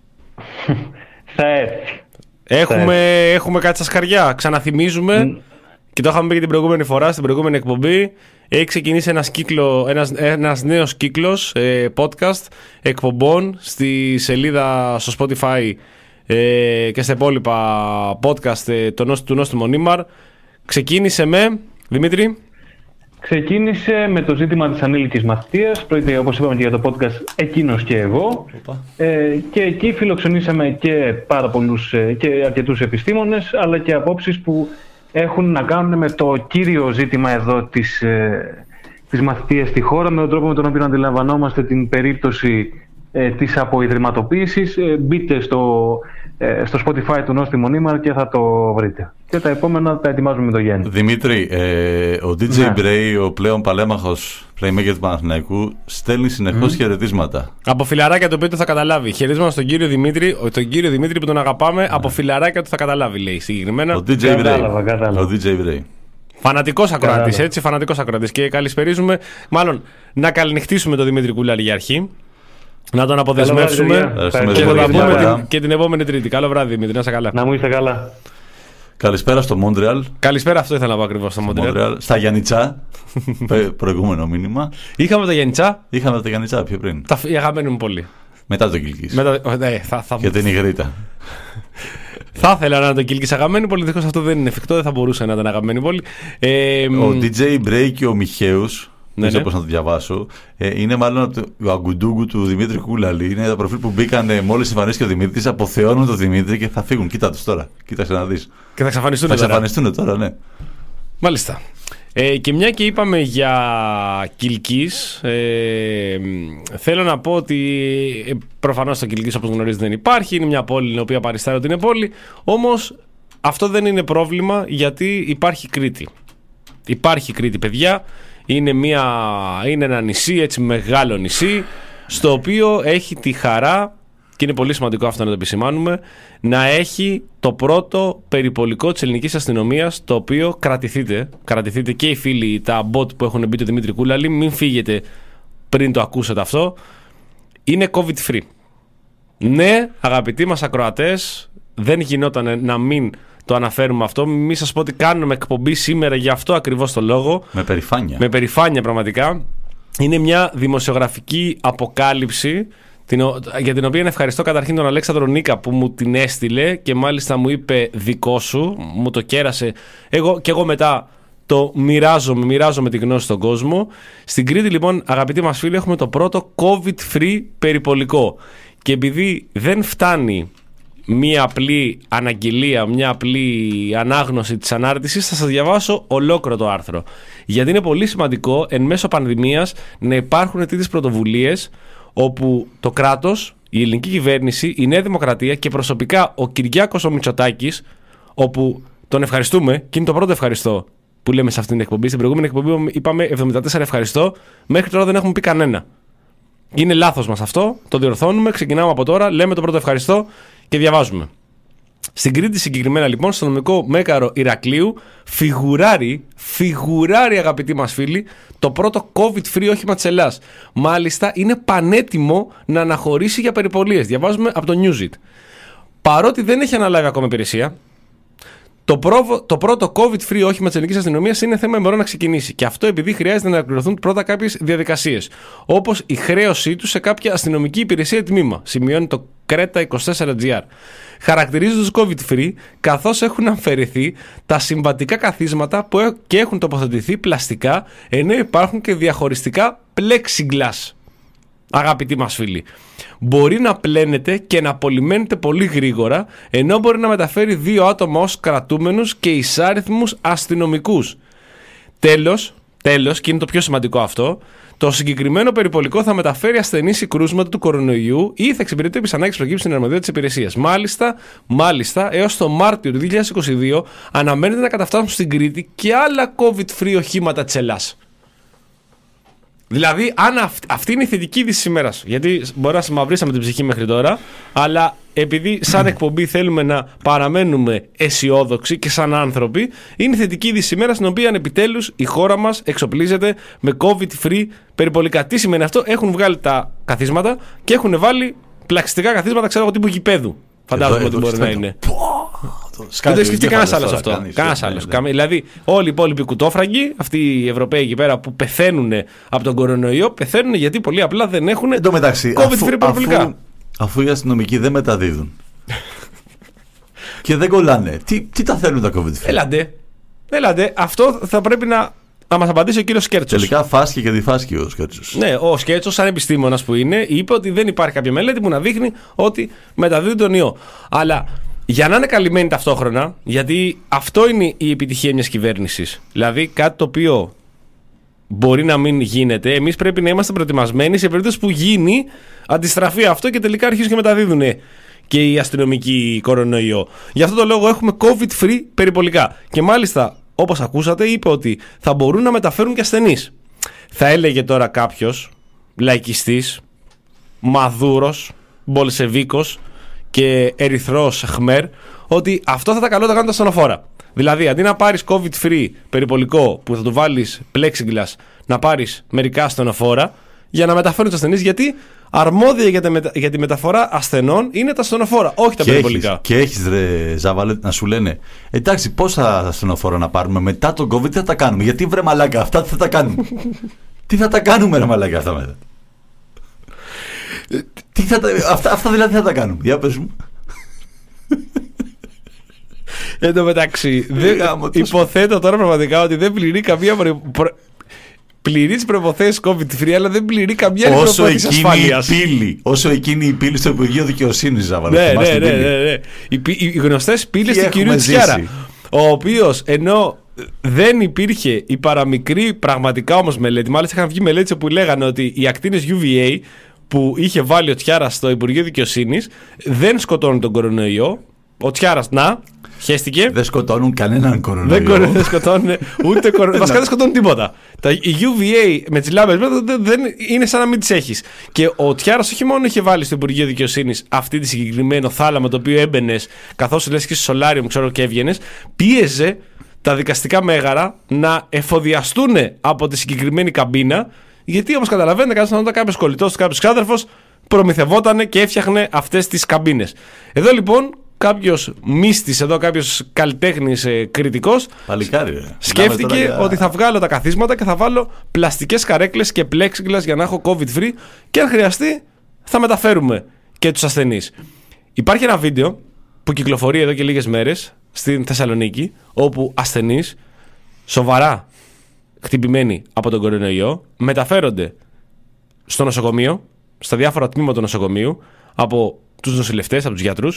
Θα έρθει. Έχουμε, θα έρθει. έχουμε κάτι στα σκαριά. Ξαναθυμίζουμε mm. και το είχαμε πει και την προηγούμενη φορά, στην προηγούμενη εκπομπή. Έχει ξεκινήσει ένας, κύκλο, ένας, ένας νέος κύκλος ε, podcast εκπομπών στη σελίδα στο Spotify ε, και στα υπόλοιπα podcast ε, το, του Νόστιμο Νίμαρ. Ξεκίνησε με, Δημήτρη. Ξεκίνησε με το ζήτημα της ανήλικης μαθητείας. Πρόκειται, όπως είπαμε, και για το podcast εκείνος και εγώ. Ε, και εκεί φιλοξενήσαμε και πάρα πολλούς ε, και αρκετούς επιστήμονες, αλλά και απόψεις που έχουν να κάνουν με το κύριο ζήτημα εδώ της, ε, της μαθητείας στη χώρα, με τον τρόπο με τον οποίο αντιλαμβανόμαστε την περίπτωση ε, της αποϊδρυματοποίησης. Ε, μπείτε στο, ε, στο Spotify του Νόστιμο Νίμαρ και θα το βρείτε. Και τα επόμενα τα ετοιμάζουμε με το Γιάννη. Δημήτρη, ε, ο ντι τζέι ναι. Bray, ο πλέον παλέμαχος playmaker του Παναθηναϊκού, στέλνει συνεχώς mm. χαιρετίσματα. Από φιλαράκια το οποίο το θα καταλάβει. Χαιρετίσματα στον κύριο Δημήτρη, τον κύριο Δημήτρη που τον αγαπάμε, ναι. από φιλαράκια του θα καταλάβει, λέει συγκεκριμένα. Ο ντι τζέι Bray. Ο ντι τζέι Bray. Φανατικός ακροατής, έτσι, φανατικός ακροατής. Και καλησπερίζουμε, μάλλον να καληνυχτήσουμε τον Δημήτρη Κουλάλη για αρχή. Να τον αποδεσμεύσουμε και θα τα πούμε την, και την επόμενη Τρίτη. Καλό βράδυ, Δημήτρη, να είσαι καλά. Να μου είστε καλά. Καλησπέρα στο Μόντρεαλ. Καλησπέρα, αυτό ήθελα να πω ακριβώς στο Μόντρεαλ. Στα Γιαννιτσά. Προηγούμενο μήνυμα. Είχαμε τα Γιαννιτσά. Είχαμε τα Γιαννιτσά πιο πριν. Τα η αγαπημένη μου πολύ. Μετά το Κιλκής. Μετα... Ναι, θα, θα... Και την Ιγρήτα. Θα ήθελα να είναι το Κιλκής αγαπημένη πόλη. Δυστυχώς αυτό δεν είναι εφικτό, δεν θα μπορούσε να ήταν αγαπημένη πόλη. Ε, ο ντι τζέι Bray και ο Μιχαίους. Ναι, δεν ξέρω πώς να το διαβάσω. Ε, είναι μάλλον το αγκουντούγκου του Δημήτρη Κούλαλη. Είναι τα προφίλ που μπήκαν μόλις εμφανίστηκε ο Δημήτρης, αποθεώνουν τον Δημήτρη και θα φύγουν. Κοίτα τους τώρα. Κοίταξε να δεις. Και θα εξαφανιστούν θα τώρα. εξαφανιστούν τώρα, ναι. Μάλιστα. Ε, και μια και είπαμε για Κιλκής, ε, θέλω να πω ότι ε, προφανώς το Κιλκής, όπως γνωρίζετε, δεν υπάρχει. Είναι μια πόλη η οποία παριστάρει ότι είναι πόλη. Όμως αυτό δεν είναι πρόβλημα, γιατί υπάρχει Κρήτη. Υπάρχει Κρήτη, παιδιά. Είναι, μια, είναι ένα νησί, έτσι μεγάλο νησί, στο οποίο έχει τη χαρά, και είναι πολύ σημαντικό αυτό να το επισημάνουμε, να έχει το πρώτο περιπολικό της ελληνικής αστυνομίας, το οποίο κρατηθείτε, κρατηθείτε και οι φίλοι, τα bot που έχουν μπει το Δημήτρη Κούλαλη, μην φύγετε πριν το ακούσετε αυτό, είναι COVID free. Ναι, αγαπητοί μας ακροατές, δεν γινόταν να μην το αναφέρουμε αυτό. Μην σας πω ότι κάνουμε εκπομπή σήμερα για αυτό ακριβώς το λόγο. Με περηφάνεια. Με περηφάνεια πραγματικά. Είναι μια δημοσιογραφική αποκάλυψη, την, για την οποία ευχαριστώ καταρχήν τον Αλέξανδρο Νίκα που μου την έστειλε και μάλιστα μου είπε δικό σου, μου το κέρασε. Εγώ, και εγώ μετά το μοιράζομαι, μοιράζομαι τη γνώση στον κόσμο. Στην Κρήτη, λοιπόν, αγαπητοί μας φίλοι, έχουμε το πρώτο COVID-free περιπολικό. Και επειδή δεν φτάνει μία απλή αναγγελία, μία απλή ανάγνωση της ανάρτησης, θα σας διαβάσω ολόκληρο το άρθρο. Γιατί είναι πολύ σημαντικό εν μέσω πανδημίας να υπάρχουν τέτοιες πρωτοβουλίες, όπου το κράτος, η ελληνική κυβέρνηση, η Νέα Δημοκρατία και προσωπικά ο Κυριάκος ο Μητσοτάκης, όπου τον ευχαριστούμε και είναι το πρώτο ευχαριστώ που λέμε σε αυτήν την εκπομπή. Στην προηγούμενη εκπομπή είπαμε εβδομήντα τέσσερα ευχαριστώ, μέχρι τώρα δεν έχουμε πει κανένα. Είναι λάθος μας αυτό, το διορθώνουμε, ξεκινάμε από τώρα, λέμε το πρώτο ευχαριστώ και διαβάζουμε. Στην Κρήτη συγκεκριμένα, λοιπόν, στο νομικό μέγαρο Ηρακλείου, φιγουράρει, φιγουράρει αγαπητοί μας φίλοι, το πρώτο COVID-free όχημα της Ελλάδας. Μάλιστα είναι πανέτοιμο να αναχωρήσει για περιπολίες. Διαβάζουμε από το Newsit. Παρότι δεν έχει αναλάβει ακόμα υπηρεσία, Το, πρόβο, το πρώτο COVID-free όχημα της ελληνικής αστυνομίας είναι θέμα ημερών να ξεκινήσει. Και αυτό επειδή χρειάζεται να εκπληρωθούν πρώτα κάποιες διαδικασίες. Όπως η χρέωσή του σε κάποια αστυνομική υπηρεσία ή τμήμα. Σημειώνει το κρέτα είκοσι τέσσερα τζι αρ. Χαρακτηρίζει τους COVID-free καθώς έχουν αφαιρεθεί τα συμβατικά καθίσματα που έ, και έχουν τοποθετηθεί πλαστικά, ενώ υπάρχουν και διαχωριστικά plexiglass. Αγαπητοί μας φίλοι, μπορεί να πλένεται και να απολυμμένεται πολύ γρήγορα, ενώ μπορεί να μεταφέρει δύο άτομα ως κρατούμενους και εισάριθμους αστυνομικούς. Τέλος, τέλος, και είναι το πιο σημαντικό αυτό, το συγκεκριμένο περιπολικό θα μεταφέρει ασθενείς ή κρούσματα του κορονοϊού ή θα εξυπηρετεί επί ανάγκης προκύψει στην αρμοδιότητα της υπηρεσίας. Μάλιστα, μάλιστα, έως το Μάρτιο του δύο χιλιάδες είκοσι δύο αναμένεται να καταφτάσουν στην Κρήτη και άλλα COVID-free οχήματα της Ελλάς. Δηλαδή, αν αυ- αυτή είναι η θετική είδηση της ημέρας, γιατί μπορεί να συμμαυρίσαμε την ψυχή μέχρι τώρα, αλλά επειδή σαν εκπομπή θέλουμε να παραμένουμε αισιόδοξοι και σαν άνθρωποι, είναι η θετική είδηση της ημέρας, στην οποία επιτέλους η χώρα μας εξοπλίζεται με COVID-free περιπολικά. Τι σημαίνει αυτό? Έχουν βγάλει τα καθίσματα και έχουν βάλει πλαστικά καθίσματα, ξέρω εγώ, τύπου γηπέδου. Φαντάζομαι ότι μπορεί να είναι. Δεν το σκεφτεί κανένα άλλο αυτό. Κανένα άλλο. Δηλαδή, όλοι οι υπόλοιποι κουτόφραγκοι, αυτοί οι Ευρωπαίοι εκεί πέρα που πεθαίνουν από τον κορονοϊό, πεθαίνουν γιατί πολύ απλά δεν έχουν COVID-free περιπολικά. Αφού οι αστυνομικοί δεν μεταδίδουν και δεν κολλάνε, τι, τι τα θέλουν τα COVID-free? Έλαντε. Έλαντε. Αυτό θα πρέπει να. Να μας απαντήσει ο κύριος Σκέρτσος. Τελικά φάσκει και διφάσκει ο Σκέρτσος. Ναι, ο Σκέρτσος, σαν επιστήμονας που είναι, είπε ότι δεν υπάρχει κάποια μελέτη που να δείχνει ότι μεταδίδει τον ιό. Αλλά για να είναι καλυμμένοι ταυτόχρονα, γιατί αυτό είναι η επιτυχία μιας κυβέρνησης. Δηλαδή κάτι το οποίο μπορεί να μην γίνεται, εμείς πρέπει να είμαστε προετοιμασμένοι σε περίπτωση που γίνει αντιστραφεί αυτό και τελικά αρχίζουν και μεταδίδουν και οι αστυνομικοί κορονοϊό. Γι' αυτό το λόγο έχουμε COVID-free περιπολικά. Και μάλιστα, όπως ακούσατε, είπε ότι θα μπορούν να μεταφέρουν και ασθενείς. Θα έλεγε τώρα κάποιος λαϊκιστής, μαδούρος, μπολσεβίκος και ερυθρός χμέρ ότι αυτό θα τα καλό τα κάνουν τα ασθενοφόρα. Δηλαδή, αντί να πάρεις COVID-free περιπολικό που θα του βάλεις plexiglass, να πάρεις μερικά ασθενοφόρα για να μεταφέρουν τους ασθενείς, γιατί αρμόδια για, μετα... για τη μεταφορά ασθενών είναι τα ασθενοφόρα, όχι τα και περιπολικά. Έχεις, και έχεις ρε Ζάβαλε να σου λένε, εντάξει, πόσα ασθενοφόρα να πάρουμε μετά τον COVID, τι θα τα κάνουμε? Γιατί βρε μαλάκα, αυτά τι θα τα κάνουμε? Τι θα τα κάνουμε ρε μαλάκα αυτά μετά? τι θα τα... αυτά, αυτά δηλαδή θα τα κάνουμε? Για πες μου. Εν τω μεταξύ, δεν... υποθέτω τώρα πραγματικά ότι δεν πληρεί καμία προ... προ... πληρεί τις προϋποθέσεις COVID-free, αλλά δεν πληρεί καμία άλλη προϋπόθεση ασφάλειας. Πύλη, όσο εκείνη η πύλη στο Υπουργείο Δικαιοσύνης, ναι, ναι, ναι, ναι, ναι. Οι, οι γνωστές πύλες του κυρίου Τσιάρα, ο οποίος ενώ δεν υπήρχε η παραμικρή πραγματικά όμως μελέτη, μάλιστα είχαν βγει μελέτες που λέγανε ότι οι ακτίνες γιου βι έι που είχε βάλει ο Τσιάρας στο Υπουργείο Δικαιοσύνης δεν σκοτώνουν τον κορονοϊό. Ο Τσιάρας, να, χέστηκε. Δεν σκοτώνουν κανέναν κορονοϊό. Δεν, δεν σκοτώνουν ούτε κορονοϊό. Βασικά δεν σκοτώνουν τίποτα. Τα, οι γιου βι έι με τις λάμπες δεν, δεν είναι σαν να μην τις έχεις. Και ο Τσιάρας όχι μόνο είχε βάλει στο Υπουργείο Δικαιοσύνης αυτή τη συγκεκριμένο θάλαμο το οποίο έμπαινε καθώς λες και στο σολάριο, ξέρω, και έβγαινες, πίεζε τα δικαστικά μέγαρα να εφοδιαστούν από τη συγκεκριμένη καμπίνα. Γιατί όπως καταλαβαίνετε, όταν κάποιος κολλητός, κάποιος ξάδερφος προμηθευόταν και έφτιαχνε αυτές τις καμπίνες. Εδώ λοιπόν κάποιος μύστης, εδώ κάποιος καλλιτέχνης ε, κριτικός, Παλικάρι, σκέφτηκε για... ότι θα βγάλω τα καθίσματα και θα βάλω πλαστικές καρέκλες και plexiglass για να έχω COVID-free και αν χρειαστεί θα μεταφέρουμε και τους ασθενείς. Υπάρχει ένα βίντεο που κυκλοφορεί εδώ και λίγες μέρες στην Θεσσαλονίκη, όπου ασθενείς σοβαρά χτυπημένοι από τον κορονοϊό μεταφέρονται στο νοσοκομείο, στα διάφορα τμήματα του νοσοκομείου, από τους νοσηλευτές, από τους γιατρούς,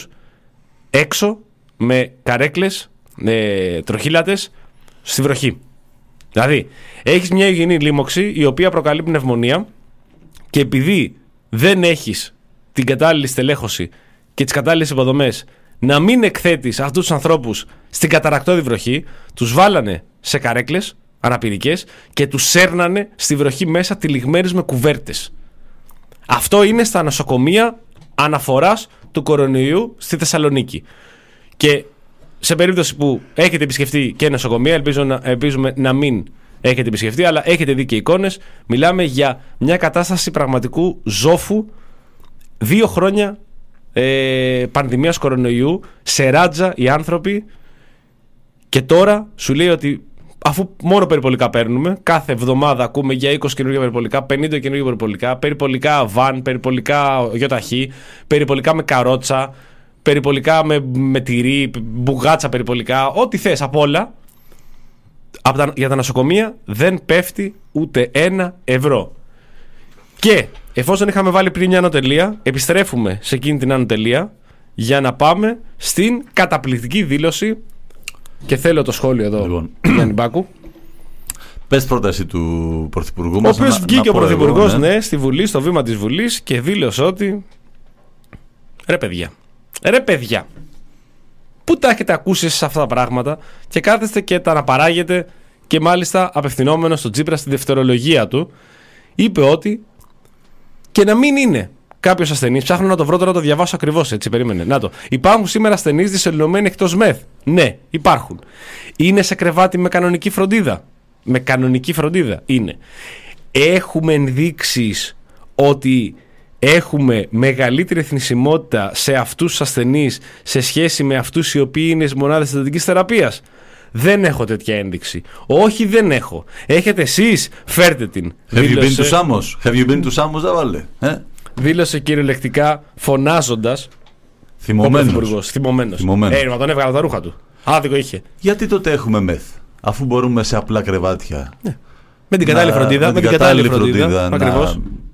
έξω με καρέκλες, ε, τροχύλατες στη βροχή. Δηλαδή, έχεις μια υγιεινή λίμωξη η οποία προκαλεί πνευμονία και επειδή δεν έχεις την κατάλληλη στελέχωση και τις κατάλληλες υποδομές να μην εκθέτεις αυτούς τους ανθρώπους στην καταρρακτώδη βροχή, τους βάλανε σε καρέκλες αναπηρικές και τους σέρνανε στη βροχή μέσα τυλιγμένους με κουβέρτες. Αυτό είναι στα νοσοκομεία αναφοράς του κορονοϊού στη Θεσσαλονίκη. Και σε περίπτωση που έχετε επισκεφτεί και νοσοκομεία, ελπίζω να, ελπίζουμε να μην έχετε επισκεφτεί, αλλά έχετε δει και εικόνες, μιλάμε για μια κατάσταση πραγματικού ζόφου. Δύο χρόνια ε, πανδημίας κορονοϊού, σε ράτζα οι άνθρωποι, Και τώρα σου λέει ότι αφού μόνο περιπολικά παίρνουμε, κάθε εβδομάδα ακούμε για είκοσι καινούργια περιπολικά, πενήντα καινούργια περιπολικά, περιπολικά βαν, περιπολικά γιοταχή, περιπολικά με καρότσα, περιπολικά με, με τυρί, μπουγάτσα περιπολικά, ό,τι θες από όλα. Από τα, για τα νοσοκομεία δεν πέφτει ούτε ένα ευρώ. Και εφόσον είχαμε βάλει πριν μια ανωτελεία, επιστρέφουμε σε εκείνη την ανωτελεία για να πάμε στην καταπληκτική δήλωση. Και θέλω το σχόλιο εδώ, λοιπόν. Γιάννη Μπάκου. Πες πρόταση του Πρωθυπουργού μας. Ο οποίος βγήκε ο Πρωθυπουργός, ναι. ναι, στη Βουλή, στο βήμα της Βουλής και δήλωσε ότι ρε παιδιά, ρε παιδιά, πού τα έχετε ακούσει σε αυτά τα πράγματα και κάθεστε και τα αναπαράγετε, και μάλιστα απευθυνόμενος στον Τσίπρα στη δευτερολογία του, είπε ότι και να μην είναι κάποιος ασθενής, ψάχνω να το βρω τώρα να το διαβάσω ακριβώς, έτσι, περίμενε. Να το. Υπάρχουν σήμερα ασθενείς δυσελεινωμένοι εκτός ΜΕΘ. Ναι, υπάρχουν. Είναι σε κρεβάτι με κανονική φροντίδα. Με κανονική φροντίδα είναι. Έχουμε ενδείξεις ότι έχουμε μεγαλύτερη θνησιμότητα σε αυτούς τους ασθενείς σε σχέση με αυτούς οι οποίοι είναι στις μονάδες εντατικής θεραπείας. Δεν έχω τέτοια ένδειξη. Όχι, δεν έχω. Έχετε εσείς, φέρτε την. Have you been to Samos? Have you been to Samos, δεν βάλε. Ε? Δήλωσε κυριολεκτικά, φωνάζοντας. Θυμωμένος. Θυμωμένος. Ε, μα τον έβγαλα τα ρούχα του. Άδικο είχε. Γιατί τότε έχουμε ΜΕΘ, αφού μπορούμε σε απλά κρεβάτια. Ναι. Με την κατάλληλη φροντίδα. Με, με την κατάλληλη φροντίδα. φροντίδα να... Ακριβώς.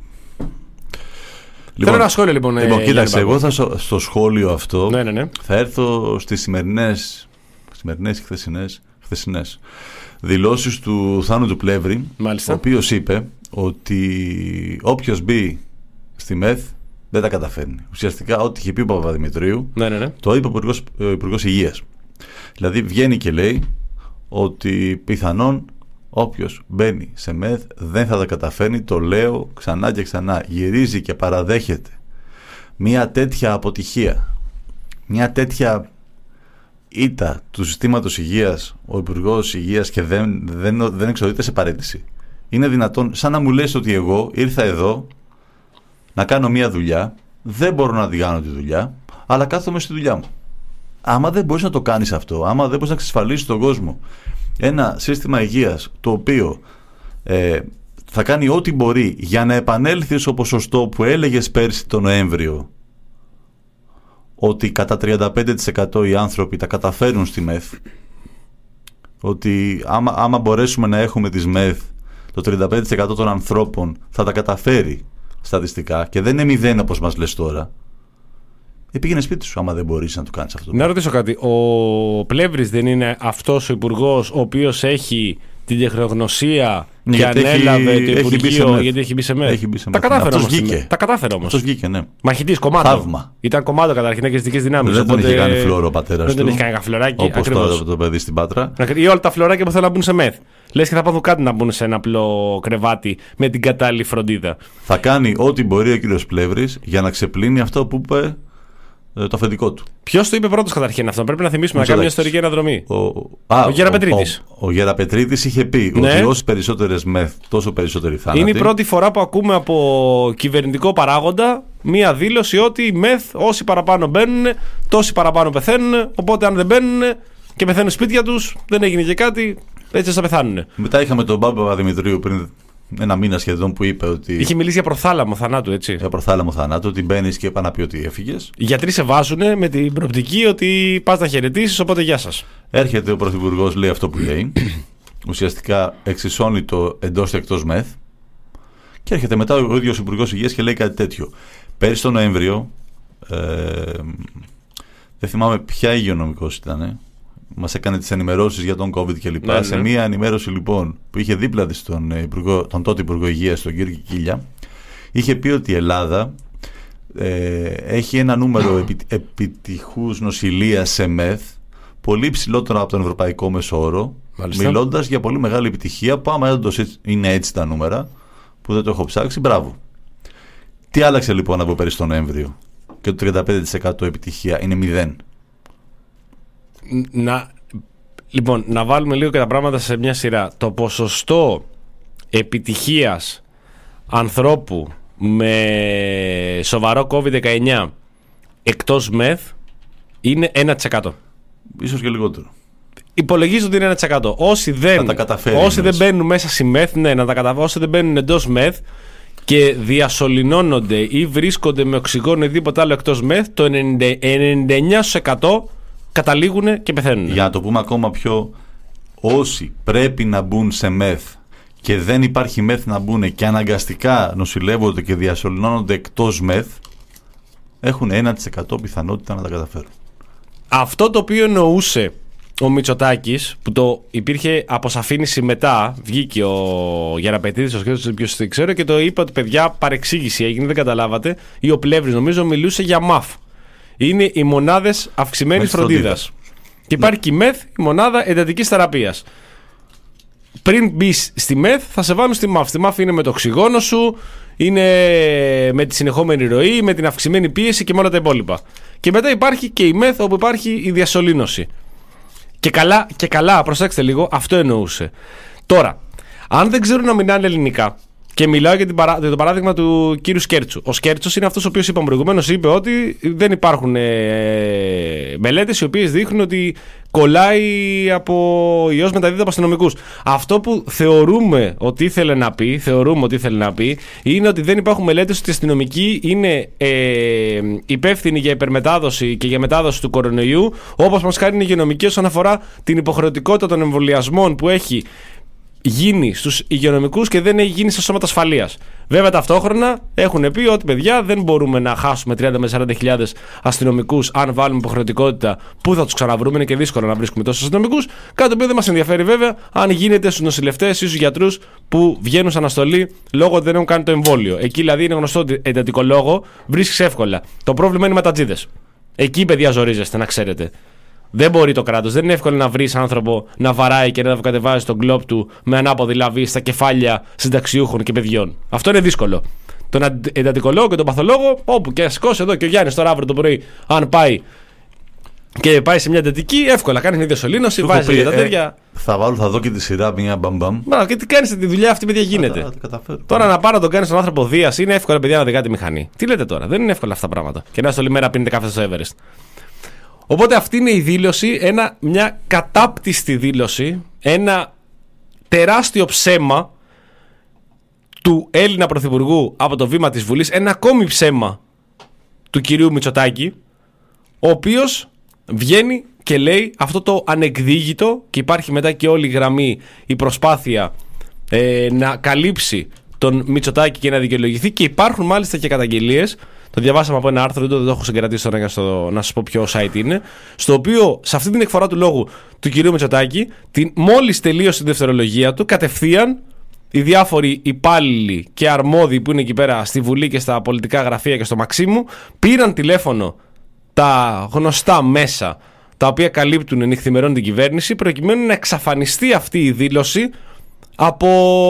Λοιπόν, θέλω ένα σχόλιο λοιπόν. Λοιπόν, ε, κοίταξε, εγώ θα στο σχόλιο αυτό ναι, ναι, ναι. θα έρθω στις σημερινές, σημερινές και χθεσινές, χθεσινές δηλώσεις του Θάνου του Πλεύρη, μάλιστα. Ο οποίος είπε ότι όποιος μπει στη ΜΕΘ δεν τα καταφέρνει. Ουσιαστικά ό,τι είχε πει ο Παπαδημητρίου, ναι, ναι, ναι. το είπε ο Υπουργός Υγείας. Δηλαδή βγαίνει και λέει ότι πιθανόν όποιος μπαίνει σε ΜΕΘ δεν θα τα καταφέρνει, το λέω ξανά και ξανά. Γυρίζει και παραδέχεται μια τέτοια αποτυχία, μια τέτοια ήττα του συστήματος υγείας ο Υπουργός Υγείας και δεν, δεν, δεν εξοδείται σε παρέτηση. Είναι δυνατόν, σαν να μου λες ότι εγώ ήρθα εδώ να κάνω μια δουλειά, δεν μπορώ να την κάνω τη δουλειά, αλλά κάθομαι στη δουλειά μου. Άμα δεν μπορείς να το κάνεις αυτό, άμα δεν μπορείς να εξασφαλίσεις τον κόσμο ένα σύστημα υγείας το οποίο ε, θα κάνει ό,τι μπορεί για να επανέλθει στο ποσοστό που έλεγες πέρσι τον Νοέμβριο, ότι κατά τριάντα πέντε τοις εκατό οι άνθρωποι τα καταφέρουν στη ΜΕΘ, ότι άμα, άμα μπορέσουμε να έχουμε τις ΜΕΘ, το τριάντα πέντε τοις εκατό των ανθρώπων θα τα καταφέρει στατιστικά και δεν είναι μηδέν όπως μας λες τώρα. Ε, πήγαινε σπίτι σου άμα δεν μπορείς να το κάνεις αυτό. Να ρωτήσω κάτι. Ο Πλεύρης δεν είναι αυτός ο υπουργός ο οποίος έχει την τεχνογνωσία ναι, και ανέλαβε έχει, το Υπουργείο γιατί έχει μπει σε ΜΕΘ? Τα κατάφερε όμως. Τα κατάφερε όμως. Αυτός βγήκε, ναι. Μαχητής, κομμάτο. Θαύμα. Ήταν κομμάτο καταρχήν και δυτικές δυνάμεις. Δεν τον είχε κάνει φλόρο ο πατέρας του. Δεν τον είχε κάνει φλωράκι. Όπως τώρα το παιδί στην Πάτρα. Ή όλα τα φλωράκια που θέλουν να μπουν σε ΜΕΘ. Λες και θα πάθουν κάτι να μπουν σε ένα απλό κρεβάτι με την κατάλληλη φροντίδα. Θα κάνει ό,τι μπορεί ο κύριος Πλεύρης για να ξεπλύνει αυτό που είπε το αφεντικό του. Ποιος το είπε πρώτος καταρχήν αυτό? Πρέπει να θυμίσουμε να κάνουμε μια ιστορική αναδρομή. Ο, α, ο Γεραπετρίτης. Ο, ο, ο Γεραπετρίτης είχε πει ναι. ότι όσο περισσότερες ΜΕΘ, τόσο περισσότεροι θάνατοι. Είναι η πρώτη φορά που ακούμε από κυβερνητικό παράγοντα μία δήλωση ότι οι ΜΕΘ όσοι παραπάνω μπαίνουν, τόσοι παραπάνω πεθαίνουν. Οπότε αν δεν μπαίνουν και πεθαίνουν σπίτια τους, δεν έγινε και κάτι, έτσι θα πεθάνουν. Μετά είχαμε τον Πάπα Παπαδημητρίου πριν ένα μήνα σχεδόν που είπε ότι. Είχε μιλήσει για προθάλαμο θανάτου, έτσι. Για προθάλαμο θανάτου, ότι μπαίνει και είπα να πει ότι έφυγες. Οι γιατροί σε βάζουν με την προοπτική ότι πας να χαιρετήσεις, οπότε γεια σας. Έρχεται ο Πρωθυπουργός, λέει αυτό που λέει. Ουσιαστικά εξισώνει το εντός και εκτός ΜΕΘ. Και έρχεται μετά ο ίδιος Υπουργός Υγείας και λέει κάτι τέτοιο. Πέρυσι τον Νοέμβριο, ε, δεν θυμάμαι ποια υγειονομικός ήταν. Μας έκανε τις ενημερώσεις για τον COVID κλπ. Ναι, ναι. Σε μία ενημέρωση λοιπόν που είχε δίπλα της τον, υπουργό, τον τότε Υπουργό Υγείας, τον κύριο Κικίλια, είχε πει ότι η Ελλάδα ε, έχει ένα νούμερο επι, επιτυχούς νοσηλείας σε ΜΕΘ πολύ ψηλότερο από τον ευρωπαϊκό μέσο όρο, μιλώντας για πολύ μεγάλη επιτυχία. Που άμα είναι έτσι τα νούμερα, που δεν το έχω ψάξει, μπράβο. Τι άλλαξε λοιπόν από πέρυσι τον Νοέμβριο και το τριάντα πέντε τοις εκατό επιτυχία είναι μηδέν? Να, λοιπόν, να βάλουμε λίγο και τα πράγματα σε μια σειρά. Το ποσοστό επιτυχίας ανθρώπου με σοβαρό κόβιντ δεκαεννιά εκτός ΜΕΘ είναι ένα τοις εκατό. Ίσως και λιγότερο. υπολογίζω ότι είναι ένα τοις εκατό. Όσοι δεν, όσοι δεν μπαίνουν μέσα στη μεθ, ναι, να τα καταφέρουν. Όσοι δεν μπαίνουν εντός μεθ και διασωληνώνονται ή βρίσκονται με οξυγόνο ή τίποτα άλλο εκτός μεθ, το ενενήντα εννιά τοις εκατό καταλήγουν και πεθαίνουν. Για να το πούμε ακόμα πιο, όσοι πρέπει να μπουν σε μεθ και δεν υπάρχει μεθ να μπουν και αναγκαστικά νοσηλεύονται και διασωληνώνονται εκτός μεθ, έχουν ένα τοις εκατό πιθανότητα να τα καταφέρουν. Αυτό το οποίο εννοούσε ο Μητσοτάκης, που το υπήρχε αποσαφήνιση μετά, βγήκε ο Γεραπετίδης, ο σχέδιος, ποιος δεν ξέρω, και το είπε ότι παιδιά παρεξήγηση έγινε, δεν καταλάβατε, ή ο Πλεύρης νομίζω μιλούσε για ΜΑΦ. Είναι οι μονάδες αυξημένης φροντίδας. Και υπάρχει και η ΜΕΘ, η μονάδα εντατικής θεραπείας. Πριν μπει στη ΜΕΘ, θα σε βάλουν στη ΜΑΦ. Στη ΜΑΦ είναι με το οξυγόνο σου, είναι με τη συνεχόμενη ροή, με την αυξημένη πίεση και με όλα τα υπόλοιπα. Και μετά υπάρχει και η ΜΕΘ, όπου υπάρχει η διασωλήνωση. Και καλά, και καλά, προσέξτε λίγο, αυτό εννοούσε. Τώρα, αν δεν ξέρουν να μιλάνε ελληνικά, και μιλάω για, την παρά... για το παράδειγμα του κύριου Σκέρτσου. Ο Σκέρτσος είναι αυτός ο οποίος είπαμε προηγουμένως, είπε ότι δεν υπάρχουν ε... μελέτες οι οποίες δείχνουν ότι κολλάει από ιός μεταδίδεται από αστυνομικούς. Αυτό που θεωρούμε ότι ήθελε να πει, θεωρούμε ότι ήθελε να πει, είναι ότι δεν υπάρχουν μελέτες ότι οι αστυνομικοί είναι ε... υπεύθυνοι για υπερμετάδοση και για μετάδοση του κορονοϊού, όπως μας κάνει η υγειονομική όσον αφορά την υποχρεωτικότητα των εμβολιασμών που έχει γίνει στους υγειονομικούς και δεν έχει γίνει στα σώματα ασφαλείας. Βέβαια, ταυτόχρονα έχουν πει ότι παιδιά δεν μπορούμε να χάσουμε τριάντα με σαράντα χιλιάδες αστυνομικούς αν βάλουμε υποχρεωτικότητα. Πού θα τους ξαναβρούμε, είναι και δύσκολο να βρίσκουμε τόσους αστυνομικούς. Κάτι το οποίο δεν μας ενδιαφέρει βέβαια αν γίνεται στους νοσηλευτές ή στους γιατρούς που βγαίνουν σε αναστολή λόγω ότι δεν έχουν κάνει το εμβόλιο. Εκεί δηλαδή είναι γνωστό ότι εντατικό λόγο βρίσκεις εύκολα. Το πρόβλημα είναι οι ματατζίδες. Εκεί, παιδιά, ζορίζεστε, να ξέρετε. Δεν μπορεί το κράτος, δεν είναι εύκολο να βρεις άνθρωπο να βαράει και να κατεβάζει τον κλόπ του με ανάποδη λαβή στα κεφάλια συνταξιούχων και παιδιών. Αυτό είναι δύσκολο. Τον εντατικολόγο και τον παθολόγο, όπου και να σηκώσει εδώ και ο Γιάννης τώρα αύριο το πρωί, αν πάει και πάει σε μια εντατική, εύκολα κάνει μια διασωλήνωση, βάζει τα τέτοια. Ε, θα βάλω, θα δω και τη σειρά μια μπαμπαμ. Μα και τι κάνει τη δουλειά αυτή, παιδιά, γίνεται. Τα, τα τώρα να πάρω να τον κάνει τον άνθρωπο Δίας, είναι εύκολα, παιδιά, να οδηγά τη μηχανή. Τι λέτε τώρα, δεν είναι εύκολα αυτά τα πράγματα. Και να στο λιμέρα πίνετε καφέ στο Everest. Οπότε αυτή είναι η δήλωση, ένα, μια κατάπτυστη δήλωση, ένα τεράστιο ψέμα του Έλληνα Πρωθυπουργού από το βήμα της Βουλής, ένα ακόμη ψέμα του κυρίου Μητσοτάκη, ο οποίος βγαίνει και λέει αυτό το ανεκδίγητο, και υπάρχει μετά και όλη η γραμμή, η προσπάθεια ε, να καλύψει τον Μητσοτάκη και να δικαιολογηθεί, και υπάρχουν μάλιστα και καταγγελίες. Το διαβάσαμε από ένα άρθρο, δεν το έχω συγκρατήσει τώρα για στο, να σας πω ποιο site είναι, στο οποίο σε αυτή την εκφορά του λόγου του κυρίου Μητσοτάκη, την, μόλις τελείωσε τη δευτερολογία του, κατευθείαν οι διάφοροι υπάλληλοι και αρμόδιοι που είναι εκεί πέρα στη Βουλή και στα πολιτικά γραφεία και στο Μαξίμου, πήραν τηλέφωνο τα γνωστά μέσα τα οποία καλύπτουν νυχθημερών την κυβέρνηση, προκειμένου να εξαφανιστεί αυτή η δήλωση από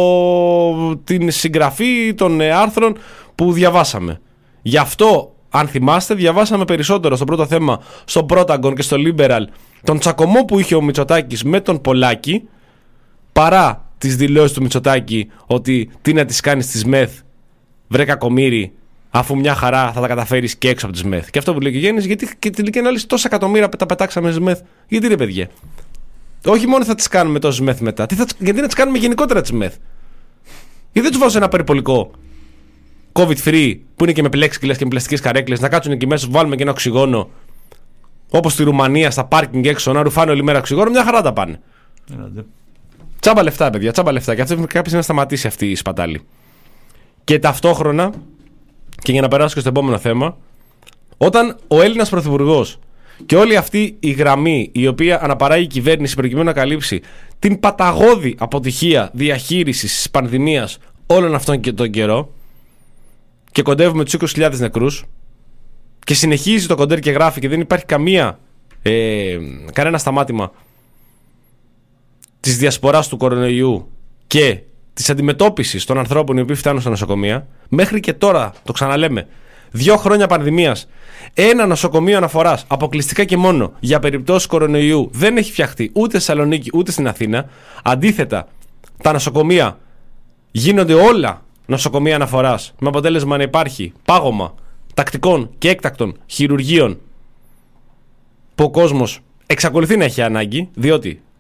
την συγγραφή των άρθρων που διαβάσαμε. Γι' αυτό, αν θυμάστε, διαβάσαμε περισσότερο στο πρώτο θέμα, στο Protagone και στο Liberal, τον τσακωμό που είχε ο Μητσοτάκης με τον Πολάκη, παρά τις δηλώσεις του Μητσοτάκη ότι τι να τις κάνεις στις ΜΕΘ, βρε κακομοίρη, αφού μια χαρά θα τα καταφέρεις και έξω από τις ΜΕΘ. Και αυτό που λέει και Γέννης, γιατί και τελικά είναι άλλες τόσα εκατομμύρια τα πετάξαμε στις ΜΕΘ. Γιατί ρε παιδιά. Όχι μόνο θα τις κάνουμε τόσες ΜΕΘ μετά, τι θα, γιατί να τις κάνουμε γενικότερα τις ΜΕΘ. Γιατί δεν τους βάζω ένα περιπολικό COVID free που είναι και με πλέξιγκλας και με πλαστικές καρέκλες, να κάτσουν εκεί μέσα, βάλουμε και ένα οξυγόνο. Όπως στη Ρουμανία, στα πάρκινγκ έξω, να ρουφάνε όλη μέρα οξυγόνο, μια χαρά τα πάνε. Yeah. Τσάμπα λεφτά, παιδιά, τσάμπα λεφτά. Και αυτό πρέπει κάποιος να σταματήσει αυτή η σπατάλη. Και ταυτόχρονα, και για να περάσω και στο επόμενο θέμα, όταν ο Έλληνας Πρωθυπουργός και όλη αυτή η γραμμή η οποία αναπαράγει η κυβέρνηση προκειμένου να καλύψει την παταγώδη αποτυχία διαχείρισης της πανδημίας όλων αυτών και τον καιρό, και κοντεύουμε τους είκοσι χιλιάδες νεκρούς, και συνεχίζει το κοντέρ και γράφει και δεν υπάρχει καμία, ε, κανένα σταμάτημα της διασποράς του κορονοϊού και της αντιμετώπισης των ανθρώπων οι οποίοι φτάνουν στα νοσοκομεία, μέχρι και τώρα, το ξαναλέμε, δύο χρόνια πανδημίας, ένα νοσοκομείο αναφοράς αποκλειστικά και μόνο για περιπτώσεις κορονοϊού δεν έχει φτιαχτεί ούτε στη Θεσσαλονίκη ούτε στην Αθήνα. Αντίθετα, τα νοσοκομεία γίνονται όλα νοσοκομεία αναφοράς, με αποτέλεσμα να υπάρχει πάγωμα τακτικών και έκτακτων χειρουργείων που ο κόσμος εξακολουθεί να έχει ανάγκη, διότι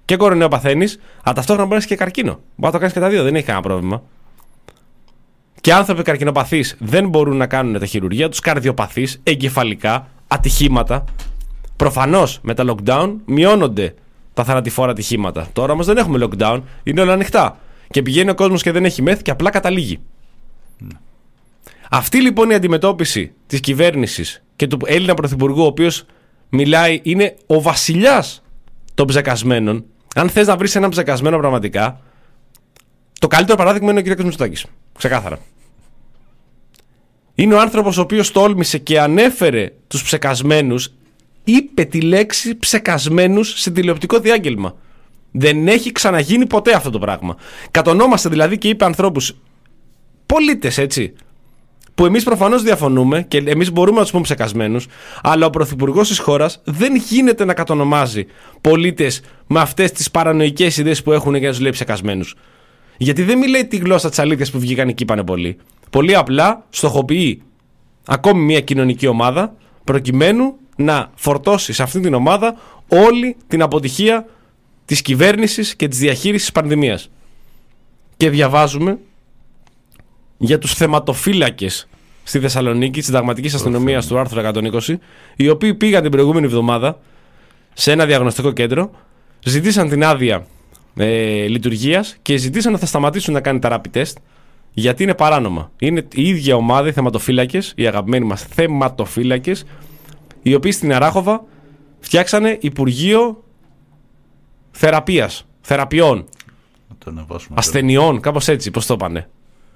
και κορονοϊό παθαίνεις, αλλά ταυτόχρονα μπορεί να έχεις και καρκίνο. Μπορεί να το κάνεις και τα δύο, δεν έχει κανένα πρόβλημα. Και άνθρωποι καρκινοπαθείς δεν μπορούν να κάνουν τα χειρουργία τους, καρδιοπαθείς, εγκεφαλικά, ατυχήματα. Προφανώς με τα lockdown μειώνονται τα θανατηφόρα ατυχήματα. Τώρα όμως δεν έχουμε lockdown, είναι όλα ανοιχτά. Και πηγαίνει ο κόσμος και δεν έχει μεθ και απλά καταλήγει. Mm. Αυτή λοιπόν η αντιμετώπιση της κυβέρνησης και του Έλληνα Πρωθυπουργού, ο οποίος μιλάει, είναι ο βασιλιάς των ψεκασμένων. Αν θες να βρεις έναν ψεκασμένο πραγματικά, το καλύτερο παράδειγμα είναι ο κ. Μητσοτάκης. Ξεκάθαρα. Είναι ο άνθρωπος ο οποίος τόλμησε και ανέφερε τους ψεκασμένους, είπε τη λέξη ψεκασμένους σε τηλεοπτικό διάγγελμα. Δεν έχει ξαναγίνει ποτέ αυτό το πράγμα. Κατονόμαστε δηλαδή και είπε ανθρώπους, πολίτες έτσι, που εμείς προφανώς διαφωνούμε και εμείς μπορούμε να τους πούμε ψεκασμένους, αλλά ο πρωθυπουργός της χώρας δεν γίνεται να κατονομάζει πολίτες με αυτές τις παρανοϊκές ιδέες που έχουν για να τους λέει ψεκασμένους. Γιατί δεν μιλάει τη γλώσσα της αλήθειας που βγήκαν και είπανε πολλοί. Πολύ απλά στοχοποιεί ακόμη μια κοινωνική ομάδα προκειμένου να φορτώσει σε αυτή την ομάδα όλη την αποτυχία της κυβέρνησης και της διαχείρισης της πανδημίας. Και διαβάζουμε για τους θεματοφύλακες στη Θεσσαλονίκη της συνταγματικής αστυνομίας του άρθρου εκατόν είκοσι, οι οποίοι πήγαν την προηγούμενη εβδομάδα σε ένα διαγνωστικό κέντρο, ζητήσαν την άδεια ε, λειτουργίας και ζητήσαν να θα σταματήσουν να κάνουν τα rapid test, γιατί είναι παράνομα. Είναι η ίδια ομάδα, οι θεματοφύλακες, οι αγαπημένοι μας θεματοφύλακες, οι οποίοι στην Αράχοβα φτιάξανε Υπουργείο Θεραπείας, Θεραπειών, ασθενειών, κάπως έτσι, πώς το πάνε.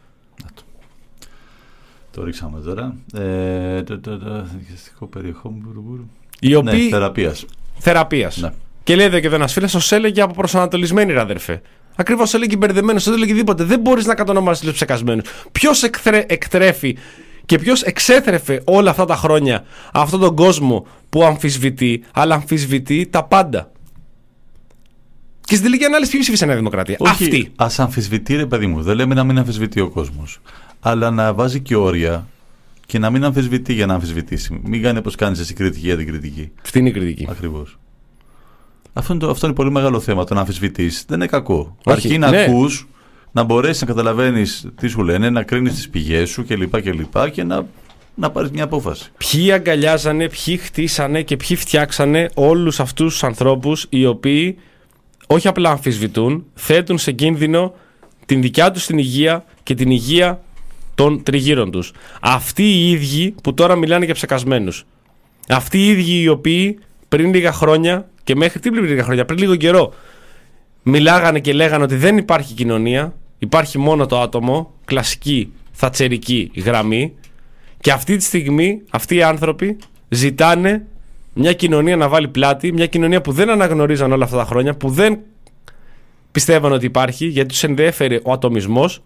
Το ρίξαμε τώρα. Ε, το, το, το, το περιεχόμενο. Οι οποίοι... Ναι, θεραπείας. Θεραπείας. Ναι. Και λέει εδώ και εδώ ένας φίλος, ως έλεγε από προσανατολισμένη, ρε αδερφέ. Ακριβώς έλεγε μπερδεμένος, δεν έλεγε τίποτε. Δεν μπορείς να κατονομάσεις τους ψεκασμένους. Ποιος εκθρε... εκτρέφει και ποιος εξέθρεφε όλα αυτά τα χρόνια αυτόν τον κόσμο που αμφισβητεί, αλλά αμφισβητεί τα πάντα. Και στην τελική ανάλυση, ποιοι ψήφισαν Νέα Δημοκρατία? Όχι, αυτοί. Ας αμφισβητεί, ρε παιδί μου. Δεν λέμε να μην αμφισβητεί ο κόσμος. Αλλά να βάζει και όρια και να μην αμφισβητεί για να αμφισβητήσει. Μην κάνει όπως κάνεις εσύ κριτική για την κριτική. Αυτή είναι η κριτική. Ακριβώς. Αυτό είναι, το, αυτό είναι πολύ μεγάλο θέμα. Το να αμφισβητείς δεν είναι κακό. Αρκεί να ναι. ακούς, να μπορέσεις να καταλαβαίνεις τι σου λένε, να κρίνεις τις πηγές σου κλπ. Και, και, και να, να πάρεις μια απόφαση. Ποιοι αγκαλιάζανε, ποιοι χτίσανε και ποιοι φτιάξανε όλους αυτούς τους ανθρώπους οι οποίοι όχι απλά αμφισβητούν, θέτουν σε κίνδυνο την δικιά τους την υγεία και την υγεία των τριγύρων τους. Αυτοί οι ίδιοι που τώρα μιλάνε για ψεκασμένους. Αυτοί οι ίδιοι οι οποίοι πριν λίγα χρόνια και μέχρι τι πριν λίγα χρόνια, πριν λίγο καιρό, μιλάγανε και λέγανε ότι δεν υπάρχει κοινωνία, υπάρχει μόνο το άτομο, κλασική θατσερική γραμμή, και αυτή τη στιγμή αυτοί οι άνθρωποι ζητάνε μια κοινωνία να βάλει πλάτη, μια κοινωνία που δεν αναγνωρίζαν όλα αυτά τα χρόνια, που δεν πιστεύαν ότι υπάρχει, γιατί τους ενδιέφερε ο ατομισμός,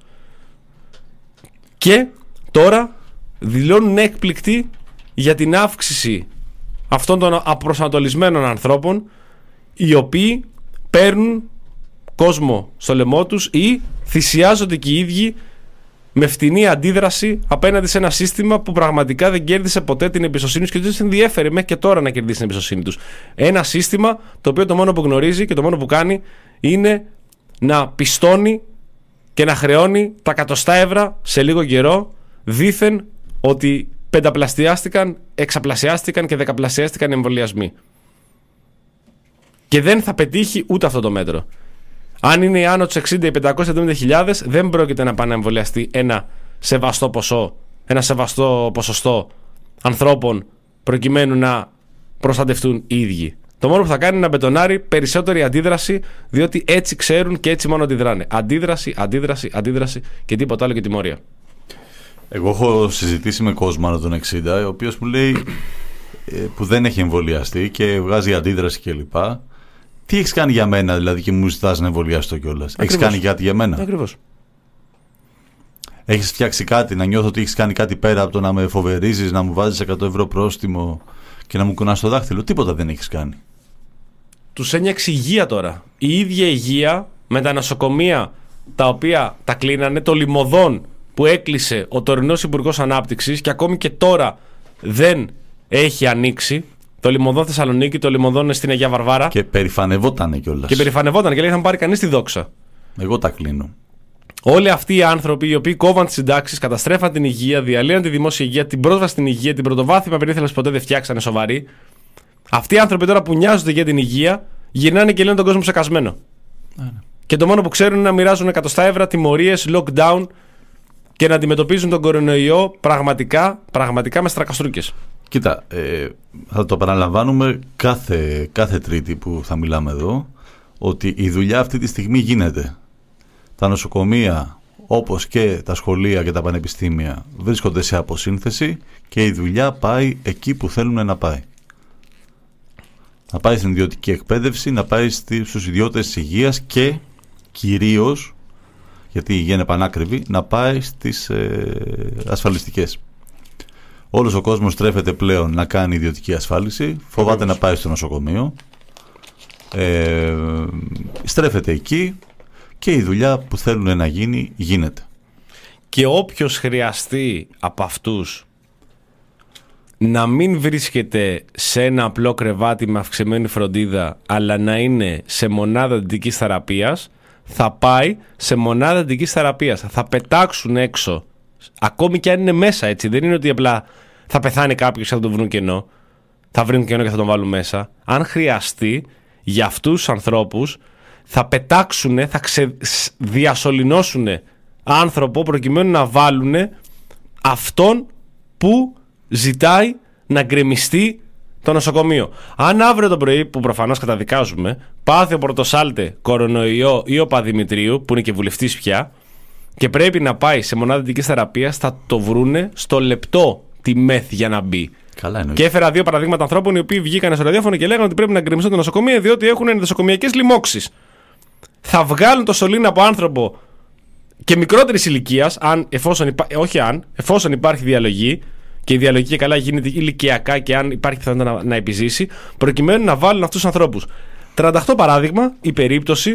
και τώρα δηλώνουν έκπληκτοι για την αύξηση αυτών των απροσανατολισμένων ανθρώπων, οι οποίοι παίρνουν κόσμο στο λαιμό τους ή θυσιάζονται και οι ίδιοι με φτηνή αντίδραση απέναντι σε ένα σύστημα που πραγματικά δεν κέρδισε ποτέ την εμπιστοσύνη τους και δεν τους ενδιέφερε μέχρι και τώρα να κερδίσει την εμπιστοσύνη τους. Ένα σύστημα το οποίο το μόνο που γνωρίζει και το μόνο που κάνει είναι να πιστώνει και να χρεώνει τα εκατοστά ευρώ σε λίγο καιρό, δήθεν ότι πενταπλασιάστηκαν, εξαπλασιάστηκαν και δεκαπλασιάστηκαν οι εμβολιασμοί. Και δεν θα πετύχει ούτε αυτό το μέτρο. Αν είναι άνω τους εξήντα ή πεντακόσιες εβδομήντα χιλιάδες, δεν πρόκειται να πάνε να εμβολιαστεί ένα σεβαστό ποσό, ένα σεβαστό ποσοστό ανθρώπων προκειμένου να προστατευτούν οι ίδιοι. Το μόνο που θα κάνει είναι να μπετονάρει περισσότερη αντίδραση, διότι έτσι ξέρουν και έτσι μόνο αντιδράνε. Αντίδραση, αντίδραση, αντίδραση και τίποτα άλλο και τιμωρία. Εγώ έχω συζητήσει με κόσμο άνω των εξήντα, ο οποίος μου λέει, που δεν έχει εμβολιαστεί και βγάζει αντίδραση κλπ. Τι έχεις κάνει για μένα, δηλαδή, και μου ζητάς να εμβολιαστώ κιόλας? Έχεις κάνει κάτι για μένα? Ακριβώς. Έχεις φτιάξει κάτι, να νιώθω ότι έχεις κάνει κάτι πέρα από το να με φοβερίζεις, να μου βάζεις εκατό ευρώ πρόστιμο και να μου κουνάς το δάχτυλο? Τίποτα δεν έχεις κάνει. Τους ένιωξε υγεία τώρα. Η ίδια υγεία με τα νοσοκομεία τα οποία τα κλείνανε, το λιμωδόν που έκλεισε ο τωρινός Υπουργός Ανάπτυξης και ακόμη και τώρα δεν έχει ανοίξει, Το Λιμωδόν Θεσσαλονίκη, το Λιμωδόν στην Αγία Βαρβάρα. Και περηφανευότανε κιόλας. Και περηφανευότανε και λέει: θα μου πάρει κανείς τη δόξα. Εγώ τα κλείνω. Όλοι αυτοί οι άνθρωποι οι οποίοι κόβαν τις συντάξεις, καταστρέφαν την υγεία, διαλύαν τη δημόσια υγεία, την πρόσβαση στην υγεία, την πρωτοβάθμια περίθαλψη ποτέ δεν φτιάξανε σοβαρή. Αυτοί οι άνθρωποι τώρα που νοιάζονται για την υγεία γυρνάνε και λένε τον κόσμο ψεκασμένο. Ναι. Και το μόνο που ξέρουν είναι να μοιράζουν εκατοστά ευρώ, τιμωρίες, lockdown και να αντιμετωπίζουν τον κορονοϊό πραγματικά, πραγματικά με στρακαστρούκες. Κοίτα, ε, θα το παραλαμβάνουμε κάθε, κάθε Τρίτη που θα μιλάμε εδώ, ότι η δουλειά αυτή τη στιγμή γίνεται. Τα νοσοκομεία, όπως και τα σχολεία και τα πανεπιστήμια, βρίσκονται σε αποσύνθεση και η δουλειά πάει εκεί που θέλουν να πάει. Να πάει στην ιδιωτική εκπαίδευση, να πάει στους ιδιώτες της υγείας και κυρίως, γιατί η υγεία είναι πανάκριβη, να πάει στις ε, ασφαλιστικές. Όλος ο κόσμος στρέφεται πλέον να κάνει ιδιωτική ασφάλιση, φοβάται να πάει στο νοσοκομείο, ε, στρέφεται εκεί και η δουλειά που θέλουν να γίνει γίνεται. Και όποιος χρειαστεί από αυτούς να μην βρίσκεται σε ένα απλό κρεβάτι με αυξημένη φροντίδα, αλλά να είναι σε μονάδα εντατικής θεραπείας, θα πάει σε μονάδα εντατικής θεραπείας. Θα πετάξουν έξω, ακόμη και αν είναι μέσα, έτσι. Δεν είναι ότι απλά θα πεθάνει κάποιος και θα τον βρουν κενό. Θα βρουν κενό και θα τον βάλουν μέσα. Αν χρειαστεί, για αυτούς τους ανθρώπους θα πετάξουν, θα ξεδιασωληνώσουν άνθρωπο προκειμένου να βάλουν αυτόν που ζητάει να γκρεμιστεί το νοσοκομείο. Αν αύριο το πρωί, που προφανώς καταδικάζουμε, πάθει ο Πορτοσάλτε κορονοϊό ή ο Παδημητρίου, που είναι και βουλευτής πια, και πρέπει να πάει σε μονάδα εντατικής θεραπείας, θα το βρούνε στο λεπτό τη μεθ για να μπει. Καλά, και έφερα δύο παραδείγματα ανθρώπων οι οποίοι βγήκαν στο ραδιόφωνο και λέγανε ότι πρέπει να γκρεμιστούν το νοσοκομείο διότι έχουν ενδοσοκομιακές λοιμώξεις. Θα βγάλουν το σωλήνα από άνθρωπο και μικρότερης ηλικίας, αν, εφόσον, υπά... όχι αν, εφόσον υπάρχει διαλογή, και η διαλογή και καλά γίνεται ηλικιακά και αν υπάρχει πιθανότητα να, να επιζήσει, προκειμένου να βάλουν αυτούς τους ανθρώπους. τριάντα οκτώ παράδειγμα, η περίπτωση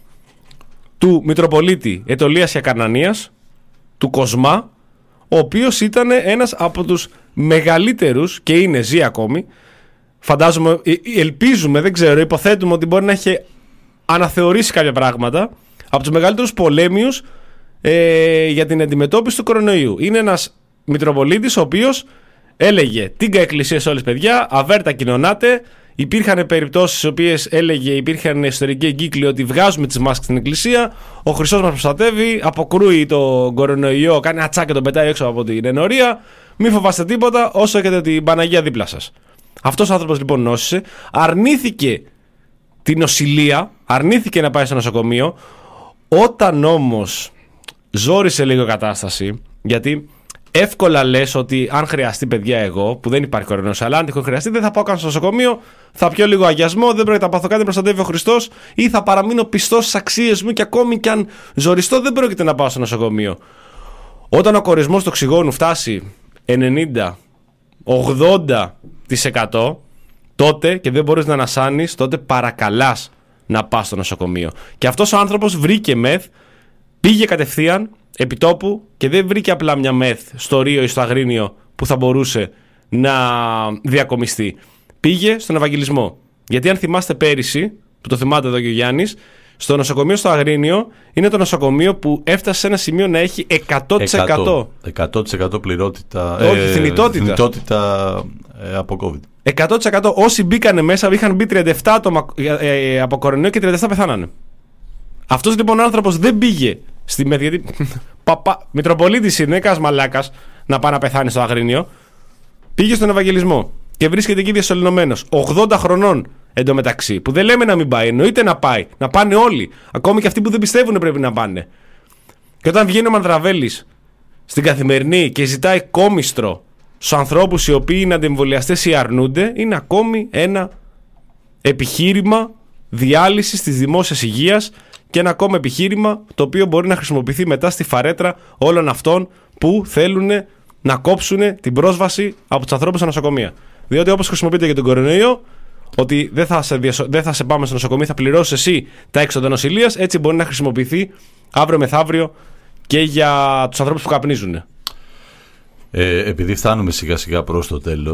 του Μητροπολίτη Ετωλίας και Ακαρνανίας, του Κοσμά, ο οποίος ήταν ένας από τους μεγαλύτερους, και είναι, ζει ακόμη, φαντάζομαι, ελπίζουμε, δεν ξέρω, υποθέτουμε ότι μπορεί να έχει αναθεωρήσει κάποια πράγματα, από τους μεγαλύτερους πολέμιους ε, για την αντιμετώπιση του κορονοϊού. Είναι ένας Μητροπολίτης ο οποίος έλεγε τίγκα εκκλησίες όλες παιδιά, αβέρτα κοινωνάτε. Υπήρχαν περιπτώσεις στις οποίες έλεγε, υπήρχαν εσωτερικοί εγκύκλοι ότι βγάζουμε τις μάσκες στην εκκλησία, ο Χριστός μας προστατεύει, αποκρούει τον κορονοϊό, κάνει ένα τσάκ και τον πετάει έξω από την ενορία, μη φοβάστε τίποτα όσο έχετε την Παναγία δίπλα σας. Αυτός ο άνθρωπος λοιπόν νόσησε, αρνήθηκε την νοσηλεία, αρνήθηκε να πάει στο νοσοκομείο. Όταν όμως ζόρισε λίγο η κατάσταση, γιατί εύκολα λες ότι αν χρειαστεί, παιδιά, εγώ που δεν υπάρχει κορονοϊός, αλλά αν τυχόν χρειαστεί, δεν θα πάω καν στο νοσοκομείο, θα πιω λίγο αγιασμό, δεν πρόκειται να πάθω κάτι, προστατεύει ο Χριστός, ή θα παραμείνω πιστός στις αξίες μου και ακόμη κι αν ζοριστώ, δεν πρόκειται να πάω στο νοσοκομείο. Όταν ο κορεσμός του οξυγόνου φτάσει ενενήντα ογδόντα τοις εκατό, τότε και δεν μπορείς να ανασάνεις, τότε παρακαλάς να πας στο νοσοκομείο. Και αυτός ο άνθρωπος βρήκε μεθ, πήγε κατευθείαν επιτόπου και δεν βρήκε απλά μια μεθ στο Ρίο ή στο Αγρίνιο που θα μπορούσε να διακομιστεί. Πήγε στον Ευαγγελισμό. Γιατί αν θυμάστε πέρυσι, που το θυμάται εδώ και ο Γιάννης, στο νοσοκομείο στο Αγρίνιο είναι το νοσοκομείο που έφτασε σε ένα σημείο να έχει εκατό τοις εκατό. εκατό τοις εκατό πληρότητα. Όχι, ε, θνητότητα. θνητότητα ε, από COVID. εκατό τοις εκατό όσοι μπήκανε μέσα, είχαν μπει τριάντα επτά άτομα ε, από κορονοϊό και τριάντα επτά πεθάνανε. Αυτός λοιπόν ο άνθρωπος δεν πήγε στη μεθ, γιατί παπα, Μητροπολίτης είναι, κας μαλάκας να πάει να πεθάνει στο Αγρίνιο. Πήγε στον Ευαγγελισμό και βρίσκεται εκεί διασωληνωμένος, ογδόντα χρονών εντωμεταξύ. Που δεν λέμε να μην πάει, εννοείται να πάει. Να πάνε όλοι. Ακόμη και αυτοί που δεν πιστεύουν πρέπει να πάνε. Και όταν βγαίνει ο Μανδραβέλης στην Καθημερινή και ζητάει κόμιστρο στους ανθρώπους οι οποίοι είναι αντιεμβολιαστές ή αρνούνται, είναι ακόμη ένα επιχείρημα διάλυσης της δημόσιας υγείας και ένα ακόμα επιχείρημα το οποίο μπορεί να χρησιμοποιηθεί μετά στη φαρέτρα όλων αυτών που θέλουν να κόψουν την πρόσβαση από τους ανθρώπους στα νοσοκομεία. Διότι όπως χρησιμοποιείται για τον κορονοϊό, ότι δεν θα, σε διασω... δεν θα σε πάμε στο νοσοκομείο, θα πληρώσεις εσύ τα έξοδα νοσηλείας, έτσι μπορεί να χρησιμοποιηθεί αύριο μεθαύριο και για τους ανθρώπους που καπνίζουν. Ε, επειδή φτάνουμε σιγά σιγά προς το τέλος,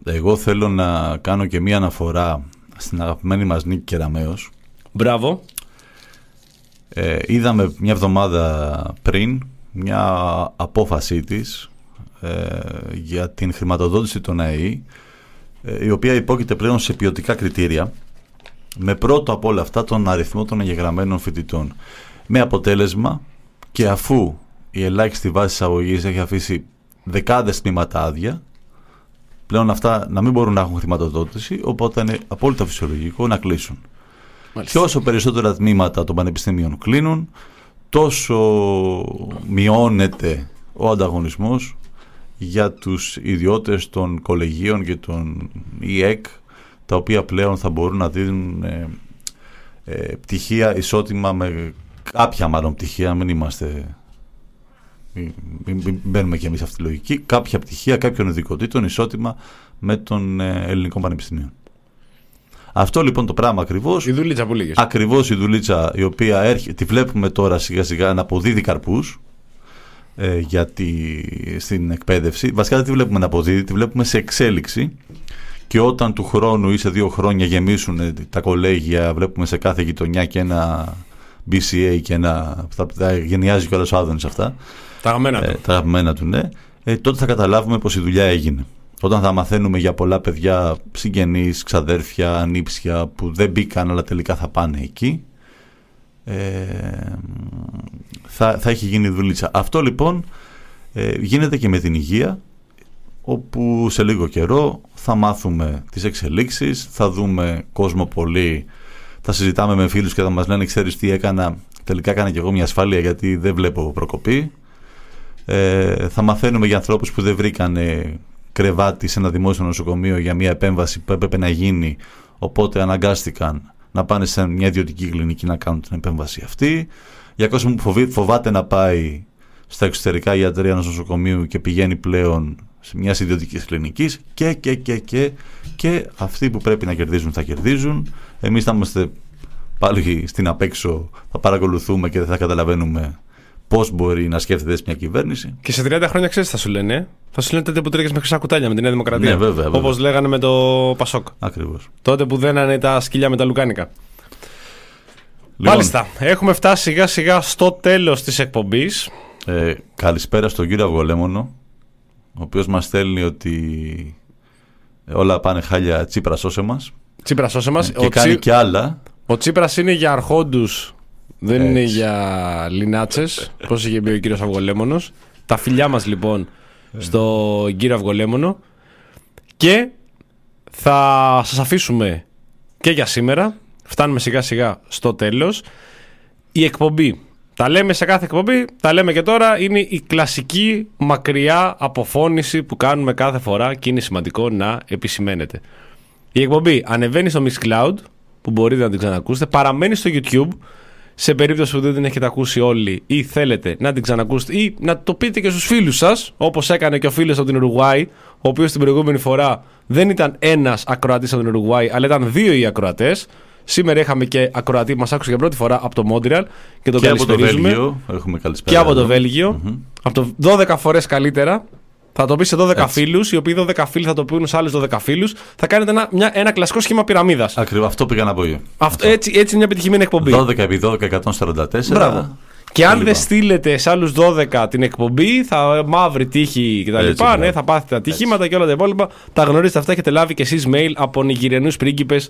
Εγώ θέλω να κάνω και μία αναφορά στην αγαπημένη μας Νίκη Κεραμέως. Μπράβο. Ε, είδαμε μια εβδομάδα πριν μια απόφασή της ε, για την χρηματοδότηση των ΑΕΗ, ε, η οποία υπόκειται πλέον σε ποιοτικά κριτήρια, με πρώτο από όλα αυτά τον αριθμό των εγγεγραμμένων φοιτητών. Με αποτέλεσμα, και αφού η ελάχιστη βάση εισαγωγής έχει αφήσει δεκάδες τμήματα άδεια, πλέον αυτά να μην μπορούν να έχουν χρηματοδότηση, οπότε είναι απόλυτα φυσιολογικό να κλείσουν. Μάλιστα. Και όσο περισσότερα τμήματα των πανεπιστημίων κλείνουν, τόσο μειώνεται ο ανταγωνισμός για τους ιδιώτες των κολεγίων και των ι ε κ, τα οποία πλέον θα μπορούν να δίνουν ε, ε, πτυχία ισότιμα με κάποια μάλλον πτυχία, μην είμαστε... Μην, μην μπαίνουμε και εμείς σε αυτή τη λογική, κάποια πτυχία κάποιων ειδικοτήτων ισότιμα με των ε, ελληνικών πανεπιστημίων. Αυτό λοιπόν το πράγμα ακριβώς. Η δουλίτσα που λέγες. Ακριβώς η δουλίτσα, η οποία έρχεται, τη βλέπουμε τώρα σιγά σιγά να αποδίδει καρπούς ε, γιατί στην εκπαίδευση. Βασικά δεν τη βλέπουμε να αποδίδει, τη βλέπουμε σε εξέλιξη. Και όταν του χρόνου ή σε δύο χρόνια γεμίσουν τα κολέγια, βλέπουμε σε κάθε γειτονιά και ένα μπι σι έι και ένα. Θα, θα γενιάζει κιόλας ο Άδωνης αυτά. Τα αγαπημένα του. Ε, τα αγαπημένα του, ναι. Ε, τότε θα καταλάβουμε πως η δουλειά έγινε. Όταν θα μαθαίνουμε για πολλά παιδιά, συγγενείς, ξαδέρφια, ανήψια που δεν μπήκαν αλλά τελικά θα πάνε εκεί, ε, θα, θα έχει γίνει δουλίτσα. Αυτό λοιπόν ε, γίνεται και με την υγεία, όπου σε λίγο καιρό θα μάθουμε τις εξελίξεις, θα δούμε κόσμο πολύ, θα συζητάμε με φίλους και θα μας λένε ξέρεις τι έκανα, τελικά έκανα και εγώ μια ασφάλεια γιατί δεν βλέπω προκοπή. Ε, θα μαθαίνουμε για ανθρώπους που δεν βρήκανε κρεβάτι σε ένα δημόσιο νοσοκομείο για μια επέμβαση που έπρεπε να γίνει, οπότε αναγκάστηκαν να πάνε σε μια ιδιωτική κλινική να κάνουν την επέμβαση αυτή. Για κόσμο που φοβάται να πάει στα εξωτερικά ιατρία ενός νοσοκομείου και πηγαίνει πλέον σε μια ιδιωτική κλινική και, και, και, και, και αυτοί που πρέπει να κερδίζουν θα κερδίζουν. Εμείς θα είμαστε πάλι στην απέξω, θα παρακολουθούμε και δεν θα καταλαβαίνουμε πώς μπορεί να σκέφτεται μια κυβέρνηση. Και σε τριάντα χρόνια ξέρεις θα σου λένε. Θα σου λένε τότε που τρέχεις με χρυσά κουτάλια με τη Νέα Δημοκρατία. Ναι, βέβαια, βέβαια. Όπως λέγανε με το Πασόκ. Ακριβώς. Τότε που δένανε τα σκυλιά με τα λουκάνικα. Λοιπόν, μάλιστα. Έχουμε φτάσει σιγά σιγά στο τέλος της εκπομπής. Ε, καλησπέρα στον κύριο Αυγολέμονο, ο οποίος μας στέλνει ότι όλα πάνε χάλια. Τσίπρα σώσε μας. Τσίπρα σώσε μας. Ε, και ο κάνει Τσι... και άλλα. Ο Τσίπρας είναι για αρχόντους. Δεν έτσι. Είναι για λινάτσες, πώς είχε πει ο κύριος Αυγολέμονος. Τα φιλιά μας λοιπόν στον κύριο Αυγολέμονο. Και θα σας αφήσουμε και για σήμερα. Φτάνουμε σιγά σιγά στο τέλος. Η εκπομπή, τα λέμε σε κάθε εκπομπή, τα λέμε και τώρα, είναι η κλασική μακριά αποφώνηση που κάνουμε κάθε φορά και είναι σημαντικό να επισημαίνεται. Η εκπομπή ανεβαίνει στο Mixcloud, που μπορείτε να την ξανακούσετε, παραμένει στο YouTube. Σε περίπτωση που δεν την έχετε ακούσει όλοι ή θέλετε να την ξανακούσετε ή να το πείτε και στους φίλους σας, όπως έκανε και ο φίλος από την Ουρουγουάη, ο οποίος την προηγούμενη φορά δεν ήταν ένας ακροατής από την Ουρουγουάη, αλλά ήταν δύο οι ακροατές. Σήμερα είχαμε και ακροατή που μας άκουσε για πρώτη φορά από το Μόντρεαλ και τον καλησπερίζουμε. Και από το Βέλγιο. Έχουμε καλησπέρα. Και από το Βέλγιο. Mm-hmm. Από το δώδεκα φορές καλύτερα. Θα το πει σε δώδεκα φίλους, οι οποίοι δώδεκα φίλοι θα το πούν σε άλλους δώδεκα φίλους. Θα κάνετε ένα, μια, ένα κλασικό σχήμα πυραμίδας. Ακριβώς, αυτό πήγα να πω. Αυτό, αυτό. Έτσι, έτσι είναι μια επιτυχημένη εκπομπή. δώδεκα επί δώδεκα, εκατόν σαράντα τέσσερα. Μπράβο. Και αν δεν στείλετε σε άλλους δώδεκα την εκπομπή, θα μαύρη τύχη κτλ. Ναι, θα πάθετε ατυχήματα και όλα τα υπόλοιπα. Τα γνωρίζετε αυτά, έχετε λάβει και εσείς mail από Νιγηριανούς πρίγκιπες.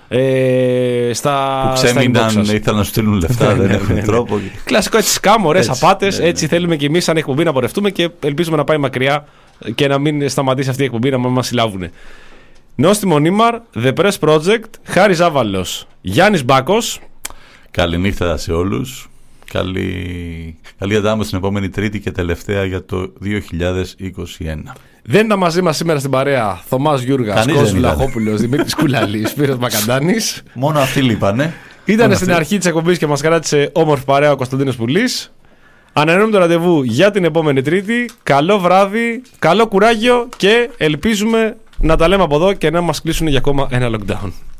Ε, στα, που ξέμειναν, ήθελαν να σου στείλουν λεφτά, δεν έχουν τρόπο. Κλασικό έτσι σκάμ, ωραίες απάτες. Έτσι θέλουμε και εμείς σαν εκπομπή να πορευτούμε και ελπίζουμε να πάει μακριά και να μην σταματήσει αυτή η εκπομπή, να μας συλλάβουν. Νόστιμο Νίμαρ, The Press Project, Χάρης Ζάβαλος, Γιάννης Μπάκος. Καληνύχτα σε όλους. Καλή, καλή αντάμωση την επόμενη Τρίτη και τελευταία για το δύο χιλιάδες είκοσι ένα. Δεν ήταν μαζί μας σήμερα στην παρέα Θωμάς Γιούργας, Κώστας Βλαχόπουλος, Δημήτρης Κούλαλης, Σπύρος Μακαντάνης. Μόνο αυτοί λείπανε. Ήταν στην αυτοί. Αρχή της εκπομπής και μας κράτησε όμορφη παρέα ο Κωνσταντίνος Πουλής. Ανανεώνουμε το ραντεβού για την επόμενη Τρίτη. Καλό βράδυ, καλό κουράγιο και ελπίζουμε να τα λέμε από εδώ και να μας κλείσουν για ακόμα ένα lockdown.